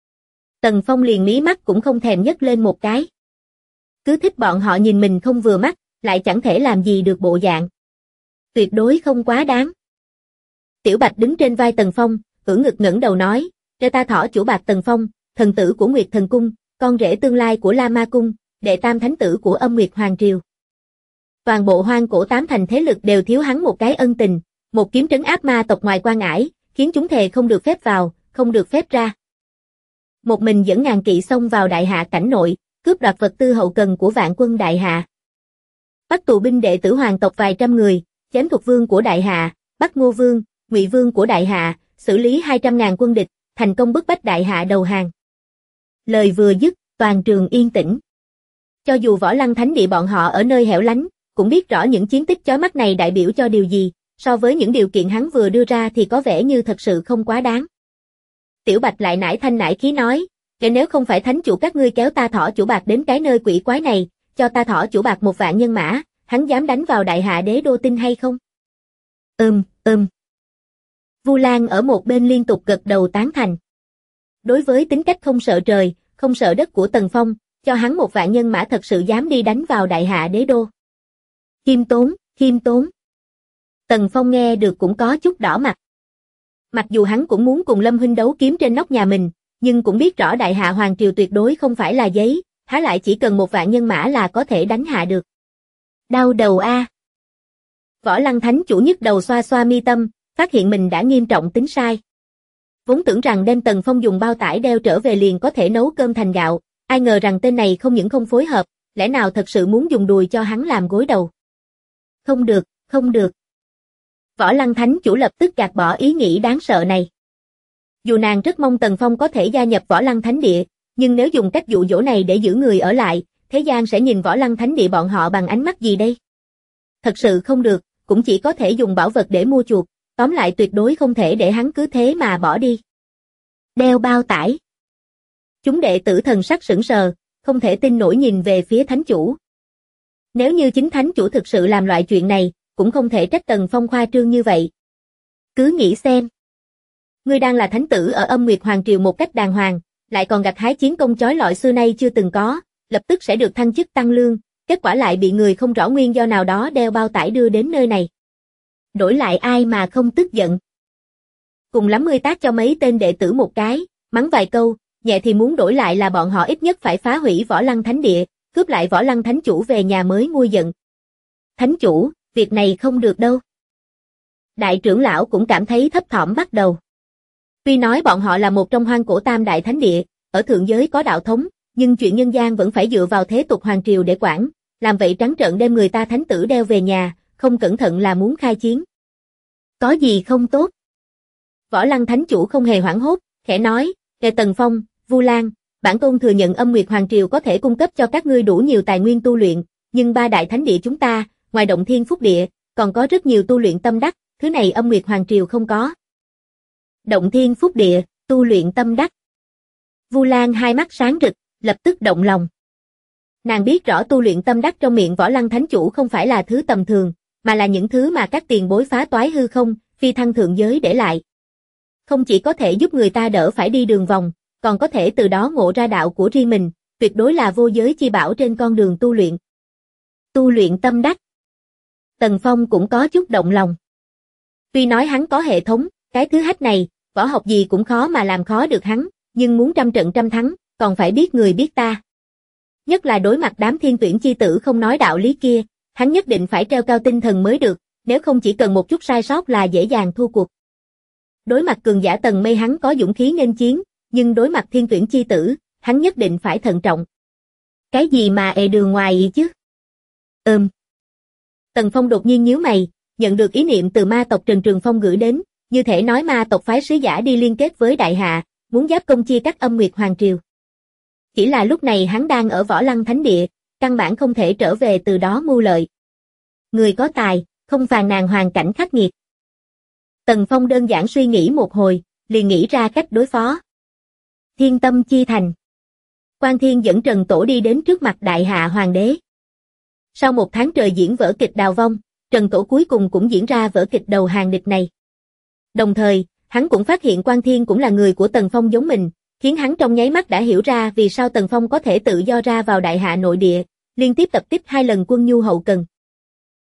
Tần Phong liền mí mắt cũng không thèm nhấc lên một cái. Cứ thích bọn họ nhìn mình không vừa mắt, lại chẳng thể làm gì được bộ dạng. Tuyệt đối không quá đáng. Tiểu Bạch đứng trên vai Tần Phong, ưỡn ngực ngẩng đầu nói, cho ta thỏ chủ bạc Tần Phong, thần tử của Nguyệt Thần Cung, con rể tương lai của La Ma Cung, đệ tam thánh tử của Âm Nguyệt Hoàng Triều. Toàn bộ Hoang Cổ 8 thành thế lực đều thiếu hắn một cái ân tình, một kiếm trấn áp ma tộc ngoài Quan Ải, khiến chúng thề không được phép vào, không được phép ra. Một mình dẫn ngàn kỵ xông vào Đại Hạ cảnh nội, cướp đoạt vật tư hậu cần của vạn quân Đại Hạ. Bắt tù binh đệ tử hoàng tộc vài trăm người, chém Thục Vương của Đại Hạ, bắt Ngô Vương, Ngụy Vương của Đại Hạ, xử lý 200.000 quân địch, thành công bức bách Đại Hạ đầu hàng. Lời vừa dứt, toàn trường yên tĩnh. Cho dù Võ Lăng Thánh Địa bọn họ ở nơi hẻo lánh, cũng biết rõ những chiến tích chói mắt này đại biểu cho điều gì, so với những điều kiện hắn vừa đưa ra thì có vẻ như thật sự không quá đáng. Tiểu Bạch lại nải thanh nải khí nói, kể nếu không phải thánh chủ các ngươi kéo ta thỏ chủ bạc đến cái nơi quỷ quái này, cho ta thỏ chủ bạc 1 vạn nhân mã, hắn dám đánh vào Đại Hạ đế đô tin hay không? Vu Lan ở một bên liên tục gật đầu tán thành. Đối với tính cách không sợ trời, không sợ đất của Tần Phong, cho hắn 1 vạn nhân mã thật sự dám đi đánh vào Đại Hạ đế đô. Khiêm tốn. Tần Phong nghe được cũng có chút đỏ mặt. Mặc dù hắn cũng muốn cùng Lâm huynh đấu kiếm trên nóc nhà mình, nhưng cũng biết rõ Đại Hạ Hoàng Triều tuyệt đối không phải là giấy, há lại chỉ cần 1 vạn nhân mã là có thể đánh hạ được. Đau đầu a. Võ Lăng Thánh chủ nhức đầu xoa xoa mi tâm, phát hiện mình đã nghiêm trọng tính sai. Vốn tưởng rằng đem Tần Phong dùng bao tải đeo trở về liền có thể nấu cơm thành gạo, ai ngờ rằng tên này không những không phối hợp, lẽ nào thật sự muốn dùng đùi cho hắn làm gối đầu. Không được. Võ Lăng Thánh chủ lập tức gạt bỏ ý nghĩ đáng sợ này. Dù nàng rất mong Tần Phong có thể gia nhập Võ Lăng Thánh Địa, nhưng nếu dùng cách dụ dỗ này để giữ người ở lại, thế gian sẽ nhìn Võ Lăng Thánh Địa bọn họ bằng ánh mắt gì đây? Thật sự không được, cũng chỉ có thể dùng bảo vật để mua chuộc, tóm lại tuyệt đối không thể để hắn cứ thế mà bỏ đi. Đeo bao tải. Chúng đệ tử thần sắc sững sờ, không thể tin nổi nhìn về phía thánh chủ. Nếu như chính thánh chủ thực sự làm loại chuyện này, cũng không thể trách Tần Phong khoa trương như vậy. Cứ nghĩ xem. Ngươi đang là thánh tử ở Âm Nguyệt Hoàng Triều một cách đàng hoàng, lại còn gặt hái chiến công chói lọi xưa nay chưa từng có, lập tức sẽ được thăng chức tăng lương, kết quả lại bị người không rõ nguyên do nào đó đeo bao tải đưa đến nơi này. Đổi lại ai mà không tức giận. Cùng lắm ngươi tát cho mấy tên đệ tử một cái, mắng vài câu, nhẹ thì muốn đổi lại là bọn họ ít nhất phải phá hủy Võ Lăng Thánh Địa, cướp lại Võ Lăng Thánh chủ về nhà mới nguôi giận. Thánh chủ, việc này không được đâu. Đại trưởng lão cũng cảm thấy thấp thỏm bắt đầu. Tuy nói bọn họ là một trong Hoang Cổ 8 đại thánh địa, ở thượng giới có đạo thống, nhưng chuyện nhân gian vẫn phải dựa vào thế tục hoàng triều để quản, làm vậy trắng trợn đem người ta thánh tử đeo về nhà, không cẩn thận là muốn khai chiến. Có gì không tốt? Võ Lăng Thánh chủ không hề hoảng hốt, khẽ nói, kể Tần Phong, Vu Lan, bản tôn thừa nhận Âm Nguyệt Hoàng Triều có thể cung cấp cho các ngươi đủ nhiều tài nguyên tu luyện, nhưng 3 đại thánh địa chúng ta, ngoài Động Thiên Phúc Địa, còn có rất nhiều tu luyện tâm đắc, thứ này Âm Nguyệt Hoàng Triều không có. Động Thiên Phúc Địa, tu luyện tâm đắc. Vu Lan hai mắt sáng rực, lập tức động lòng. Nàng biết rõ tu luyện tâm đắc trong miệng Võ Lăng Thánh chủ không phải là thứ tầm thường, mà là những thứ mà các tiền bối phá toái hư không, phi thăng thượng giới để lại. Không chỉ có thể giúp người ta đỡ phải đi đường vòng, còn có thể từ đó ngộ ra đạo của riêng mình, tuyệt đối là vô giới chi bảo trên con đường tu luyện. Tu luyện tâm đắc. Tần Phong cũng có chút động lòng. Tuy nói hắn có hệ thống, cái thứ hách này, võ học gì cũng khó mà làm khó được hắn, nhưng muốn trăm trận trăm thắng, còn phải biết người biết ta. Nhất là đối mặt đám thiên tuyển chi tử không nói đạo lý kia, hắn nhất định phải treo cao tinh thần mới được, nếu không chỉ cần một chút sai sót là dễ dàng thua cuộc. Đối mặt cường giả Tần Mây hắn có dũng khí nghênh chiến, nhưng đối mặt thiên tuyển chi tử, hắn nhất định phải thận trọng. Cái gì mà đường ngoài ý chứ? Tần Phong đột nhiên nhíu mày, nhận được ý niệm từ ma tộc Trần Trường Phong gửi đến, như thể nói ma tộc phái sứ giả đi liên kết với Đại Hạ, muốn giáp công chia cắt Âm Nguyệt Hoàng Triều. Chỉ là lúc này hắn đang ở Võ Lăng Thánh Địa, căn bản không thể trở về từ đó mưu lợi. Người có tài, không phàn nàn hoàn cảnh khắc nghiệt. Tần Phong đơn giản suy nghĩ một hồi, liền nghĩ ra cách đối phó. Thiên Tâm Chi Thành. Quan Thiên dẫn Trần Tổ đi đến trước mặt Đại Hạ Hoàng đế. Sau 1 tháng trời diễn vở kịch đào vong, Trần Tổ cuối cùng cũng diễn ra vở kịch đầu hàng địch này. Đồng thời, hắn cũng phát hiện Quan Thiên cũng là người của Tần Phong giống mình, khiến hắn trong nháy mắt đã hiểu ra vì sao Tần Phong có thể tự do ra vào Đại Hạ nội địa, liên tiếp tập kích 2 lần quân nhu hậu cần.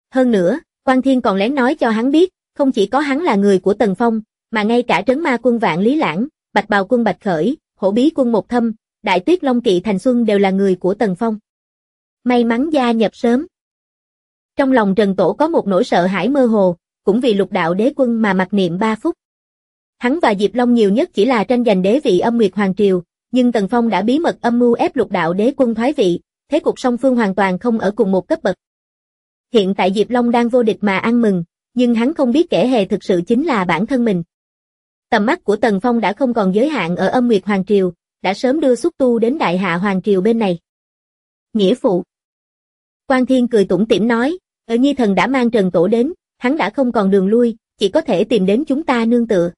Hơn nữa, Quan Thiên còn lén nói cho hắn biết, không chỉ có hắn là người của Tần Phong, mà ngay cả trấn ma quân Vạn Lý Lãng, Bạch Bào quân Bạch Khởi, Hổ Bí quân Một Thâm, Đại Tuyết Long Kỵ Thành Xuân đều là người của Tần Phong. May mắn gia nhập sớm. Trong lòng Trần Tổ có một nỗi sợ hãi mơ hồ, cũng vì Lục Đạo Đế Quân mà mặc niệm 3 phút. Hắn và Diệp Long nhiều nhất chỉ là tranh giành đế vị Âm Nguyệt Hoàng Triều, nhưng Tần Phong đã bí mật âm mưu ép Lục Đạo Đế Quân thoái vị, thế cục song phương hoàn toàn không ở cùng một cấp bậc. Hiện tại Diệp Long đang vô địch mà ăn mừng, nhưng hắn không biết kẻ hề thực sự chính là bản thân mình. Tầm mắt của Tần Phong đã không còn giới hạn ở Âm Nguyệt Hoàng Triều, đã sớm đưa xúc tu đến Đại Hạ Hoàng Triều bên này. Nghĩa phụ. Quan Thiên cười tủm tỉm nói, Nhi thần đã mang Trần Tổ đến, hắn đã không còn đường lui, chỉ có thể tìm đến chúng ta nương tựa.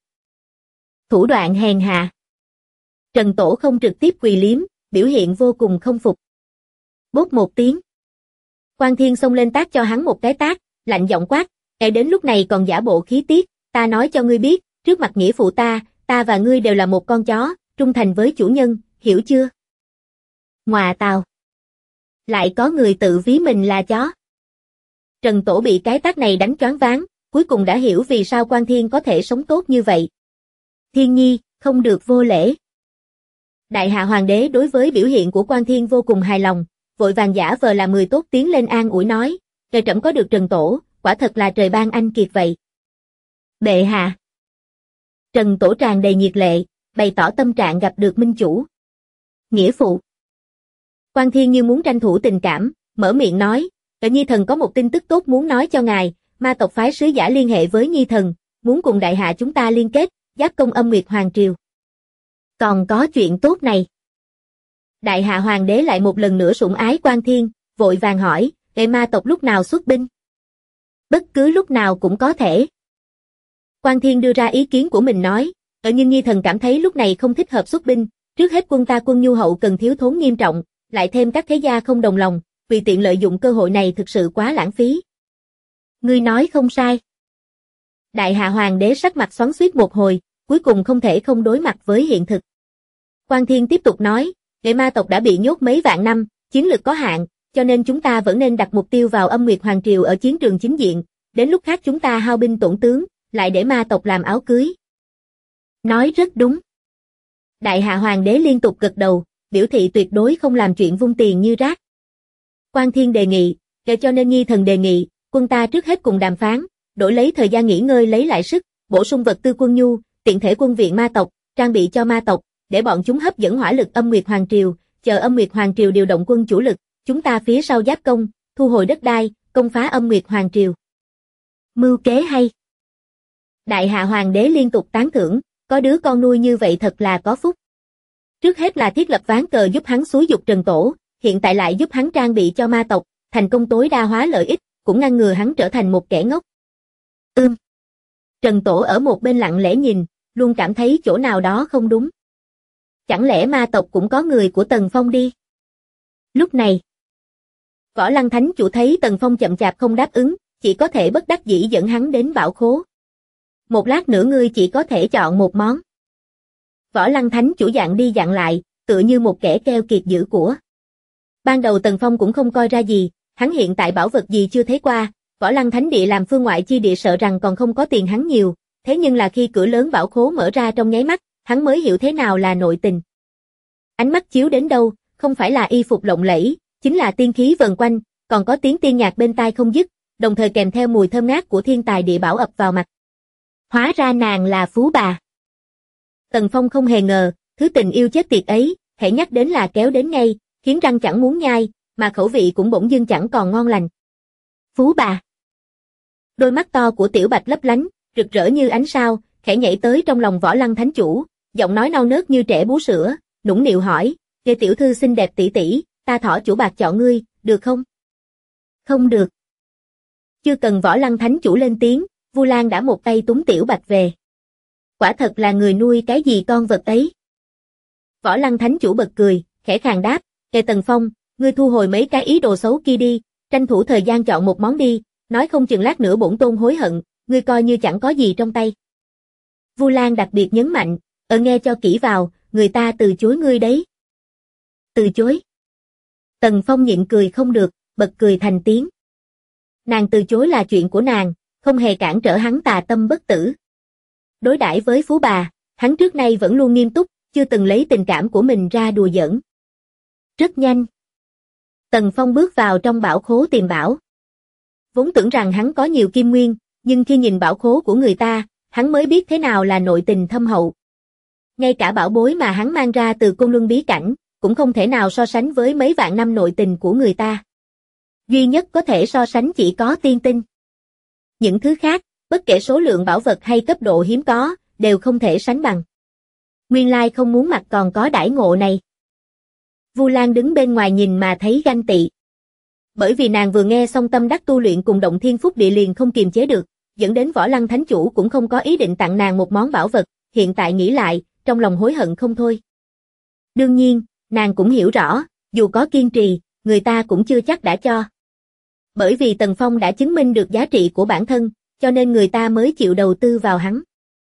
Thủ đoạn hèn hạ. Trần Tổ không trực tiếp quỳ liếm, biểu hiện vô cùng không phục. Bốp một tiếng. Quan Thiên xông lên tát cho hắn một cái tát, lạnh giọng quát, đến lúc này còn giả bộ khí tiết, ta nói cho ngươi biết, trước mặt nghĩa phụ ta và ngươi đều là một con chó, trung thành với chủ nhân, hiểu chưa? Ngoà tào. Lại có người tự ví mình là chó. Trần Tổ bị cái tát này đánh choáng váng, cuối cùng đã hiểu vì sao Quan Thiên có thể sống tốt như vậy. Thiên Nhi, không được vô lễ. Đại Hạ Hoàng đế đối với biểu hiện của Quan Thiên vô cùng hài lòng, vội vàng giả vờ là 10 tốt tiến lên an ủi nói, trời trẫm có được Trần Tổ, quả thật là trời ban anh kiệt vậy. Bệ hạ. Trần Tổ tràn đầy nhiệt lệ, bày tỏ tâm trạng gặp được minh chủ. Nghĩa phụ. Quan Thiên như muốn tranh thủ tình cảm, mở miệng nói, Nhi thần có một tin tức tốt muốn nói cho ngài, ma tộc phái sứ giả liên hệ với Nhi thần, muốn cùng Đại Hạ chúng ta liên kết, giáp công Âm Nguyệt Hoàng Triều. Còn có chuyện tốt này. Đại Hạ Hoàng đế lại một lần nữa sủng ái Quan Thiên, vội vàng hỏi, ma tộc lúc nào xuất binh? Bất cứ lúc nào cũng có thể. Quan Thiên đưa ra ý kiến của mình nói, nhưng Nhi thần cảm thấy lúc này không thích hợp xuất binh, trước hết quân ta quân nhu hậu cần thiếu thốn nghiêm trọng, lại thêm các thế gia không đồng lòng, vì tiện lợi dụng cơ hội này thực sự quá lãng phí. Ngươi nói không sai. Đại Hạ Hoàng đế sắc mặt xoắn xuýt một hồi, cuối cùng không thể không đối mặt với hiện thực. Quan Thiên tiếp tục nói, ma tộc đã bị nhốt mấy vạn năm, chiến lực có hạn, cho nên chúng ta vẫn nên đặt mục tiêu vào Âm Nguyệt Hoàng Triều ở chiến trường chính diện, đến lúc khác chúng ta hao binh tổn tướng, lại để ma tộc làm áo cưới. Nói rất đúng. Đại Hạ Hoàng đế liên tục gật đầu, biểu thị tuyệt đối không làm chuyện vung tiền như rác. Quan Thiên đề nghị, cho nên Nhi thần đề nghị, quân ta trước hết cùng đàm phán, đổi lấy thời gian nghỉ ngơi lấy lại sức, bổ sung vật tư quân nhu, tiện thể quân viện ma tộc, trang bị cho ma tộc, để bọn chúng hấp dẫn hỏa lực Âm Nguyệt Hoàng Triều, chờ Âm Nguyệt Hoàng Triều điều động quân chủ lực, chúng ta phía sau giáp công, thu hồi đất đai, công phá Âm Nguyệt Hoàng Triều. Mưu kế hay. Đại Hạ Hoàng đế liên tục tán thưởng, có đứa con nuôi như vậy thật là có phúc. Trước hết là thiết lập ván cờ giúp hắn xúi giục Trần Tổ, hiện tại lại giúp hắn trang bị cho ma tộc, thành công tối đa hóa lợi ích, cũng ngăn ngừa hắn trở thành một kẻ ngốc. Trần Tổ ở một bên lặng lẽ nhìn, luôn cảm thấy chỗ nào đó không đúng. Chẳng lẽ ma tộc cũng có người của Tần Phong đi? Lúc này, Võ Lăng Thánh Chủ thấy Tần Phong chậm chạp không đáp ứng, chỉ có thể bất đắc dĩ dẫn hắn đến bảo khố. Một lát nữa ngươi chỉ có thể chọn một món. Võ Lăng Thánh Chủ dặn đi dặn lại, tựa như một kẻ keo kiệt giữ của. Ban đầu Tần Phong cũng không coi ra gì, hắn hiện tại bảo vật gì chưa thấy qua, Võ Lăng Thánh Địa làm phương ngoại chi địa sợ rằng còn không có tiền hắn nhiều, thế nhưng là khi cửa lớn bảo khố mở ra trong nháy mắt, hắn mới hiểu thế nào là nội tình. Ánh mắt chiếu đến đâu, không phải là y phục lộng lẫy, chính là tiên khí vần quanh, còn có tiếng tiên nhạc bên tai không dứt, đồng thời kèm theo mùi thơm ngát của thiên tài địa bảo ập vào mặt. Hóa ra nàng là phú bà. Tần Phong không hề ngờ, thứ tình yêu chết tiệt ấy, hễ nhắc đến là kéo đến ngay, khiến răng chẳng muốn nhai, mà khẩu vị cũng bỗng dưng chẳng còn ngon lành. Phú bà. Đôi mắt to của Tiểu Bạch lấp lánh, rực rỡ như ánh sao, khẽ nhảy tới trong lòng Võ Lăng Thánh Chủ, giọng nói non nớt như trẻ bú sữa, nũng nịu hỏi, "Kê tiểu thư xinh đẹp tỷ tỷ, ta thỏ chủ bạc chọn ngươi, được không?" Không được. Chưa cần Võ Lăng Thánh Chủ lên tiếng, Vu Lan đã một tay túm Tiểu Bạch về. Quả thật là người nuôi cái gì con vật ấy. Võ Lăng Thánh Chủ bật cười, khẽ khàng đáp, "Kê Tần Phong, ngươi thu hồi mấy cái ý đồ xấu kia đi, tranh thủ thời gian chọn một món đi, nói không chừng lát nữa bổn tôn hối hận, ngươi coi như chẳng có gì trong tay." Vu Lan đặc biệt nhấn mạnh, nghe cho kỹ vào, người ta từ chối ngươi đấy." Từ chối? Tần Phong nhịn cười không được, bật cười thành tiếng. Nàng từ chối là chuyện của nàng, không hề cản trở hắn tà tâm bất tử. Đối đãi với Phú bà, hắn trước nay vẫn luôn nghiêm túc, chưa từng lấy tình cảm của mình ra đùa giỡn. Rất nhanh, Tần Phong bước vào trong bảo khố tìm bảo. Vốn tưởng rằng hắn có nhiều kim nguyên, nhưng khi nhìn bảo khố của người ta, hắn mới biết thế nào là nội tình thâm hậu. Ngay cả bảo bối mà hắn mang ra từ Côn Luân bí cảnh, cũng không thể nào so sánh với mấy vạn năm nội tình của người ta. Duy nhất có thể so sánh chỉ có tiên tinh. Những thứ khác, bất kể số lượng bảo vật hay cấp độ hiếm có, đều không thể sánh bằng. Nguyên lai không muốn mặt còn có đãi ngộ này. Vu Lan đứng bên ngoài nhìn mà thấy ganh tị. Bởi vì nàng vừa nghe xong tâm đắc tu luyện cùng động thiên phúc địa liền không kiềm chế được, dẫn đến Võ Lăng Thánh Chủ cũng không có ý định tặng nàng một món bảo vật, hiện tại nghĩ lại, trong lòng hối hận không thôi. Đương nhiên, nàng cũng hiểu rõ, dù có kiên trì, người ta cũng chưa chắc đã cho. Bởi vì Tần Phong đã chứng minh được giá trị của bản thân, cho nên người ta mới chịu đầu tư vào hắn.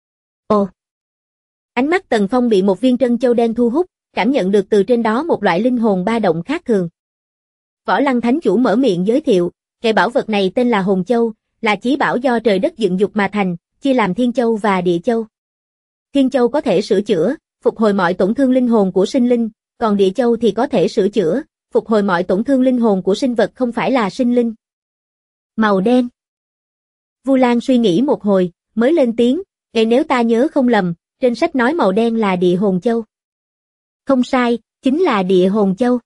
Ồ! Ánh mắt Tần Phong bị một viên trân châu đen thu hút, cảm nhận được từ trên đó một loại linh hồn ba động khác thường. Võ Lăng Thánh Chủ mở miệng giới thiệu, cái bảo vật này tên là Hồn Châu, là chí bảo do trời đất dựng dục mà thành, chia làm Thiên Châu và Địa Châu. Thiên Châu có thể sửa chữa, phục hồi mọi tổn thương linh hồn của sinh linh, còn Địa Châu thì có thể sửa chữa, phục hồi mọi tổn thương linh hồn của sinh vật không phải là sinh linh. Màu đen. Vu Lan suy nghĩ một hồi, mới lên tiếng, nếu ta nhớ không lầm, trên sách nói màu đen là Địa Hồn Châu. Không sai, chính là Địa Hồn Châu.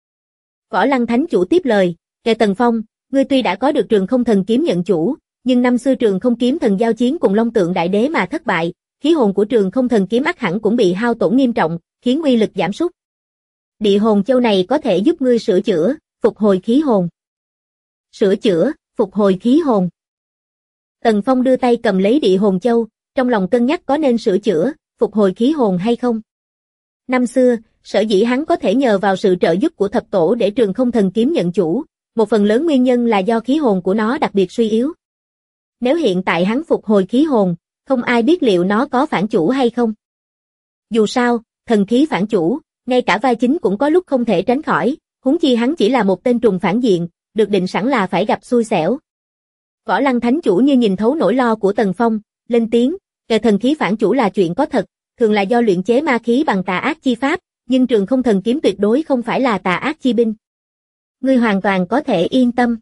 Võ Lăng Thánh Chủ tiếp lời, Tần Phong, ngươi tuy đã có được Trường Không Thần Kiếm nhận chủ, nhưng năm xưa Trường Không Kiếm Thần giao chiến cùng Long Tượng Đại Đế mà thất bại, khí hồn của Trường Không Thần Kiếm ắt hẳn cũng bị hao tổn nghiêm trọng, khiến uy lực giảm sút. Địa Hồn Châu này có thể giúp ngươi sửa chữa, phục hồi khí hồn. Sửa chữa, phục hồi khí hồn. Tần Phong đưa tay cầm lấy Địa Hồn Châu, trong lòng cân nhắc có nên sửa chữa, phục hồi khí hồn hay không. Năm xưa, sở dĩ hắn có thể nhờ vào sự trợ giúp của thập tổ để Trường Không Thần Kiếm nhận chủ, một phần lớn nguyên nhân là do khí hồn của nó đặc biệt suy yếu. Nếu hiện tại hắn phục hồi khí hồn, không ai biết liệu nó có phản chủ hay không. Dù sao, thần khí phản chủ, ngay cả vai chính cũng có lúc không thể tránh khỏi, huống chi hắn chỉ là một tên trùng phản diện, được định sẵn là phải gặp xui xẻo. Võ Lăng Thánh Chủ như nhìn thấu nỗi lo của Tần Phong, lên tiếng, thần khí phản chủ là chuyện có thật, thường là do luyện chế ma khí bằng tà ác chi pháp, nhưng Trường Không Thần Kiếm tuyệt đối không phải là tà ác chi binh. Ngươi hoàn toàn có thể yên tâm.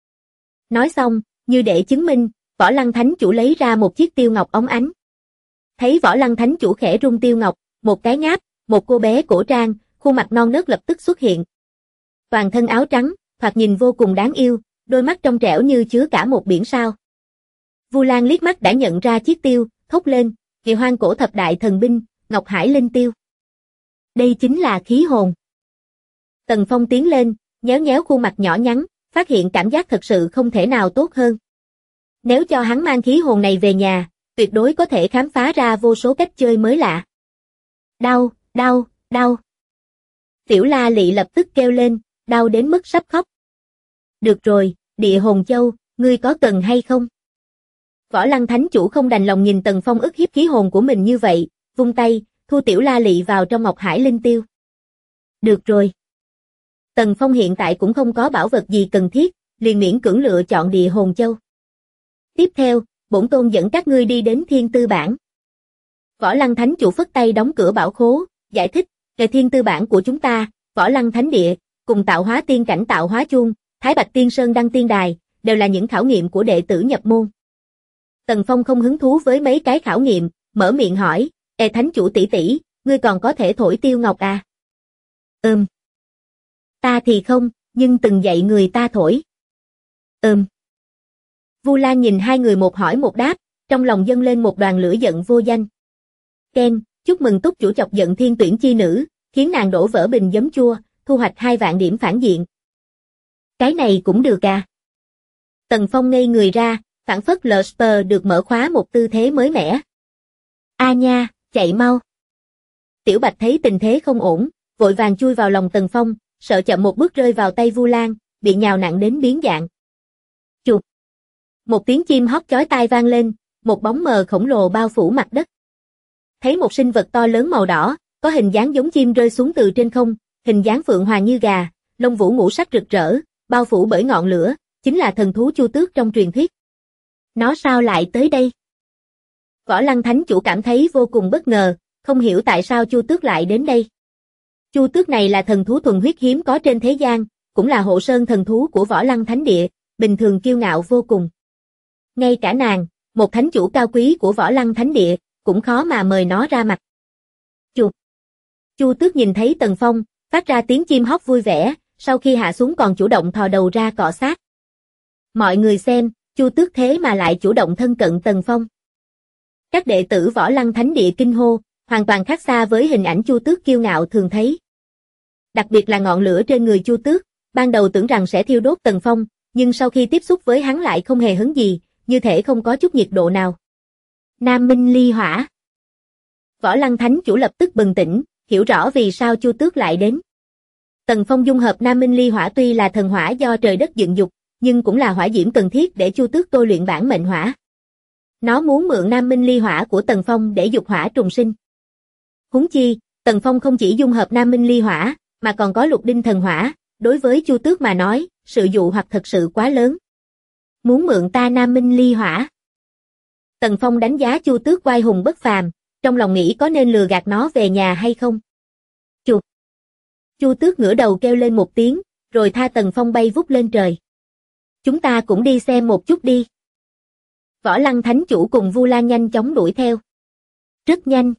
Nói xong, như để chứng minh, Võ Lăng Thánh Chủ lấy ra một chiếc tiêu ngọc óng ánh. Thấy Võ Lăng Thánh Chủ khẽ rung tiêu ngọc, một cái ngáp, một cô bé cổ trang, khuôn mặt non nớt lập tức xuất hiện. Toàn thân áo trắng, thoạt nhìn vô cùng đáng yêu, đôi mắt trong trẻo như chứa cả một biển sao. Vu Lan liếc mắt đã nhận ra chiếc tiêu, thốt lên, Kỳ Hoang Cổ Thập Đại Thần Binh, Ngọc Hải Linh Tiêu. Đây chính là khí hồn. Tần Phong tiến lên, nhéo nhéo khuôn mặt nhỏ nhắn, phát hiện cảm giác thật sự không thể nào tốt hơn. Nếu cho hắn mang khí hồn này về nhà, tuyệt đối có thể khám phá ra vô số cách chơi mới lạ. Đau, đau, đau. Tiểu La Lị lập tức kêu lên, đau đến mức sắp khóc. Được rồi, Địa Hồn Châu, ngươi có cần hay không? Võ Lăng Thánh Chủ không đành lòng nhìn Tần Phong ức hiếp khí hồn của mình như vậy, vung tay, thu Tiểu La Lị vào trong Ngọc Hải Linh Tiêu. Được rồi. Tần Phong hiện tại cũng không có bảo vật gì cần thiết, liền miễn cưỡng lựa chọn Địa Hồn Châu. Tiếp theo, bổn tôn dẫn các ngươi đi đến Thiên Tư Bản. Võ Lăng Thánh Chủ phất tay đóng cửa bảo khố, giải thích, Thiên Tư Bản của chúng ta, Võ Lăng Thánh Địa, cùng Tạo Hóa Tiên Cảnh Tạo Hóa Chuông, Thái Bạch Tiên Sơn Đăng Tiên Đài, đều là những khảo nghiệm của đệ tử nhập môn. Tần Phong không hứng thú với mấy cái khảo nghiệm, mở miệng hỏi, Thánh Chủ tỷ tỷ, ngươi còn có thể thổi tiêu ngọc à? Ta thì không, nhưng từng dạy người ta thổi. Vu Lan nhìn hai người một hỏi một đáp, trong lòng dâng lên một đoàn lửa giận vô danh. Ken, chúc mừng túc chủ chọc giận thiên tuyển chi nữ, khiến nàng đổ vỡ bình giấm chua, thu hoạch 2 vạn điểm phản diện. Cái này cũng được à? Tần Phong ngây người ra, phản phất Lờ được mở khóa một tư thế mới mẻ. A nha, chạy mau. Tiểu Bạch thấy tình thế không ổn, vội vàng chui vào lòng Tần Phong, sợ chậm một bước rơi vào tay Vu Lan, bị nhào nặng đến biến dạng. Chụp. Một tiếng chim hót chói tai vang lên, một bóng mờ khổng lồ bao phủ mặt đất. Thấy một sinh vật to lớn màu đỏ, có hình dáng giống chim rơi xuống từ trên không, hình dáng phượng hoàng như gà, lông vũ ngũ sắc rực rỡ, bao phủ bởi ngọn lửa, chính là thần thú Chu Tước trong truyền thuyết. Nó sao lại tới đây? Võ Lăng Thánh Chủ cảm thấy vô cùng bất ngờ, không hiểu tại sao Chu Tước lại đến đây. Chu Tước này là thần thú thuần huyết hiếm có trên thế gian, cũng là hộ sơn thần thú của Võ Lăng Thánh Địa, bình thường kiêu ngạo vô cùng. Ngay cả nàng, một thánh chủ cao quý của Võ Lăng Thánh Địa, cũng khó mà mời nó ra mặt. Chu Tước nhìn thấy Tần Phong, phát ra tiếng chim hót vui vẻ, sau khi hạ xuống còn chủ động thò đầu ra cọ sát. Mọi người xem, Chu Tước thế mà lại chủ động thân cận Tần Phong. Các đệ tử Võ Lăng Thánh Địa kinh hô, hoàn toàn khác xa với hình ảnh Chu Tước kiêu ngạo thường thấy. Đặc biệt là ngọn lửa trên người Chu Tước, ban đầu tưởng rằng sẽ thiêu đốt Tần Phong, nhưng sau khi tiếp xúc với hắn lại không hề hứng gì, như thể không có chút nhiệt độ nào. Nam Minh Ly Hỏa. Võ Lăng Thánh Chủ lập tức bừng tỉnh, hiểu rõ vì sao Chu Tước lại đến. Tần Phong dung hợp Nam Minh Ly Hỏa tuy là thần hỏa do trời đất dựng dục, nhưng cũng là hỏa diễm cần thiết để Chu Tước tôi luyện bản mệnh hỏa. Nó muốn mượn Nam Minh Ly Hỏa của Tần Phong để dục hỏa trùng sinh. Huống chi, Tần Phong không chỉ dung hợp Nam Minh Ly Hỏa, mà còn có lục đinh thần hỏa, đối với Chu Tước mà nói, sự dụ hoặc thật sự quá lớn. Muốn mượn ta Nam Minh Ly Hỏa. Tần Phong đánh giá Chu Tước oai hùng bất phàm, trong lòng nghĩ có nên lừa gạt nó về nhà hay không. Chu Tước ngửa đầu kêu lên một tiếng, rồi tha Tần Phong bay vút lên trời. Chúng ta cũng đi xem một chút đi. Võ Lăng Thánh Chủ cùng Vu Lan nhanh chóng đuổi theo. Rất nhanh.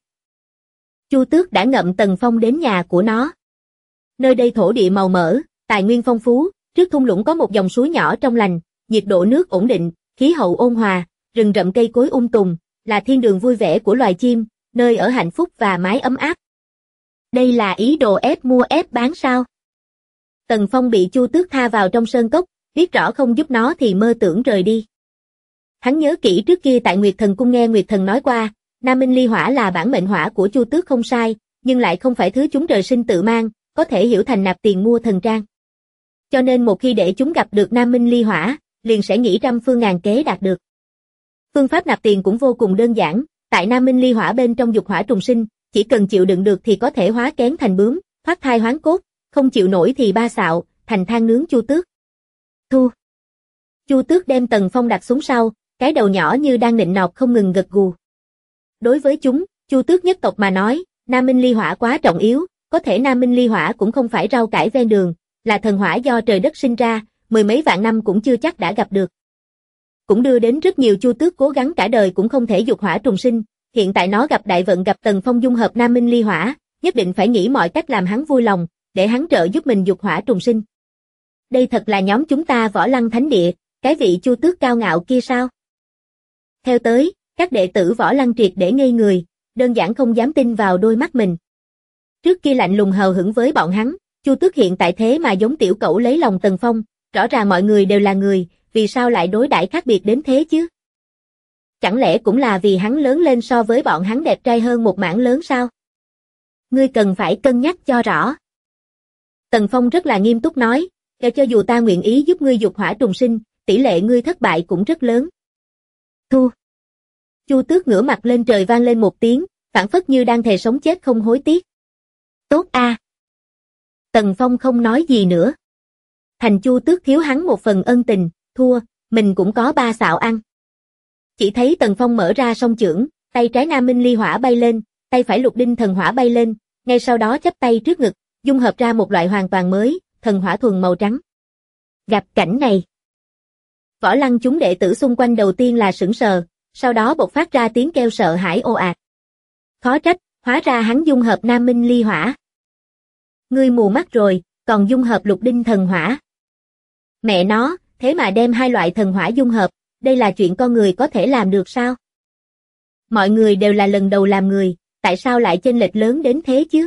Chu Tước đã ngậm Tần Phong đến nhà của nó. Nơi đây thổ địa màu mỡ, tài nguyên phong phú, trước thung lũng có một dòng suối nhỏ trong lành, nhiệt độ nước ổn định, khí hậu ôn hòa, rừng rậm cây cối tùng, là thiên đường vui vẻ của loài chim, nơi ở hạnh phúc và mái ấm áp. Đây là ý đồ ép mua ép bán sao? Tần Phong bị Chu Tước tha vào trong sơn cốc, biết rõ không giúp nó thì mơ tưởng rời đi. Hắn nhớ kỹ trước kia tại Nguyệt Thần Cung nghe Nguyệt Thần nói qua, Nam Minh Ly Hỏa là bản mệnh hỏa của Chu Tước không sai, nhưng lại không phải thứ chúng trời sinh tự mang, có thể hiểu thành nạp tiền mua thần trang. Cho nên một khi để chúng gặp được Nam Minh Ly Hỏa, liền sẽ nghĩ trăm phương ngàn kế đạt được. Phương pháp nạp tiền cũng vô cùng đơn giản, tại Nam Minh Ly Hỏa bên trong dục hỏa trùng sinh, chỉ cần chịu đựng được thì có thể hóa kén thành bướm, thoát thai hoán cốt, không chịu nổi thì ba xạo, thành than nướng Chu Tước. Thu. Chu Tước đem Tần Phong đặt xuống sau, cái đầu nhỏ như đang nịnh nọt không ngừng gật gù. Đối với chúng, Chu Tước nhất tộc mà nói, Nam Minh Ly Hỏa quá trọng yếu, có thể Nam Minh Ly Hỏa cũng không phải rau cải ven đường, là thần hỏa do trời đất sinh ra, mười mấy vạn năm cũng chưa chắc đã gặp được. Cũng đưa đến rất nhiều Chu Tước cố gắng cả đời cũng không thể dục hỏa trùng sinh, hiện tại nó gặp đại vận gặp Tần Phong dung hợp Nam Minh Ly Hỏa, nhất định phải nghĩ mọi cách làm hắn vui lòng, để hắn trợ giúp mình dục hỏa trùng sinh. Đây thật là nhóm chúng ta Võ Lăng Thánh Địa, cái vị Chu Tước cao ngạo kia sao? Theo tới, các đệ tử Võ Lăng triệt để ngây người, đơn giản không dám tin vào đôi mắt mình. Trước kia lạnh lùng hờ hững với bọn hắn, Chu Tước hiện tại thế mà giống tiểu cẩu lấy lòng Tần Phong, rõ ràng mọi người đều là người, vì sao lại đối đãi khác biệt đến thế chứ? Chẳng lẽ cũng là vì hắn lớn lên so với bọn hắn đẹp trai hơn một mảng lớn sao? Ngươi cần phải cân nhắc cho rõ. Tần Phong rất là nghiêm túc nói, cho dù ta nguyện ý giúp ngươi dục hỏa trùng sinh, tỷ lệ ngươi thất bại cũng rất lớn. Thu. Chu Tước ngửa mặt lên trời vang lên một tiếng, phảng phất như đang thề sống chết không hối tiếc. Tốt a. Tần Phong không nói gì nữa. Thành Chu Tước thiếu hắn một phần ân tình, thua, mình cũng có ba xạo ăn. Chỉ thấy Tần Phong mở ra song chưởng, tay trái Nam Minh Ly Hỏa bay lên, tay phải Lục Đinh thần hỏa bay lên, ngay sau đó chắp tay trước ngực, dung hợp ra một loại hoàn toàn mới, thần hỏa thuần màu trắng. Gặp cảnh này, Võ Lăng chúng đệ tử xung quanh đầu tiên là sững sờ, sau đó bộc phát ra tiếng kêu sợ hãi ồ ạt. Khó trách, hóa ra hắn dung hợp Nam Minh Ly Hỏa. Ngươi mù mắt rồi, còn dung hợp Lục Đinh thần hỏa. Mẹ nó, thế mà đem hai loại thần hỏa dung hợp, đây là chuyện con người có thể làm được sao? Mọi người đều là lần đầu làm người, tại sao lại chênh lệch lớn đến thế chứ?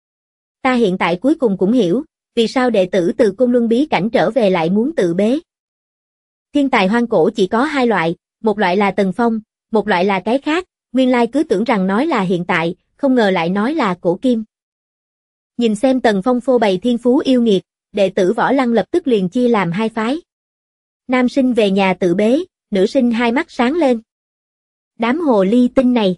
Ta hiện tại cuối cùng cũng hiểu, vì sao đệ tử từ Côn Luân bí cảnh trở về lại muốn tự bế. Thiên tài hoang cổ chỉ có hai loại, một loại là Tần Phong, một loại là cái khác, nguyên lai cứ tưởng rằng nói là hiện tại, không ngờ lại nói là cổ kim. Nhìn xem Tần Phong phô bày thiên phú yêu nghiệt, đệ tử Võ Lăng lập tức liền chia làm hai phái. Nam sinh về nhà tự bế, nữ sinh hai mắt sáng lên. Đám hồ ly tinh này.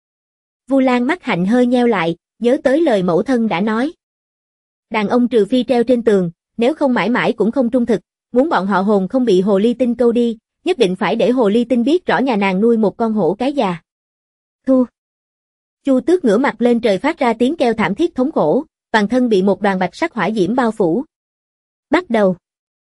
Vu Lan mắt hạnh hơi nheo lại, nhớ tới lời mẫu thân đã nói. Đàn ông trừ phi treo trên tường, nếu không mãi mãi cũng không trung thực, muốn bọn họ hồn không bị hồ ly tinh câu đi, nhất định phải để hồ ly tinh biết rõ nhà nàng nuôi một con hổ cái già. Thu. Chu Tước ngửa mặt lên trời phát ra tiếng kêu thảm thiết thống khổ, toàn thân bị một đoàn bạch sắc hỏa diễm bao phủ. Bắt đầu.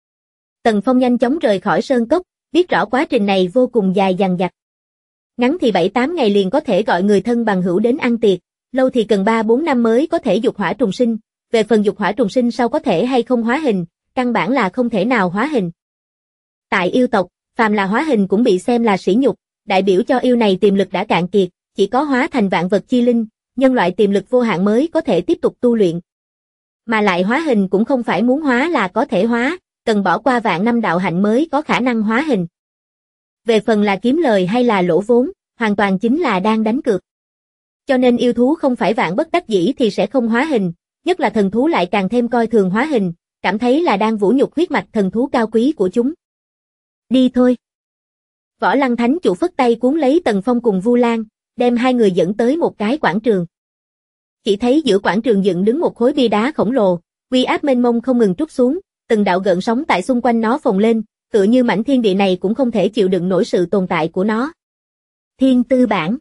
Tần Phong nhanh chóng rời khỏi sơn cốc, biết rõ quá trình này vô cùng dài dằng dặc. Ngắn thì 7-8 ngày liền có thể gọi người thân bằng hữu đến ăn tiệc, lâu thì cần 3-4 năm mới có thể dục hỏa trùng sinh, về phần dục hỏa trùng sinh sau có thể hay không hóa hình, căn bản là không thể nào hóa hình. Tại yêu tộc, phàm là hóa hình cũng bị xem là sỉ nhục, đại biểu cho yêu này tiềm lực đã cạn kiệt, chỉ có hóa thành vạn vật chi linh, nhân loại tiềm lực vô hạn mới có thể tiếp tục tu luyện. Mà lại hóa hình cũng không phải muốn hóa là có thể hóa, cần bỏ qua vạn năm đạo hạnh mới có khả năng hóa hình. Về phần là kiếm lời hay là lỗ vốn, hoàn toàn chính là đang đánh cược. Cho nên yêu thú không phải vạn bất đắc dĩ thì sẽ không hóa hình, nhất là thần thú lại càng thêm coi thường hóa hình, cảm thấy là đang vũ nhục huyết mạch thần thú cao quý của chúng. Đi thôi. Võ Lăng Thánh Chủ phất tay cuốn lấy Tần Phong cùng Vu Lan, đem hai người dẫn tới một cái quảng trường. Chỉ thấy giữa quảng trường dựng đứng một khối bia đá khổng lồ, uy áp mênh mông không ngừng trút xuống, từng đạo gợn sóng tại xung quanh nó phồng lên, tựa như mảnh thiên địa này cũng không thể chịu đựng nổi sự tồn tại của nó. Thiên tư bản.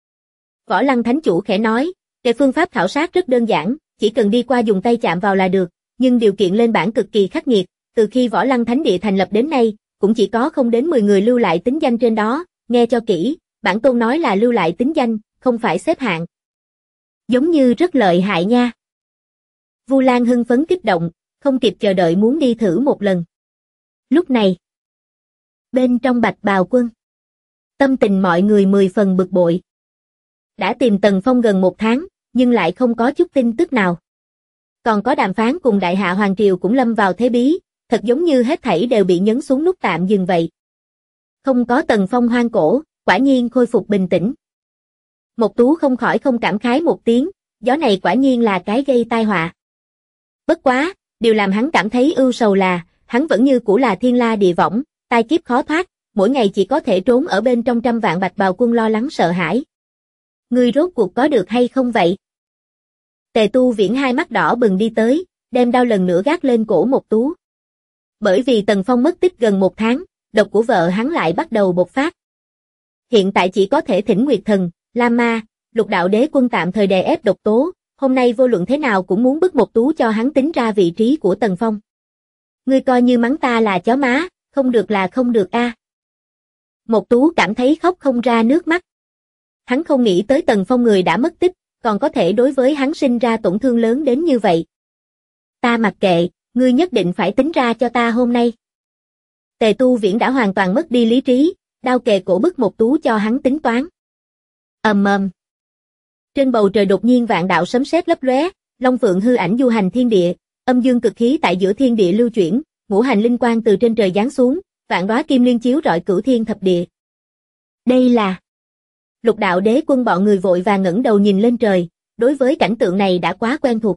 Võ Lăng Thánh Chủ khẽ nói, cái phương pháp khảo sát rất đơn giản, chỉ cần đi qua dùng tay chạm vào là được, nhưng điều kiện lên bảng cực kỳ khắc nghiệt, từ khi Võ Lăng Thánh Địa thành lập đến nay, cũng chỉ có không đến 10 người lưu lại tính danh trên đó, nghe cho kỹ, bản tôn nói là lưu lại tính danh, không phải xếp hạng. Giống như rất lợi hại nha. Vu Lan hưng phấn kích động, không kịp chờ đợi muốn đi thử một lần. Lúc này, bên trong Bạch Bào Quân, tâm tình mọi người 10 phần bực bội. Đã tìm Tần Phong gần 1 tháng, nhưng lại không có chút tin tức nào. Còn có đàm phán cùng Đại Hạ Hoàng Triều cũng lâm vào thế bí, thật giống như hết thảy đều bị nhấn xuống nút tạm dừng vậy. Không có Tần Phong hoang cổ, quả nhiên khôi phục bình tĩnh. Mộc Tú không khỏi không cảm khái một tiếng, gió này quả nhiên là cái gây tai họa. Bất quá, điều làm hắn cảm thấy ưu sầu là, hắn vẫn như cũ là thiên la địa võng, tai kiếp khó thoát, mỗi ngày chỉ có thể trốn ở bên trong trăm vạn Bạch Bào Quân lo lắng sợ hãi. Ngươi rốt cuộc có được hay không vậy? Tề Tu Viễn hai mắt đỏ bừng đi tới, đem đao lần nữa gác lên cổ Mộc Tú. Bởi vì Tần Phong mất tích gần 1 tháng, độc của vợ hắn lại bắt đầu bộc phát. Hiện tại chỉ có thể thỉnh Nguyệt Thần, La Ma, Lục Đạo Đế Quân tạm thời đè ép độc tố, hôm nay vô luận thế nào cũng muốn bức Mộc Tú cho hắn tính ra vị trí của Tần Phong. Ngươi coi như mắng ta là chó má, không được là không được a. Mộc Tú cảm thấy khóc không ra nước mắt. Hắn không nghĩ tới Tần Phong người đã mất tích, còn có thể đối với hắn sinh ra tổn thương lớn đến như vậy. Ta mặc kệ, ngươi nhất định phải tính ra cho ta hôm nay. Tề Tu Viễn đã hoàn toàn mất đi lý trí, đao kề cổ bức Mộc Tú cho hắn tính toán. Ầm ầm. Trên bầu trời đột nhiên vạn đạo sấm sét lấp lóe, long phượng hư ảnh du hành thiên địa, âm dương cực khí tại giữa thiên địa lưu chuyển, ngũ hành linh quang từ trên trời giáng xuống, vạn đóa kim liên chiếu rọi cửu thiên thập địa. Đây là Lục Đạo Đế Quân bọn người vội vàng ngẩng đầu nhìn lên trời, đối với cảnh tượng này đã quá quen thuộc.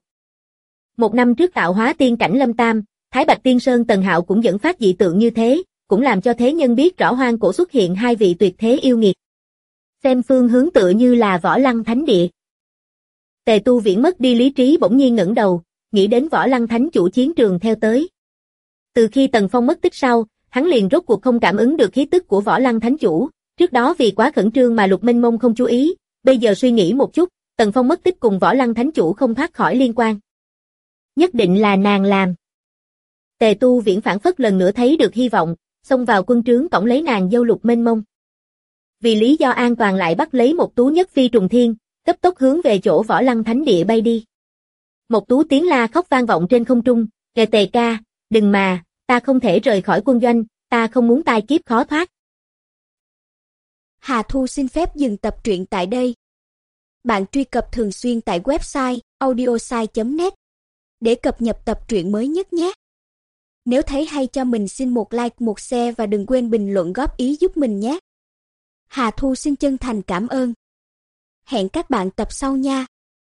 1 năm trước tạo hóa tiên cảnh Lâm Tam, Thái Bạch Tiên Sơn Tần Hạo cũng dẫn phát dị tượng như thế, cũng làm cho thế nhân biết rõ hoang cổ xuất hiện hai vị tuyệt thế yêu nghiệt. Xem phương hướng tựa như là Võ Lăng Thánh Địa. Tề Tu Viễn mất đi lý trí bỗng nhiên ngẩng đầu, nghĩ đến Võ Lăng Thánh Chủ chiến trường theo tới. Từ khi Tần Phong mất tích sau, hắn liền rốt cuộc không cảm ứng được khí tức của Võ Lăng Thánh Chủ, trước đó vì quá khẩn trương mà Lục Minh Mông không chú ý, bây giờ suy nghĩ một chút, Tần Phong mất tích cùng Võ Lăng Thánh Chủ không thoát khỏi liên quan. Nhất định là nàng làm. Tề Tu Viễn phản phất lần nữa thấy được hy vọng, xông vào quân trướng cõng lấy nàng dâu Lục Minh Mông. Vì lý do an toàn lại bắt lấy Mộc Tú nhất phi trùng thiên, cấp tốc hướng về chỗ Võ Lăng Thánh Địa bay đi. Mộc Tú tiếng la khóc vang vọng trên không trung, "Kề Tề ca, đừng mà, ta không thể rời khỏi quân doanh, ta không muốn tai kiếp khó thoát." Hà Thu xin phép dừng tập truyện tại đây. Bạn truy cập thường xuyên tại website audiosai.net để cập nhật tập truyện mới nhất nhé. Nếu thấy hay cho mình xin một like, một share và đừng quên bình luận góp ý giúp mình nhé. Hà Thu xin chân thành cảm ơn. Hẹn các bạn tập sau nha.